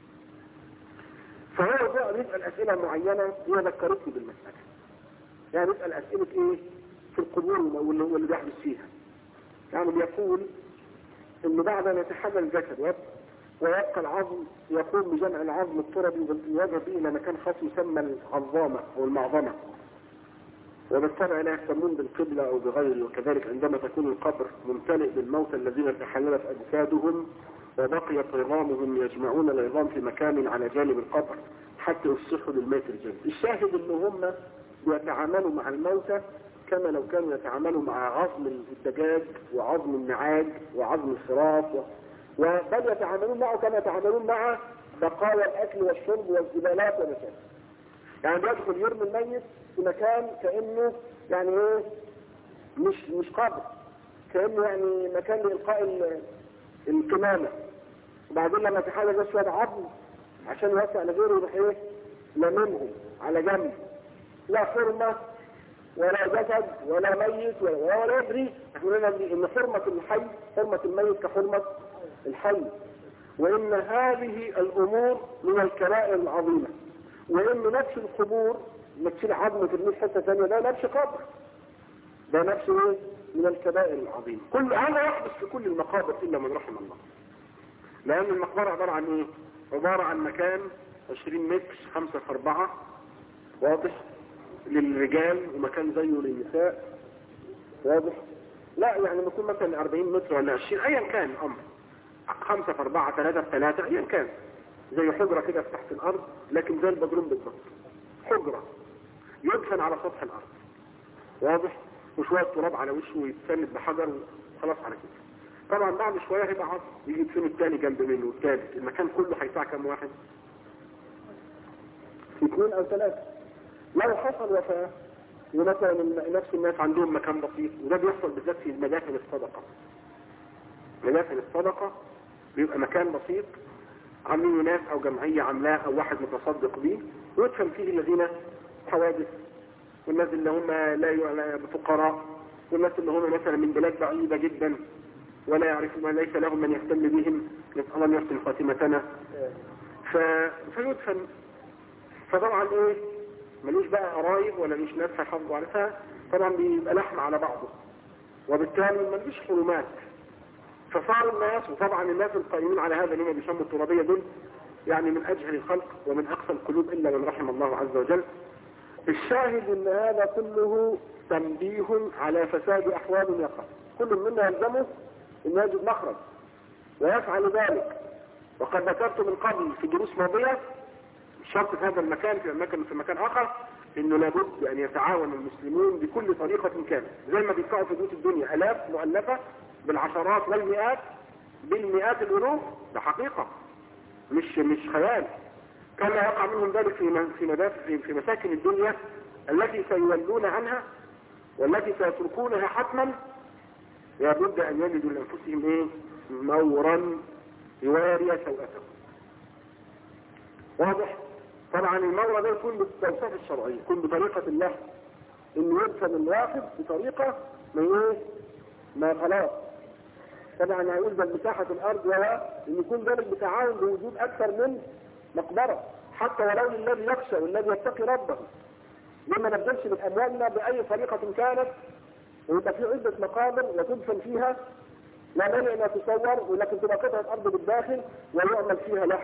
فهو بقى نسأل أسئلة معينة هي ذكرتني بالمسألة. يعني نسأل أسئلة إيه في القبور واللي بيحدث فيها. يعني بيقول إن بعد أن يتحلل الجسد ويبقى العظم يقوم بجمع العظم التربي ويذهب إلى مكان خاص يسمى العظامة أو المعظمة، وبالطبع لا يهتمون بالقبلة أو بغيره. وكذلك عندما تكون القبر ممتلئ بالموتى الذين تحللت أجسادهم وبقيت عظامهم يجمعون العظام في مكان على جانب القبر حتى يصحوا للميت الجديد. الشاهد ان هم بيتعاملوا مع الموتى كما لو كانوا يتعاملوا مع عظم الدجاج وعظم النعاج وعظم الصراف وبل يتعاملون معه كما يتعاملون مع بقايا الاكل والشرب والزبالات ومشاكل. يعني بيدخل يرمي الميت في مكان كانه يعني ايه مش قبر، كانه يعني مكان لإلقاء الكمامة، وبعدين لما تحاول بس شوية عظم عشان يوسع لغيره يروح ايه لمنهم على جنب، لا حرمة ولا جسد ولا ميت ولا يدري. احنا قلنا ان حرمة الحي حرمة الميت كحرمة الحي، وان هذه الامور من الكبائر العظيمة، وان نفس القبور نفس عظمة ترميه حتة ثانية ده نفس قبر، ده نفس ايه من الكبائر العظيمة. كل هذا يحدث في كل المقابر الا من رحم الله، لان المقبرة عبارة عن ايه؟ عبارة عن مكان 20 متر 5 في 4 واضح للرجال ومكان زيه للنساء واضح. لا يعني بيكون مثلا 40 متر ولا 20 ايا كان الامر، 5 في 4 3 في 3 ايا كان، زي حجرة كده في تحت الارض لكن زي البدروم بالضبط، حجرة يدفن على سطح الارض واضح، وشوية تراب على وشه ويتسند بحجر وخلاص على كده. طبعا بعد شوية هيبقى عصر يجي يدفن الثاني جنب منه والثالث، المكان كله هيساع كم واحد؟ 2 أو 3. لو حصل وفاة ومثلا نفس الناس عندهم مكان بسيط، وده بيحصل بالذات في مدافن الصدقة. مدافن الصدقة بيبقى مكان بسيط عاملين ناس او جمعية عاملاه او واحد متصدق بيه، ويدفن فيه الذين حوادث، والناس اللي هم لا فقراء، والناس اللي هم مثلا من بلاد بعيدة جدا ولا يعرفون ليس لهم من يهتم بهم، نسأل الله يحسن خاتمتنا. فيدفن. فطبعا ايه ملوش بقى قرايب ولا مش ناس هيحافظوا عليها، طبعا بيبقى لحم على بعضه، وبالتالي ملوش حرمات. فصار الناس، وطبعا الناس القائمين على هذا اللي هم بيسموا الترابية دول يعني من اجهل الخلق ومن اقصى القلوب الا من رحم الله عز وجل. الشاهد ان هذا كله تنبيه على فساد احوال يقع، كل منا يلزمه ان يجد مخرج ويفعل ذلك. وقد ذكرت من قبل في دروس ماضية شرط في هذا المكان في مكان اخر انه لابد ان يتعاون المسلمون بكل طريقة كانت، زي ما بيدفعوا في بيوت الدنيا الاف مؤلفة بالعشرات والمئات بالمئات الالوف، ده حقيقة مش خيال. كما يقع منهم ذلك في مساكن الدنيا التي سيولون عنها والتي سيتركونها حتما، لابد ان يجدوا لانفسهم ايه نورا يواري سوءتهم. واضح؟ طبعا المورة ده يكون بالتوصيف الشرعي، يكون بطريقة الله، انه يدفن الواحد بطريقة ما خلاص. طبعا هيقول بل مساحة الارض وهو ان يكون ذلك بتعاون بوجود اكثر من مقبرة، حتى ولو للذي يخشى والذي يتقي ربه. لما نبدلش من اموالنا باي طريقة كانت، ويبقى في عدة مقابر وتدفن فيها لا مانع انها تصور، ولكن تبقى قطعة ارض بالداخل ويعمل فيها لحم.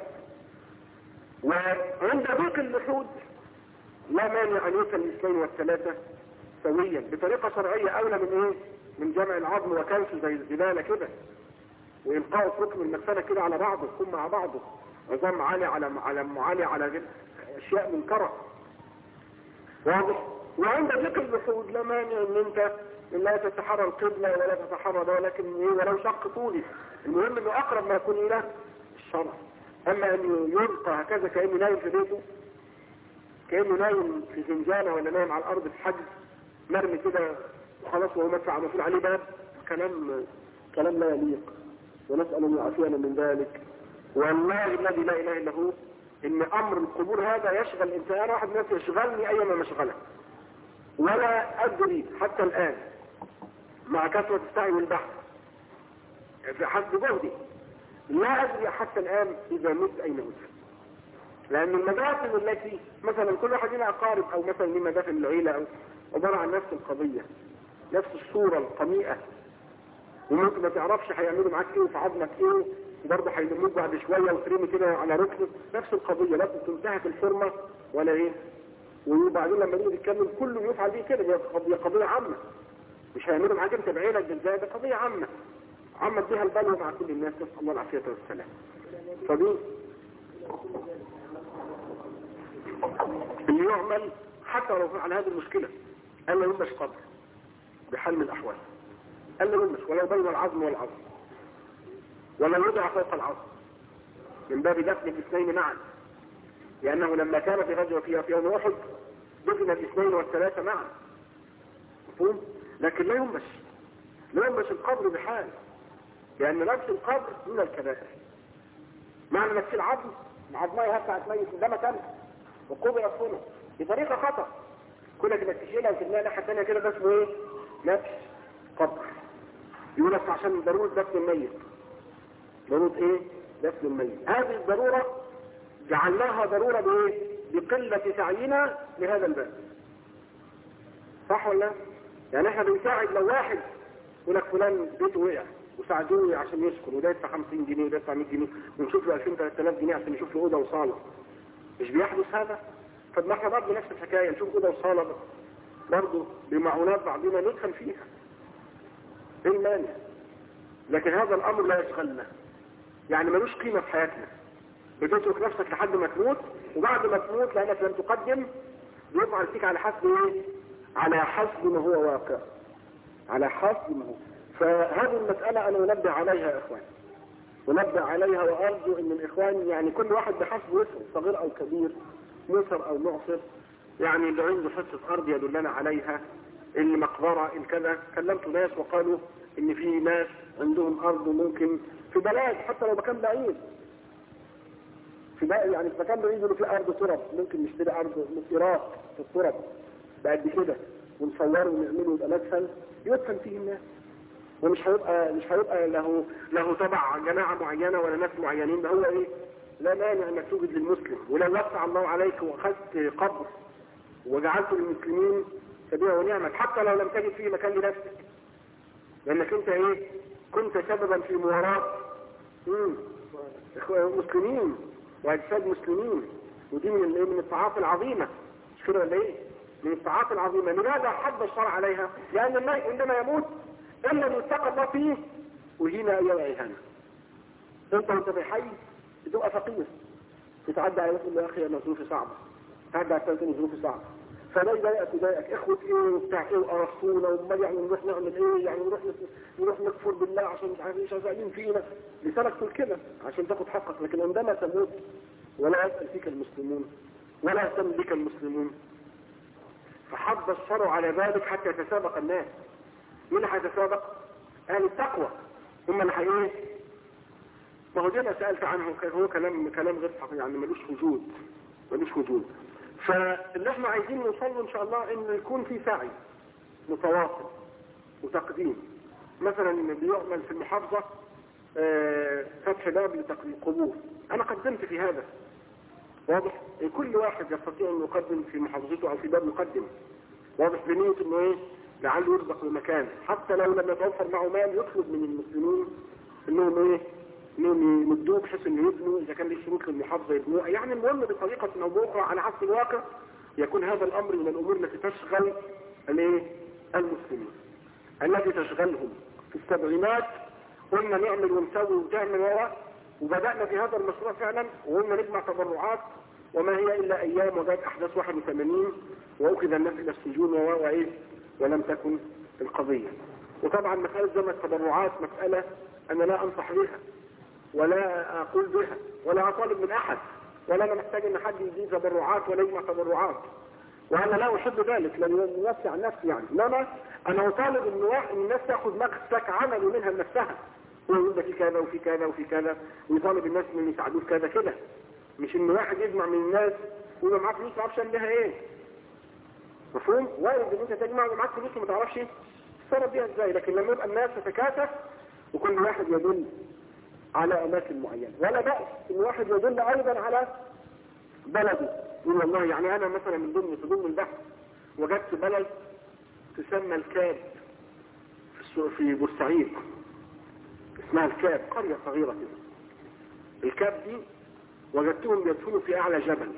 وعند ضيق اللحود لا مانع ان يوصل الاثنين والثلاثة سويا بطريقة شرعية اولى من من جمع العظم وكنسه زي الزبالة كده. وإلقاء حكم المسألة كده على بعضه، يكون مع بعضه عظام عالي على معالي على أشياء منكرة. واضح؟ وعند ذكر الوحود لا مانع ان انت لا تتحرى القبلة ولا تتحرى ده، ولكن ولو شق طولي، المهم انه اقرب ما يكون الى الشرع. اما ان يلقى هكذا كأنه نايم في بيته، كأنه نايم في زنزانة ولا نايم على الارض في حجز مرمي كده وخلاص وهو مدفع مفعول عليه باب، كلام لا يليق، ونسأل ان يعافينا من ذلك. والله الذي لا اله الا هو ان امر القبور هذا يشغل الانسان. واحد الناس يشغلني ايما مشغله، ولا ادري حتى الان مع كثرة السعي والبحث حسب جهدي لا ادري حتى الان اذا مت اين مت. لان المدافن التي مثلا كل واحد لنا اقارب او مثلا ليه مدافن العيله او عباره عن نفس القضيه، نفس الصوره القميئه، وممكن ما تعرفش هيعملوا معاك ايه وفي عظمك ايه، وبرضه هيلموك بعد شويه وترمي كده على ركنه، نفس القضيه لا تنتهك الحرمه ولا ايه. وبعدين لما نيجي نتكلم كله يفعل بيه كده، دي قضيه عامه، مش هيعملوا معاك انت بعينك بالذات، ده قضيه عامه عامه بها البلوى مع كل الناس، نسال الله العافيه والسلام. فدي اللي يعمل حتى لو على هذه المشكله، الا يمش قبر بحال من الاحوال، الا يمش ولو بين العظم والعظم، ولا يوضع فوق العظم من باب دفن الاثنين معا، لانه لما كان في غزوه فيها في يوم احد دفن الاثنين والثلاثه معا، مفهوم؟ لكن لا ينبش القبر بحال، لان نفس القبر من الكبائر. معنى انك تشيل عظم عظمها بتاعت ميت ده مكان وقبر هنا بطريقه خطا، كونك انك تشيلها وتبنيها ناحيه ثانيه كده، ده اسمه ايه؟ نفس قبر. يقول لك عشان ضروره دفن الميت، ضروره ايه؟ دفن الميت. هذه الضروره جعلناها ضروره بايه؟ بقله سعينا لهذا الباب، صح ولا؟ يعني احنا بنساعد لو واحد يقول لك فلان بيته وقع وساعدوه عشان يسكن، وده يدفع 50 جنيه وده يدفع 100 جنيه ونشوف له 2000 3000 جنيه عشان نشوف له اوضه وصاله. مش بيحدث هذا؟ طب ما احنا برضه نفس الحكايه، نشوف اوضه وصاله برضه بمعونات بعضنا ندخل فيها، ايه المانع؟ لكن هذا الامر لا يشغلنا، يعني ملوش قيمه في حياتنا. بتترك نفسك لحد ما تموت، وبعد ما تموت لانك لم تقدم بيفعل فيك على حسب ايه؟ على حسب ما هو واقع، على حسب ما هو. فهذه المسألة أنا أنبه عليها يا إخوان، أنبه عليها، وأرجو أن الإخوان يعني كل واحد بحسب وسعه، صغير أو كبير، مصر أو معصر، يعني اللي عنده حصة أرض يدلنا عليها، اللي مقبرة الكذا. كلمت ناس وقالوا إن في ناس عندهم أرض ممكن في بلاد حتى لو مكان بعيد، في بقى يعني في مكان بعيد في أرض تراب، ممكن نشتري أرض مسيرات في التراب بقد كده ونصوره ونعمله يبقى مدفن يدفن فيه الناس، ومش هيبقى له تبع جماعة معينة ولا ناس معينين. ده هو ايه؟ لا مانع انك توجد للمسلم، ولو وسع الله عليك واخذت قبر وجعلته للمسلمين فبيع ونعمل، حتى لو لم تجد فيه مكان لنفسك، لانك انت ايه؟ كنت سببا في مواراة مسلمين واجساد مسلمين، ودي من الطاعات العظيمة، مش كده ولا ايه؟ من الطاعات العظيمة. لماذا حد الشرع عليها؟ لان الميت عندما يموت إلا من اتقى الله فيه وهنا أيها إيهانا. أنت في حي بتبقى فقير، تتعدى على يقول له يا أخي أنا ظروفي صعبة، تتعدى على الثاني ظروفي صعبة، فلا يضايقك إخوة إيه وبتاع إيه وقرصونا وأمال يعني نروح نعمل إيه؟ يعني نروح نكفر بالله عشان مش عارف إيه شغالين فينا، لسانك تقول كده عشان تاخد حقك. لكن عندما تموت ولا يسأل فيك المسلمون ولا يهتم بك المسلمون، فحض الشرع على ذلك حتى يتسابق الناس. مين اللي هيتسابق؟ اهل التقوى هم اللي ايه؟ ما هو ده انا سالت عنه، هو كلام غير صحيح، يعني ملوش وجود. فاللي احنا عايزين نوصله ان شاء الله ان يكون في سعي متواصل وتقديم. مثلا بيعمل في المحافظه فتح باب لتقديم قبور، انا قدمت في هذا، واضح؟ كل واحد يستطيع ان يقدم في محافظته او في باب مقدم، واضح؟ بنية انه ايه؟ لعله يرزق بمكان، حتى لو لم يتوفر معه مال يطلب من المسلمين انهم ايه؟ انهم يمدوه بحيث انه يبنوا، اذا كان ليه شروط للمحافظه يبنوها. يعني المهم بطريقه او باخرى على حسب الواقع يكون هذا الامر من الامور التي تشغل الايه؟ المسلمين، التي تشغلهم في السبعينات قلنا نعمل ونسوي وتعمل وبدأنا في هذا المشروع فعلا، وقلنا نجمع تبرعات، وما هي إلا أيام وجاءت أحداث 81 وأخذ الناس إلى السجون وإيه ولم تكن القضية. وطبعا مسألة جمع التبرعات مسألة أنا لا أنصح بها ولا أقول بها ولا أطالب من أحد، ولا أنا محتاج أن حد يجيب تبرعات ولا يجمع تبرعات، وأنا لا أحب ذلك لأن نفسي عن نفسي يعني. إنما أنا أطالب أن الناس تأخذ مسك عمل منها لنفسها، ويقول ده في كذا وفي كذا وفي كذا، ويطالب الناس من يساعدوه كذا كده، مش إن واحد يجمع من الناس ويبقى معاه فلوس ما يعرفش يعمل إيه. مفهوم؟ وارد إن أنت تجمع ومعاك فلوس وما تعرفش تتصرف بيها إزاي، لكن لما يبقى الناس تتكاتف وكل واحد يدل على أماكن معينة، ولا بأس إن واحد يدل أيضا على بلده. يقول والله يعني أنا مثلا من ضمن البحث وجدت بلد تسمى الكاب في بورسعيد، اسمها الكاب، قرية صغيرة كده. الكاب دي وجدتهم بيدفنوا في أعلى جبل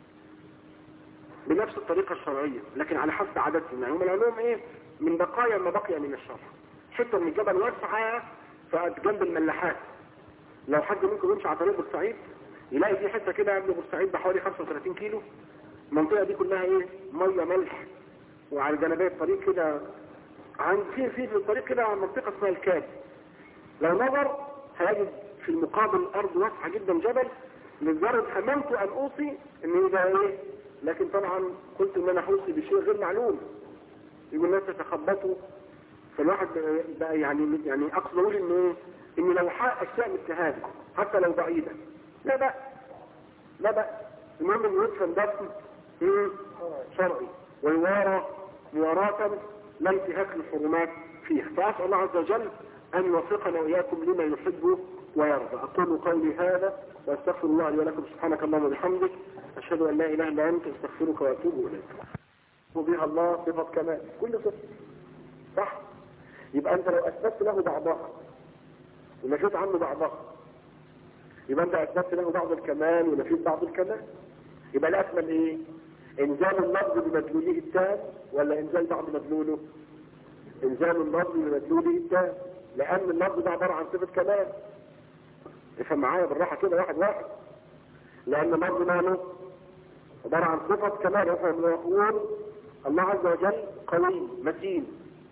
بنفس الطريقة الشرعية، لكن على حسب عاداتهم، يعني هم لهم إيه من بقايا ما بقي من الشرع. حتة من الجبل واسعة فجنب الملاحات. لو حد منكم يمشي على طريق بورسعيد يلاقي في حتة كده قبل بورسعيد بحوالي 35 كيلو، المنطقة دي كلها ايه مية ملح، وعلى جانبية الطريق كده عند في الطريق كده منطقة اسمها الكاب. لو نظر هيجد في المقابل الارض واسعة جدا جبل، لدرجة هممت ان اوصي ان يبقى ايه، لكن طبعا قلت ان انا اوصي بشيء غير معلوم يقول الناس تتخبطوا، فالواحد بقى يعني اقصد اقول ان لو حقق اشياء مثل هذه حتى لو بعيدة لا بأس المهم انه يدفن دفن شرعي ويوارى مواراة لا انتهاك للحرمات فيها. فأسأل الله عز وجل أن يوفقنا وإياكم لما يحب ويرضى. أقول قولي هذا وأستغفر الله لي ولكم. سبحانك اللهم وبحمدك، أشهد أن لا إله إلا أنت، أستغفرك وأتوب إليك. وبها الله صفة كمال، كل صفة صح. يبقى أنت لو أثبت له بعضها ونفيت عنه بعضها يبقى أنت أثبت له بعض الكمال ونفيت بعض الكمال. يبقى الأكمل إيه؟ إنزال اللفظ بمدلوله التام ولا إنزال بعض مدلوله؟ إنزال اللفظ بمدلوله التام، لأن اللفظ ده عبارة عن صفة كمال. افهم معايا بالراحة كده واحد. لأن اللفظ ماله عبارة عن صفة كمال. يقول الله عز وجل قوي متين،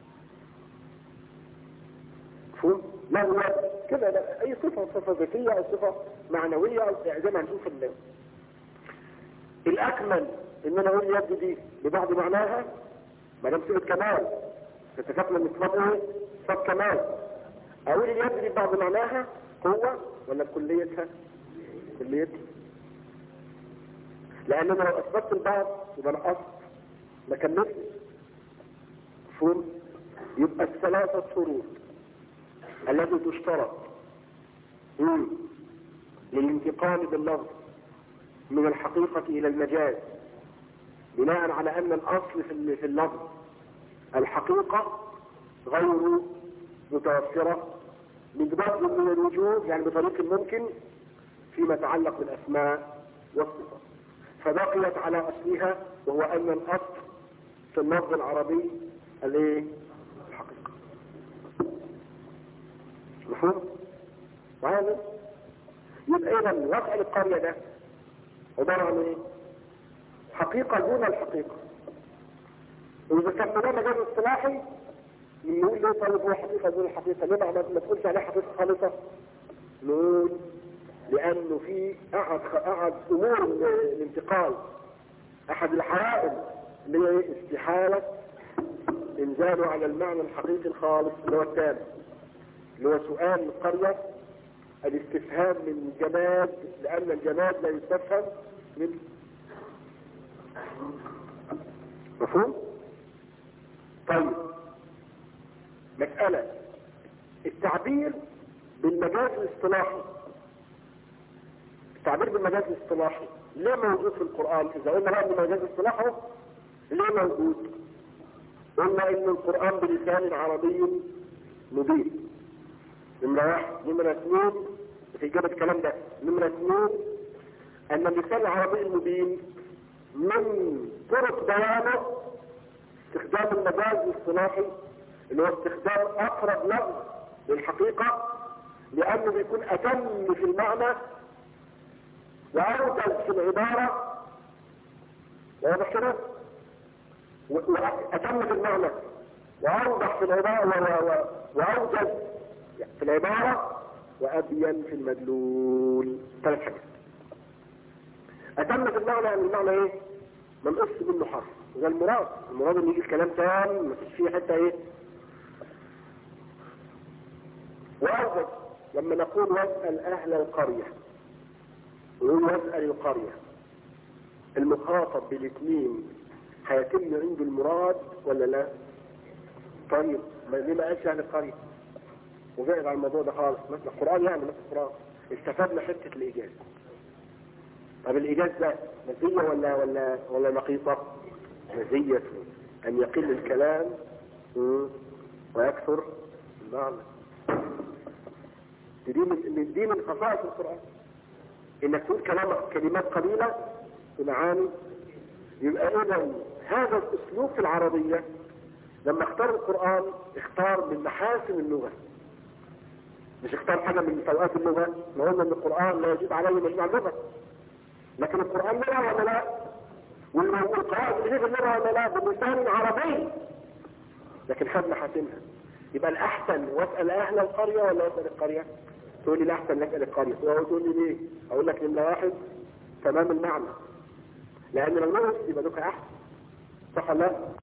مفهوم؟ له كده أي صفة ذاتية أو صفة معنوية أو زي ما هنشوف الأكمل إن أنا أقول اليد دي ببعض معناها ما دام صفة كمال تتكمل من صفة صفة كمال. أقول اليد دي ببعض معناها قوة ولا بكليتها؟ كليتها. لأن أنا لو أثبت البعض يبقى نقصت ما كملتش. مفهوم؟ يبقى الثلاثة شروط التي تشترط للانتقال باللفظ من الحقيقة إلى المجاز بناء على أن الأصل في اللفظ الحقيقة غير متوفرة بجزء من الوجوه، يعني بطريق ممكن فيما يتعلق بالأسماء والصفات، فبقيت على أصلها وهو أن الأصل في اللفظ العربي الحقيقة. مفهوم؟ وهذا يبقى إذا وضع القرية ده عبارة عن ايه؟ حقيقة دون الحقيقة. وإذا كان ده مجال اصطلاحي نقول ليه طيب هو حقيقة دون الحقيقة؟ ليه ما تقولش عليه حقيقة خالصة؟ نقول لأنه في أحد أمور الانتقال، أحد الحوائل اللي هي استحالة إنزاله على المعنى الحقيقي الخالص اللي هو التام، اللي هو سؤال القرية الاستفهام من الجماد، لأن الجماد لا يستفهم منه. مفهوم؟ طيب مسألة التعبير بالمجاز الاصطلاحي. التعبير بالمجاز الاصطلاحي ليه موجود في القرآن؟ إذا قلنا بقى ان المجاز الاصطلاحي ليه موجود؟ قلنا ان القرآن بلسان عربي مبين، نمرة واحد. نمرة اثنين في إجابة الكلام ده، نمرة اثنين أن اللسان العربي المبين من طرق بيانه استخدام المجاز الاصطلاحي اللي هو استخدام أقرب لفظ للحقيقة لأنه بيكون أتم في المعنى وأوجز في العبارة، واضح كده؟ وأتم في المعنى وأوضح في العبارة وأوجز في العبارة وأبين في المدلول. 3 حاجات. أتم في المعنى يعني المعنى إيه؟ ما نقص منه حرف، وده المراد إن يجي الكلام تام ما فيش فيه حتى إيه. وأوجز لما نقول واسأل أهل القرية، نقول واسأل القرية، المخاطب بالاثنين هيتم عنده المراد ولا لا؟ طيب ليه ما قالش أهل القرية وبعد عن الموضوع ده خالص؟ مثل القرآن يعني، مثل القرآن استفدنا حتة الإيجاز. طب الإيجاز ده مزية ولا نقيصة؟ مزية، أن يقل الكلام ويكثر المعنى. دي من خصائص القرآن، انك تقول كلمات قليلة بمعاني. يبقى اذا هذا الاسلوب في العربية لما اختار القرآن اختار من محاسن اللغة، مش اختار حاجة من سوءات اللغة. ما قلنا ان القرآن لا يجب عليه مجمع اللغة، لكن القرآن لغة ولا لا؟ والقراءة يجب اللغة ولا لا؟ بلسان عربي، لكن خد محاسنها. يبقى الاحسن واسأل اهل القرية ولا واسأل القرية؟ تقول لي الاحسن نسأل القرية. تقول لي ليه؟ اقول لك نمرة 1 تمام المعنى، لان لو نقص يبقى دوك احسن، صح ولا لا؟